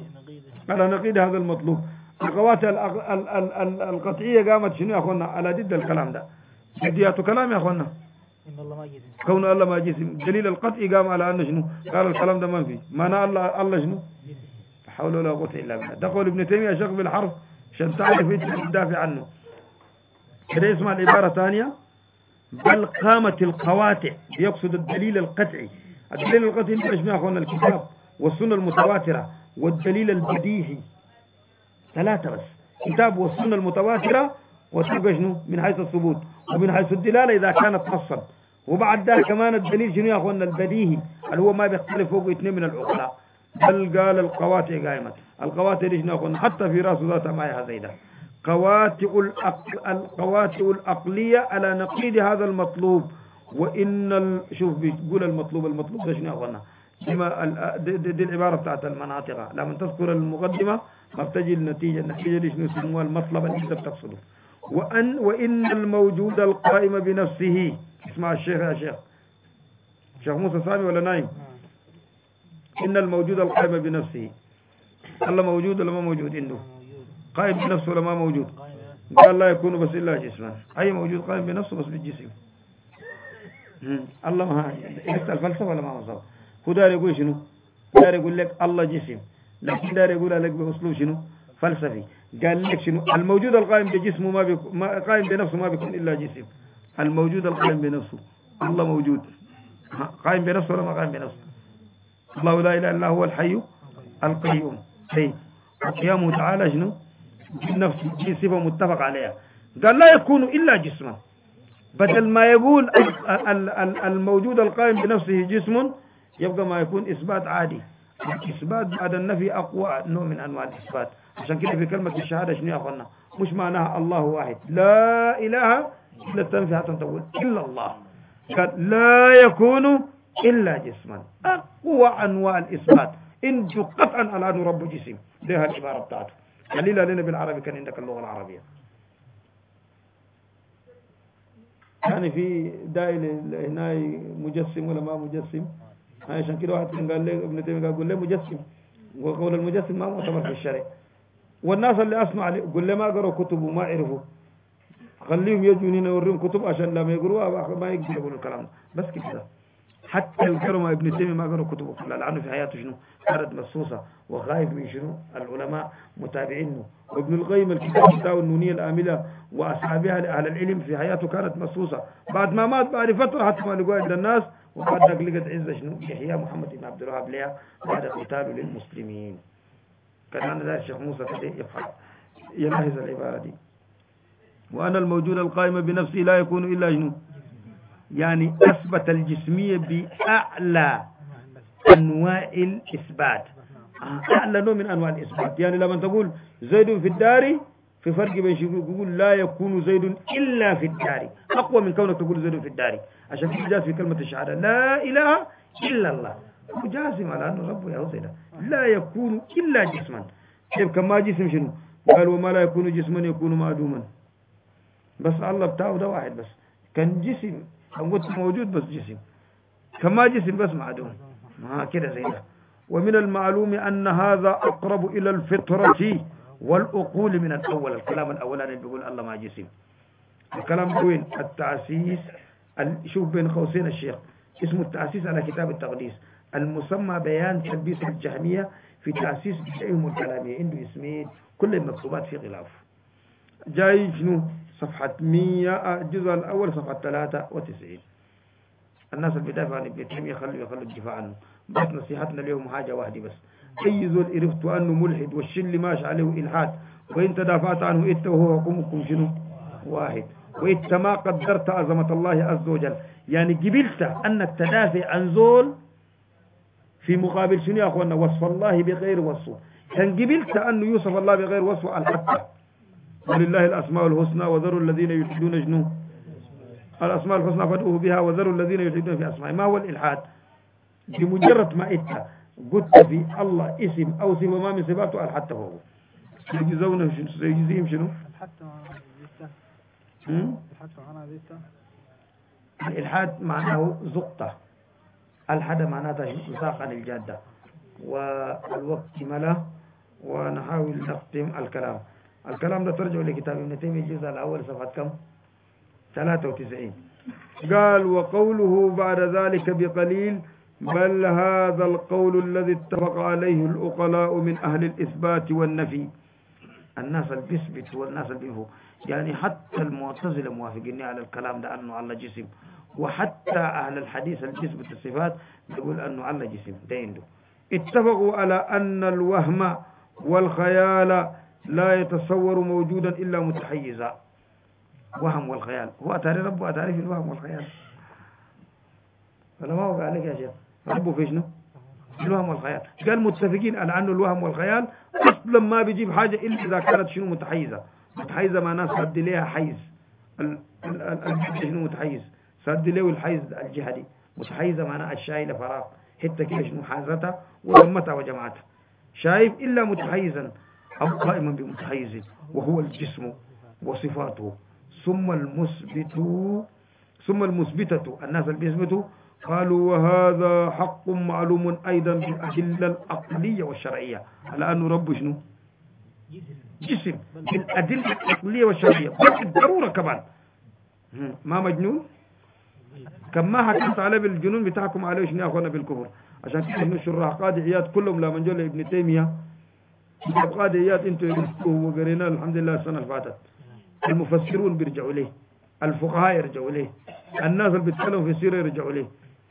القواتل القطعية قامت شنو يا أخوانا على ضد الكلام ده جديات كلام يا أخوانا كون الله ما جسم دليل القطعي قام على أنه شنو قال الكلام ده ما في معنى الله شنو حول ولا قوة إلا بالله. دخل ابن تيمية شق بالحرف عشان تعرف انت تدافع عنه كده. اسمع العبارة ثانية بل قامت القواطع يقصد الدليل القطعي. الدليل القطعي انت ايش يا اخوانا الكتاب والسنة المتواترة والدليل البديهي ثلاثة بس كتاب والسنة المتواترة وتبقى شنو من حيث الثبوت ومن حيث الدلالة إذا كانت نصا. وبعد ذلك كمان الدليل شنو يا اخوانا البديهي اللي هو ما بيختلف فوق اثنين من العقلاء. بل قال القواطع قائمة. القواطع ليش ناخذ حتى في راسه ذات معي زي القواطع العقلية على نقيض هذا المطلوب. وإن شوف بيقول المطلوب ده شنو ياخذنا دي العبارة بتاعت المناطق لما تذكر المقدمة ما بتجي النتيجة دي شنو يسموها المطلب اللي انت بتقصده. وإن الموجود القائم بنفسه. اسمع الشيخ يا شيخ موسى سامي ولا نايم؟ إن الموجود القائم بنفسه الله موجود ولا ما موجود؟ إنه قائم بنفسه ولا ما موجود؟ قال لا يكون بس إلا جسما. أي موجود قائم بنفسه بس بالجسم. الله ما يقصد الفلسفة ولا ما وصل. هو دار يقول شنو؟ دار يقول لك الله جسم لكن دار يقول لك بأسلوب شنو؟ فلسفي. قال لك شنو الموجود القائم بجسمه ما قائم بنفسه ما بيكون إلا جسم. الموجود القائم بنفسه الله موجود قائم بنفسه ولا ما قائم بنفسه؟ الله لا إله إلا هو الحي القيوم. قيامه تعالى شنو بالنفس دي صفة متفق عليها. قال لا يكون إلا جسما بدل ما يقول الموجود القائم بنفسه جسم يبقى ما يكون إثبات عادي. الإثبات بعد النفي أقوى نوع من أنواع الإثبات. عشان كده في كلمة الشهادة شنو يا أخوانا مش معناها الله واحد لا إله إلا التنفي حتى تقول إلا الله. قال لا يكون إلا جسما أقوى أنواع الإثبات إن قطعا على أنه رب جسم. ده العبارة بتاعته قليلا لنا بالعربي كان عندك اللغة العربية. يعني في دايل هنا مجسم ولا ما مجسم عشان كده واحد قال لي ابن تيمية قال لي مجسم وقول المجسم ما معتبر في الشرع. والناس اللي أسمع قل لي ما قرأوا كتب وما عرفوا خليهم يجون هنا يوريهم كتب عشان لما يقروها ما يقدروا يقولوا الكلام بس كده. حتى الكرمة ابن تيمية ما قرأوا كتبه كلها لأنه في حياته شنو كانت مصوصة وخايف من شنو العلماء متابعينه. وابن القيم الكتاب بتاعه النونية الآملة وأصحابها لأهل العلم في حياته كانت مصوصة. بعد ما مات بعد فترة حتى ما لقوا عند الناس وبعد ذلك لقت عزة شنو يحيى محمد بن عبد الوهاب لها بعد قتاله للمسلمين. كان ذا الشيخ موسى كده يفعل يلاحظ العبارة دي. وأنا الموجود القائم بنفسه لا يكون إلا شنو يعني أثبت الجسمية بأعلى أنواع الإثبات. أعلى نوع من أنواع الإثبات. يعني لما تقول زيد في الدار في فرق بين شيء يقول لا يكون زيد إلا في الدار أقوى من كونك تقول زيد في الدار، عشان كده جاءت في كلمة الشهادة لا إله إلا الله، وجازم على أنه رب يا زيد لا يكون إلا جسما. كيف كما جسم شنو؟ قال وما لا يكون جسما يكون معدوما، بس الله بتاعه ده واحد بس، كان جسم موجود بس جسم، كما جسم بس معدوم، ما كده زي ده. ومن المعلوم أن هذا أقرب إلى الفطرة والأقول من الأول. الكلام الأولاني بيقول الله ما جسم، الكلام وين؟ التأسيس. شوف بين قوسين الشيخ اسمه التأسيس على كتاب التقديس المسمى بيان تلبيس الجهمية في تأسيس بدعهم الكلامية، عنده اسمين كل المكتوبات في غلاف. جاي شنو؟ صفحة 100 الجزء الأول صفحة 93. الناس اللي بيدافعوا عن ابن تيمية يخلوا الدفاع عنه، بس نصيحتنا اليوم حاجة واحدة بس، أي زول عرفت أنه ملحد والشل ماشي عليه إلحاد وإن تدافعت عنه إنت وهو حكمكم شنو؟ واحد. وإنت ما قدرت عظمة الله عز وجل، يعني قبلت أنك تدافع عن زول في مقابل شنو يا أخوانا؟ وصف الله بغير وصفه. كان قبلت أنه يوصف الله بغير وصفه الحق، ولله الأسماء الحسنى وذروا الذين يلحدون جنوه، الأسماء الحسنى فادعوه بها وذروا الذين يلحدون في أسمائه. ما هو الإلحاد؟ بمجرد ما إنت قلت في الله اسم أو صفة ما من صفاته الحدته هو. سيجزونه شنو؟ سيجزيهم شنو؟ الإلحاد معناه زقطة، الحد معناه زاق عن الجادة. والوقت ملا ونحاول نختم الكلام. الكلام ده ترجع لكتاب ابن تيمية الجزء الأول صفحة كم؟ 93. قال وقوله بعد ذلك بقليل بل هذا القول الذي اتفق عليه العقلاء من أهل الإثبات والنفي. الناس اللي بيثبت والناس اللي بينفوا، يعني حتى المعتزلة موافقين على الكلام ده أنه الله جسم، وحتى أهل الحديث اللي بيثبت الصفات يقول أنه الله جسم، ده عنده. اتفقوا على أن الوهم والخيال لا يتصور موجودا إلا متحيزا. وهم والخيال هو أتاري ربه أتاري في الوهم والخيال، ولا ما هو قال لك يا شيخ ربه في شنو؟ الوهم والخيال. قال متفقين على أنه الوهم والخيال أصلا ما بيجيب حاجة إلا إذا كانت شنو؟ متحيزة. متحيزة معناها سد ليها حيز. شنو متحيز؟ سد له الحيز الجهة دي. متحيزة معناها الشايلة فراغ حتى كده شنو حازتها وضمتها وجمعتها. شايف إلا متحيزا أو قائما بمتحيز وهو الجسم وصفاته. ثم المثبتة الناس اللي بيثبتوا قالوا وهذا حق معلوم أيضا بالأدلة العقلية والشرعية على أنه رب شنو؟ جسم بالأدلة العقلية والشرعية بالضرورة كمان. ما مجنون؟ كما حكمت عليه بالجنون بتاعكم عليه شنو يا أخوانا بالكفر. عشان كده إنه الشراح قاضي عياد كلهم لا منجول ابن تيمية قاضي عياد انتوا يرسلوه وقريناه الحمد لله السنة اللي فاتت. المفسرون بيرجعوا ليه، الفقهاء يرجعوا ليه، الناس اللي بيتكلموا في السيرة يرجعوا ليه.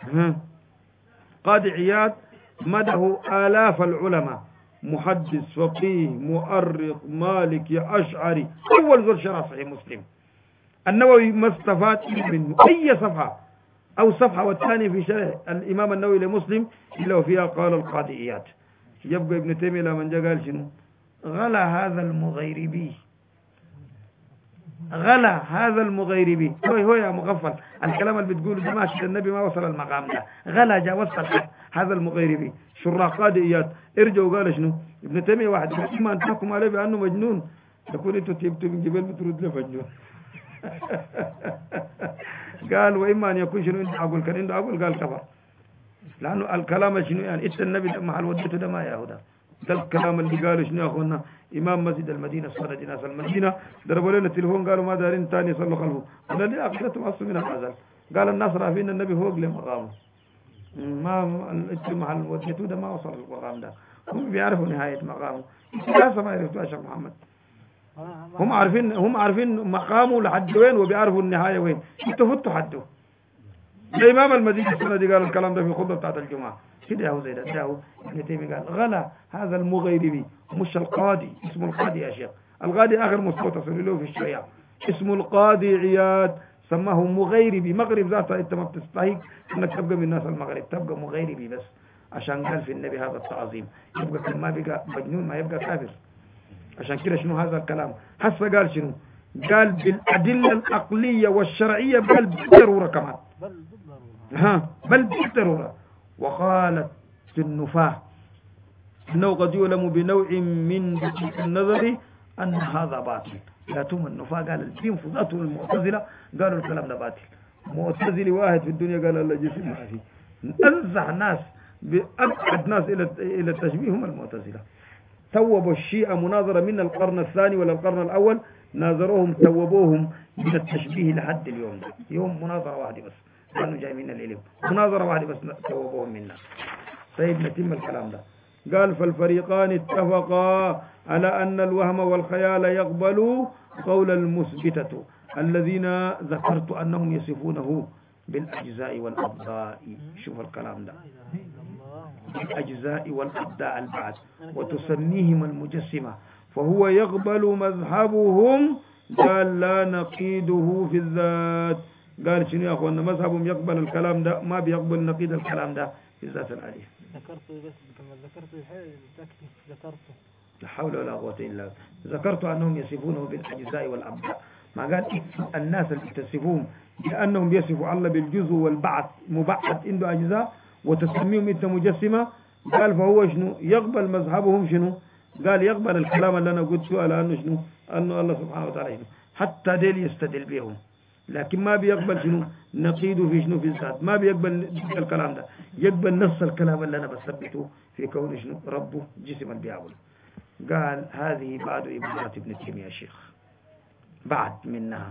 قاضي عياد مده آلاف العلماء، محدث فقيه مؤرخ مالكي أشعري، أول زول شرح صحيح مسلم. النووي ما استفاد منه أي صفحة أو صفحة والثاني في شرح الإمام النووي لمسلم إلا وفيها قال القاضي عياد. يبقى ابن تيمية لمن جاء قال شنو؟ غلا هذا المغيربي، غلا هذا المغيربي. هو يا مغفل الكلام اللي بتقوله ده ماشي، النبي ما وصل المقام ده، غلا جا وصل هذا المغيربي. شراح قاضي عياد ارجعوا قال شنو؟ ابن تيمية واحد ما انتحكم عليه بأنه مجنون، تكون انتوا تجيبتوا من جبال بترد له مجنون. قال وإما أن يكون شنو عنده عقل، كان عنده عقل قال كفر، لأنه الكلام شنو يعني إنت النبي محل ودته ده ما يهودا. ده الكلام اللي قالوا شنو يا أخونا؟ إمام مسجد المدينة صلى ناس المدينة ضربوا لنا التليفون قالوا ما دارين تاني صلوا خلفه، قال لي عقيدتهم أصلا من الأزل. قال الناس رافين النبي فوق لمقامه، ما محل ودته ده ما وصل المقام ده، هم بيعرفوا نهاية مقامه. لا ما يعرفوا يا شيخ محمد، هم عارفين مقامه لحد وين وبيعرفوا النهاية وين. انتوا فتوا حده. الإمام المدينة السنة دي قال الكلام ده في الخطبة بتاعت الجمعة كده. هو زي ده هو ابن تيمية قال غلا هذا المغيربي، مش القاضي، اسمه القاضي يا شيخ. القاضي آخر مستوى تصل له في الشريعة، اسمه القاضي عياد، سماه مغيربي. مغرب ذاتها انت ما بتستحق انك تبقى من الناس المغرب، تبقى مغيربي بس عشان قال في النبي هذا التعظيم. يبقى كان ما بقى مجنون ما يبقى كافر. عشان كده شنو هذا الكلام؟ هسه قال شنو؟ قال بالأدلة العقلية والشرعية بل بالضرورة كمان، بل بالضرورة. وقالت النفاة أنه قد يعلم بنوع من دقيق النظر أن هذا باطل. جاتهم النفاة قال الدين فضاته المعتزلة قالوا الكلام ده باطل. معتزلي واحد في الدنيا قال الله جسم ما في. أنزع ناس بأبعد ناس إلى التشبيه هم المعتزلة. توبوا الشيعة مناظرة من القرن الثاني ولا القرن الأول، ناظروهم توبوهم من التشبيه لحد اليوم ده. يوم مناظرة واحدة بس كانوا جاي من العلم، مناظرة واحدة بس توبوهم منا. طيب نتم الكلام ده. قال فالفريقان اتفقا على أن الوهم والخيال يقبلوا قول المثبتة الذين ذكرت أنهم يصفونه بالأجزاء والأبداء. شوف الكلام ده، بالأجزاء والأبداء البعد، وتسميهم المجسمة، فهو يقبل مذهبهم. قال لا نقيده في الذات. قال شنو يا أخوانا؟ مذهبهم يقبل الكلام ده، ما بيقبل نقيد الكلام ده في الذات العلية. ذكرته بس كما ذكرته ذكرته لا حول ولا قوة إلا بالله. ذكرت أنهم يصفونه بالأجزاء والأبداء، ما قال الناس اللي يتصفون لأنهم يصفوا الله بالجزء والبعث مبعث عنده أجزاء وتسميهم أنت مجسمة. قال فهو شنو يقبل مذهبهم شنو؟ قال يقبل الكلام اللي أنا قلته على أنه شنو؟ أنه الله سبحانه وتعالى شنو؟ حتى ديل يستدل بهم، لكن ما بيقبل شنو نقيده في شنو في الذات، ما بيقبل الكلام ده، يقبل نص الكلام اللي أنا بثبته في كون شنو ربه جسما بيعبد. قال هذه بعد عبارات ابن تيمية يا شيخ، بعد منها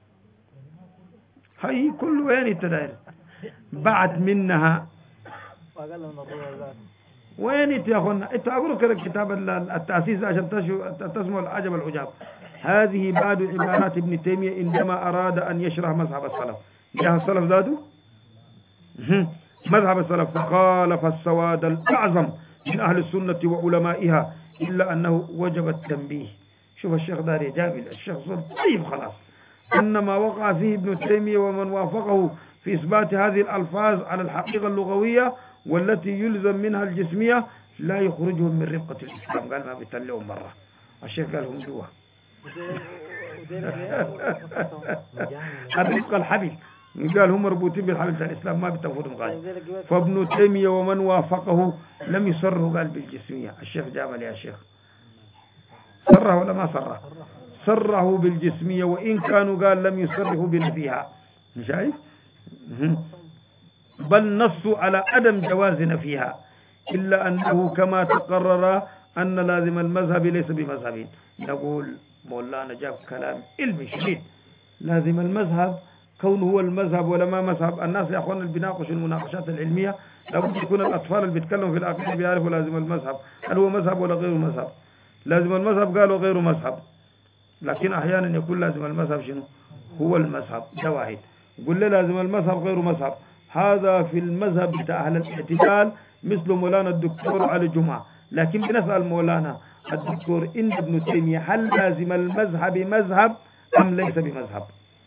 هي كل وين التداير بعد منها وأقل من الرؤى. وين يا أخوانا؟ انتوا أقولوا كده كتاب التأسيس عشان تسمعوا العجب العجاب. هذه بعد عبارات ابن تيمية عندما أراد أن يشرح مذهب السلف. جاء السلف ذاته مذهب السلف فخالف السواد الأعظم من أهل السنة وعلمائها، إلا أنه وجب التنبيه. شوف الشيخ داري جابل، الشيخ صل طيب خلاص، أن ما وقع فيه ابن تيمية ومن وافقه في إثبات هذه الألفاظ على الحقيقة اللغوية والتي يلزم منها الجسمية لا يخرجهم من رفقة الإسلام. قال ما بيطلعهم برا. الشيخ قال هم جوا الرفقة الحبل، قال هم مربوطين بالحبل بتاع الإسلام ما بتنفذهم غاية. فابن تيمية ومن وافقه لم يصروا قال بالجسمية. الشيخ جابل يا شيخ صره ولا ما صره؟ صره بالجسمية، وإن كانوا قال لم يصرحوا بنفيها. شايف؟ بل نصوا على عدم جواز نفيها، إلا أنه كما تقرر أن لازم المذهب ليس بمذهب. نقول مولانا جاب كلام علمي شديد. لازم المذهب كونه هو المذهب ولا ما مذهب. الناس يا أخوانا اللي بيناقشوا المناقشات العلمية لابد يكون الأطفال اللي بيتكلموا في العقيدة بيعرفوا لازم المذهب هل هو مذهب ولا غير مذهب. لازم المذهب قالوا غير مذهب، لكن أحيانا يكون لازم المذهب شنو هو المذهب. ده واحد. قل لي لازم المذهب غير مذهب، هذا في المذهب بتاع أهل الاعتدال مثل مولانا الدكتور علي جمعة. لكن بنسأل مولانا الدكتور إن ابن تيمية هل لازم المذهب مذهب أم ليس بمذهب؟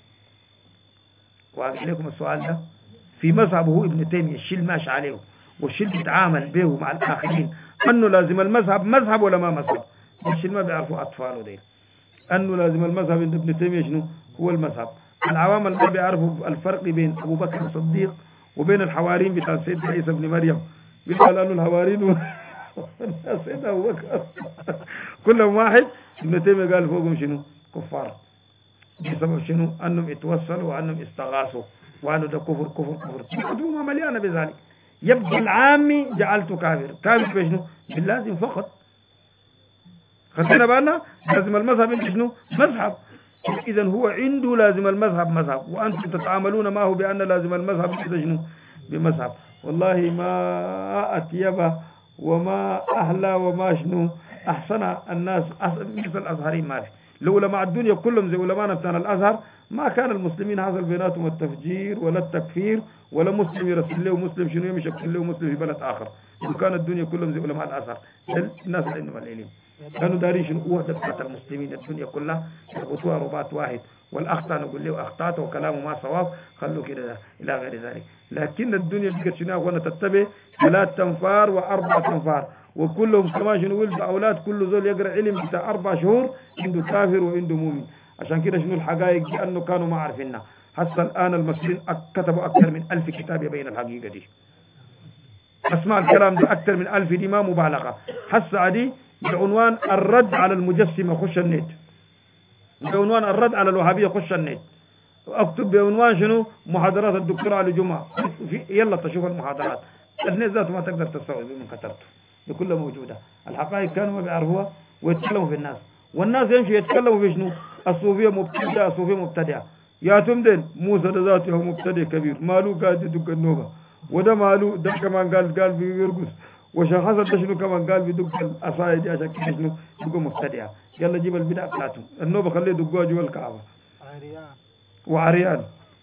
وأقول لكم السؤال ده في مذهبه ابن تيمية الشيء ماشي عليه والشيء بيتعامل به مع الآخرين أنه لازم المذهب مذهب ولا ما مذهب. الشيء ما بيعرفوا أطفاله ديل أنه لازم المذهب عند ابن تيمية شنو هو المذهب. العوام اللي ما بيعرفوا الفرق بين أبو بكر الصديق وبين الحواريين بتاع سيدنا عيسى بن مريم، بيقول أنه الحواريين سيدنا أبو بكر كلهم واحد. ابن تيمية قال فوقهم شنو كفار بسبب شنو أنهم اتوصلوا وأنهم استغاثوا وأنه ده كفر كفر كفر. الدوما مليانة بذلك. يبقى العامي جعلته كافر. كافر بشنو باللازم فقط. خدنا بالنا لازم المذهب انت شنو مذهب. إذا هو عنده لازم المذهب مذهب، وأنتم تتعاملون معه بأن لازم المذهب كذا شنو بمذهب. والله ما أطيب وما أهلا وما شنو أحسن الناس مثل الأزهرين. ما في لو علماء الدنيا كلهم زي علماءنا بتاعنا الأزهر ما كان المسلمين حصل بيناتهم التفجير ولا التكفير، ولا مسلم يرسل له مسلم شنو يمشكل له مسلم في بلد آخر. لو كان الدنيا كلهم زي علماء الأزهر الناس عندهم العلم كانوا دارين شنو وحدة بتاعت المسلمين الدنيا كلها يربطوها رباط واحد، والأخطاء نقول له أخطاته وكلامه ما صواب خلوه كده إلى غير ذلك. لكن الدنيا بقت شنو وانا تتبع 3 تنفار و4 تنفار، وكلهم كمان شنو ولد أولاد كل زول يقرأ علم بتاع 4 شهور عنده كافر وعنده مؤمن. عشان كده شنو الحقائق دي أنه كانوا ما عارفينها. هسه الآن المصريين كتبوا أكثر من 1000 كتاب يبين الحقيقة دي. أسمع الكلام ده أكثر من 1000 دي ما مبالغة. هسه دي بعنوان الرد على المجسمة، خش النت. بعنوان الرد على الوهابية، خش النت. اكتب بعنوان شنو؟ محاضرات الدكتور علي جمعة، يلا تشوف المحاضرات. النت ذاته ما تقدر تستوعب من كثرته، دي كلها موجودة. الحقائق كانوا ما بيعرفوها ويتكلموا في الناس، والناس يمشي يتكلموا في شنو؟ الصوفية مبتدئة، الصوفية مبتدئة. يا تمدن موسى ذاته هو مبتدئ كبير، مالو قاعد يدق النوبة، وده مالو ده كمان قال بيرقص، وشيخ حسن ده شنو كمان قال بيدق الأصايد دي عشان كده شنو يبقوا مبتدئة. يلا جيب البدع بتاعتهم، النوبة خليه يدقوها جوا الكعبة. وعريان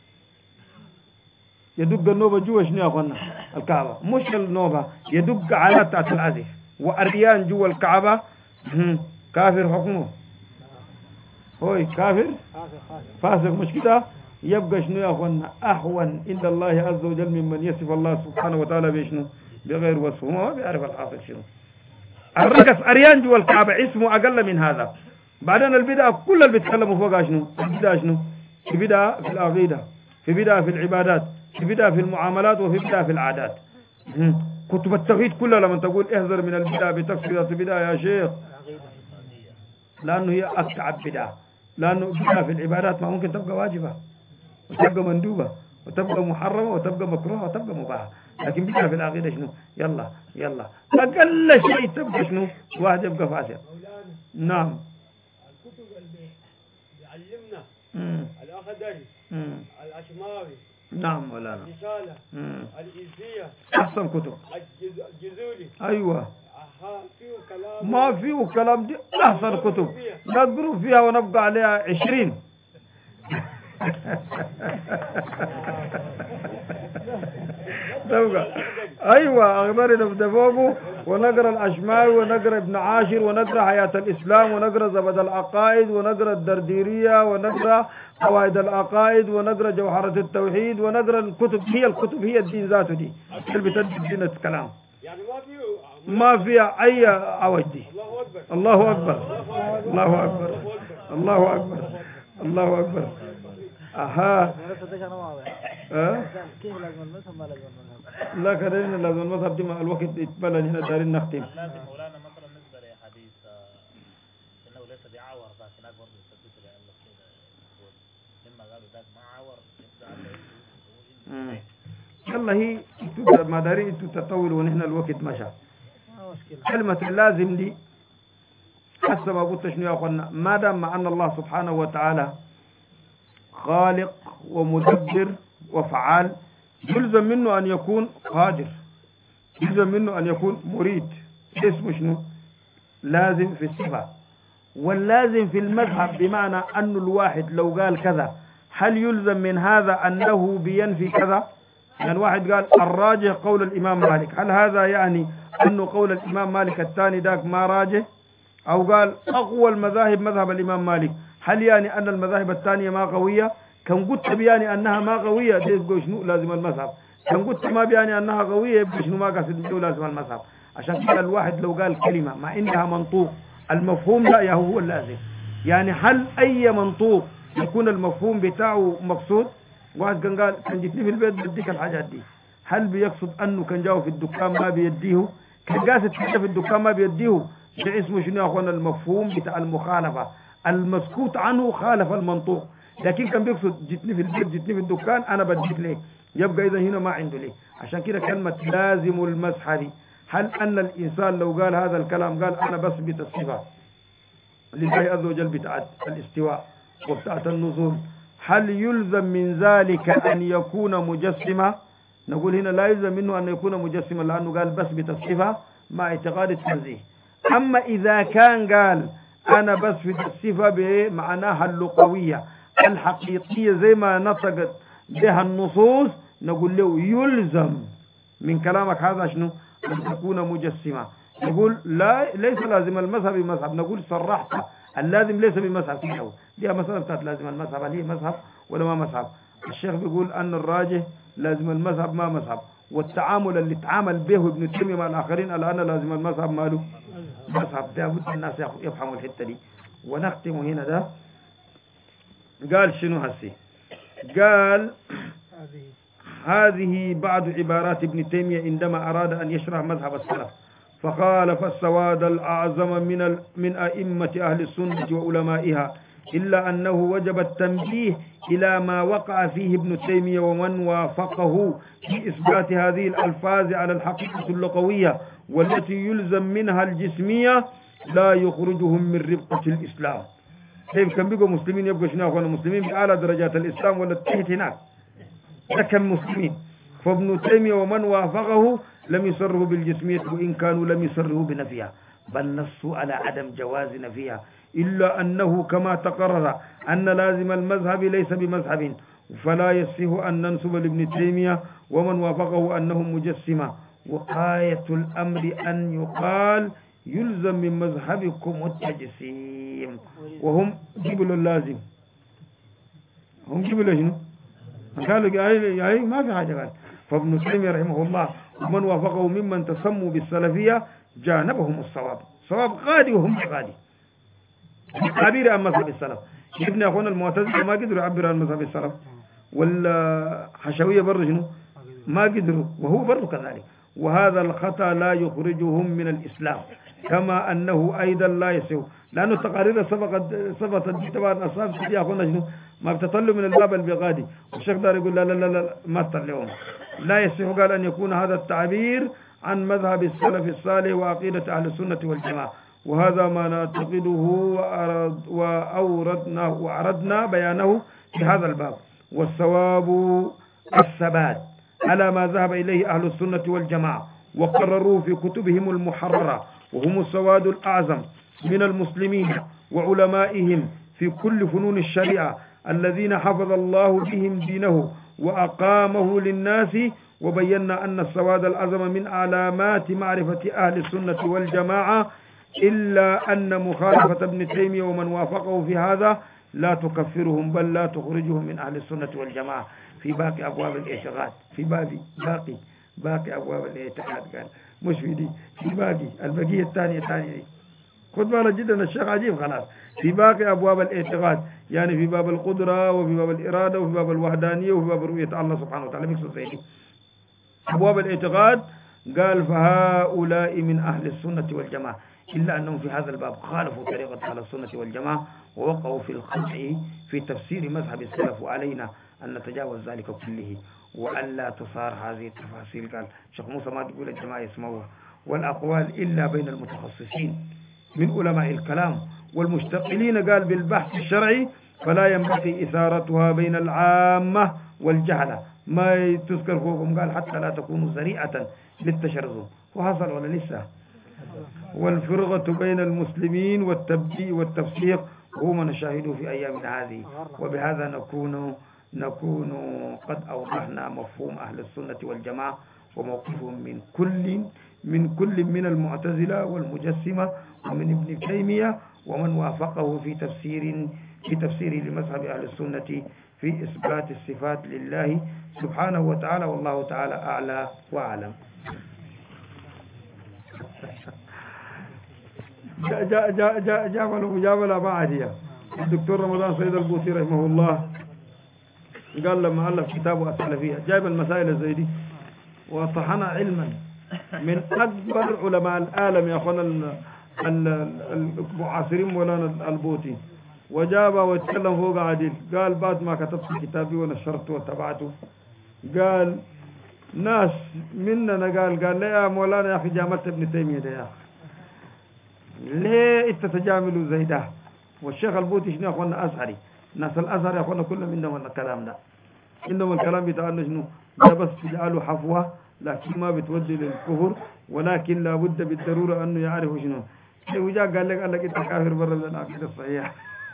يدق النوبة جوا شنو يا اخوانا؟ الكعبة، مش النوبة يدق على بتاعت العزف، وعريان جوا الكعبة. كافر حكمه هوي كافر فاسق، مش كده؟ يبقى شنو يا اخوانا؟ اهون عند الله عز وجل ممن يصف الله سبحانه وتعالى بشنو؟ بغير وصفه، ما بيعرف الحاصل شنو. الرقص عريان جوا الكعبة اسمه اقل من هذا. بعدين البدع كل اللي بيتكلموا فوقها شنو؟ البدع شنو؟ في بدع في العقيدة، في بدع في العبادات، في بدع في المعاملات، وفي بدع في العادات. كتب التوحيد كلها لما تقول احذر من البدع بتكفير البدع يا شيخ، لأنه هي أكعب بدع. لأنه بدع في العبادات ما ممكن تبقى واجبة وتبقى مندوبة وتبقى محرمة وتبقى مكروهة وتبقى مباحة، لكن بدع في العقيدة شنو؟ يلا يلا أقل شيء تبقى شنو؟ واحد يبقى فاسد. نعم. الكتب اللي يعلمنا الأخضري، الأشماوي، نعم ولا الرسالة، الإزية، أحسن كتب، الجذولي، أيوة فيه كلام، ما فيه كلام، دي أحسن كتب نقروا فيها ونبقى عليها 20. أيوة أخبار نبدأ فوقه، ونقرأ الأشماوي، ونقرأ ابن عاشر، ونقرأ حياة الإسلام، ونقرأ زبد العقائد، ونقرأ الدرديرية، ونقرأ قواعد العقائد، ونقرأ جوهرة التوحيد، ونقرأ الكتب. الكتب هي الدين ذاته دي اللي بتدي الدين الكلام، يعني ما فيها أي عوج دي. الله أكبر الله أكبر الله أكبر الله أكبر. أها كيف لازم المذهب ما لازم المذهب؟ لا كدرنا لازم المذهب دي ما الوقت يتبلى هنا دارين نختم. لازم مولانا مثلا بالنسبة لحديث انه ليس بعور، لكن هناك برضه يثبت لأنه لما قالوا ذاك ما عور يلا هي ما دارين انتوا تطولوا ونحن الوقت مشى. كلمة اللازم دي حسب ما قلت شنو يا اخوانا؟ ما دام مع ان الله سبحانه وتعالى خالق ومدبر وفعال، يلزم منه أن يكون قادر، يلزم منه أن يكون مريد. اسمه شنو؟ لازم في الصفة. واللازم في المذهب بمعنى أن الواحد لو قال كذا هل يلزم من هذا أنه بينفي كذا؟ يعني واحد قال الراجح قول الإمام مالك، هل هذا يعني أنه قول الإمام مالك الثاني ذاك ما راجح؟ أو قال أقوى المذاهب مذهب الإمام مالك، هل يعني أن المذاهب الثانية ما قوية؟ كان قلت بياني أنها ما قوية ده يبقى شنو؟ لازم المذهب. كان قلت ما بياني أنها قوية يبقى شنو؟ ما قاصد بيقول لازم المذهب. عشان كده الواحد لو قال كلمة ما عندها منطوق المفهوم لا هو اللازم. يعني هل أي منطوق يكون المفهوم بتاعه مقصود؟ واحد كان قال كان جيتني في البيت بديك الحاجات دي، هل بيقصد أنه كان جاوا في الدكان ما بيديه؟ كان قاصد حاجة في الدكان ما بيديه؟ ده اسمه شنو يا أخوانا؟ المفهوم بتاع المخالفة، المسكوت عنه خالف المنطوق. لكن كان بيقصد جيتني في البيت، جيتني في الدكان، أنا بديك ليه، يبقى إذا هنا ما عنده ليه. عشان كده كلمة لازم المسح دي، هل أن الإنسان لو قال هذا الكلام قال أنا بثبت الصفة لله عز وجل بتاعت الاستواء وبتاعت النزول، هل يلزم من ذلك أن يكون مجسما؟ نقول هنا لا يلزم منه أن يكون مجسما، لأنه قال بثبت الصفة مع اعتقاد التنزيه. أما إذا كان قال أنا بثبت الصفة بمعناها اللغوية الحقيقية زي ما نطقت بها النصوص، نقول له يلزم من كلامك هذا شنو؟ أن تكون مجسما. نقول لا ليس لازم المذهب بمذهب، نقول صرحت اللازم ليس بمذهب كده. دي مسألة بتاعت لازم المذهب، هل هي مذهب ولا ما مذهب؟ الشيخ بيقول أن الراجح لازم المذهب ما مذهب، والتعامل اللي تعامل به ابن تيمية مع الآخرين على أن لازم المذهب ماله مذهب. ده بد الناس يفهموا الحتة دي. ونختم هنا ده قال شنو هسي؟ قال هذه بعض عبارات ابن تيمية عندما أراد أن يشرح مذهب السلف، فقال: فالسواد الأعظم من أئمة أهل السنة وعلمائها، إلا أنه وجب التنبيه إلى ما وقع فيه ابن تيمية ومن وافقه في إثبات هذه الألفاظ على الحقيقة اللغوية والتي يلزم منها الجسمية لا يخرجهم من ربقة الإسلام. كيف كان بيقوا مسلمين يبقوا شنو أخوانا مسلمين بأعلى درجات الإسلام ولا تحت هناك؟ لكن مسلمين. فابن تيمية ومن وافقه لم يصروا بالجسمية وإن كانوا لم يصروا بنفيها، بل نصوا على عدم جواز نفيها، إلا أنه كما تقرر أن لازم المذهب ليس بمذهب، فلا يصح أن ننسب لابن تيمية ومن وافقه أنهم مجسمة. وغاية الأمر أن يقال يلزم من مذهبكم التجسيم، وهم جبل اللازم. هم جبل شنو؟ قالوا يعني ما في حاجة قال. فابن تيمية رحمه الله ومن وافقه ممن تسموا بالسلفية جانبهم الصواب، صواب غادي وهم غادي. تعبير عن مذهب السلف، ابن أخونا المعتزلة ما قدروا يعبروا عن مذهب السلف، والحشوية برضه شنو؟ ما قدروا، وهو برضه كذلك. وهذا الخطأ لا يخرجهم من الإسلام، كما أنه أيضا لا يسوء، لأنه التقارير صفت تبع الأصحاب يا أخونا شنو؟ ما بتطلوا من الباب البغادي، والشيخ دار يقول لا لا لا لا ما تطلعون. لا يصح قال أن يكون هذا التعبير عن مذهب السلف الصالح وعقيدة أهل السنة والجماعة، وهذا ما نعتقده وأردنا بيانه في هذا الباب. والصواب الثبات على ما ذهب إليه أهل السنة والجماعة وقرروا في كتبهم المحررة، وهم السواد الأعظم من المسلمين وعلمائهم في كل فنون الشريعة الذين حفظ الله بهم دينه وأقامه للناس. وبينا أن السواد الأعظم من علامات معرفة أهل السنة والجماعة، إلا أن مخالفة ابن تيمية ومن وافقه في هذا لا تكفرهم بل لا تخرجهم من أهل السنة والجماعة في باقي أبواب الاعتقاد. في باقي أبواب الاعتقاد قال مش في دي، في البقية الثانية خد بالك جدا الشيخ عجيب خلاص. في باقي أبواب الاعتقاد يعني في باب القدرة وفي باب الإرادة وفي باب الوحدانية وفي باب رؤية الله سبحانه وتعالى بيكسر زي أبواب الاعتقاد. قال فهؤلاء من أهل السنة والجماعة، إلا أنهم في هذا الباب خالفوا طريقة أهل السنة والجماعة ووقعوا في الخطأ في تفسير مذهب السلف، وعلينا أن نتجاوز ذلك كله وألا تصار هذه التفاصيل. قال شيخ موسى ما تقول الجماعة يسموها والأقوال إلا بين المتخصصين من علماء الكلام والمشتغلين قال بالبحث الشرعي، فلا ينبغي إثارتها بين العامة والجهلة ما تذكر فوقهم. قال حتى لا تكونوا ذريعة للتشرذم، وحصل ولا لسه؟ والفرقة بين المسلمين والتبديع والتفسيق هو ما نشاهده في أيامنا هذه. وبهذا نكون قد أوضحنا مفهوم أهل السنة والجماعة وموقفهم من كل من المعتزلة والمجسمة ومن ابن تيمية ومن وافقه في تفسير لمذهب أهل السنة في إثبات الصفات لله سبحانه وتعالى، والله تعالى أعلى وأعلم. جابوا مجابلة بعدية الدكتور رمضان سيد البوسي رحمه الله قال لما ألف كتابه السلفية جايب المسائل الزيدي وطحنا علما من أكبر علماء العالم يا أخوانا المعاصرين مولانا البوتي، وجابه واتكلم فوق عديل. قال بعد ما كتبت كتابي ونشرته وتبعته قال ناس مننا قال لي يا مولانا يا أخي جاملت ابن تيمية ده يا أخي ليه انت تجاملوا زي ده؟ والشيخ البوتي شنو يا اخوانا ازهري، ناس الازهر يا اخوانا كلهم عندهم الكلام ده، عندهم الكلام بتاعنا شنو ده بس تجعلوا حفوه لكن ما بتودي للكفر، ولكن لابد بالضروره انه يعرفوا شنو. وجاء قال لك انت كافر برا من العقيده الصحيحه.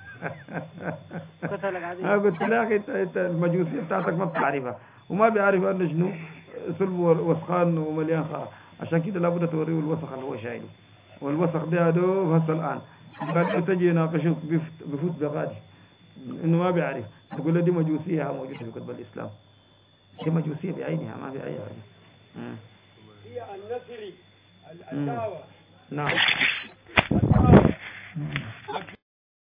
قلت له يا اخي انت المجوسيه بتاعتك ما بتعرفها وما بيعرف انه شنو صلب وسخان ومليان خرا، عشان كده لابد توريه الوسخ اللي هو شايله، والوسخ ده هدو هسه الآن قد تجي يناقشوك بفوت بغادي إنه ما بيعرف، تقول له دي مجوسية موجودة في كتب الإسلام، دي مجوسية بعينها ما في أي حاجة. هي النصري العداوة. نعم.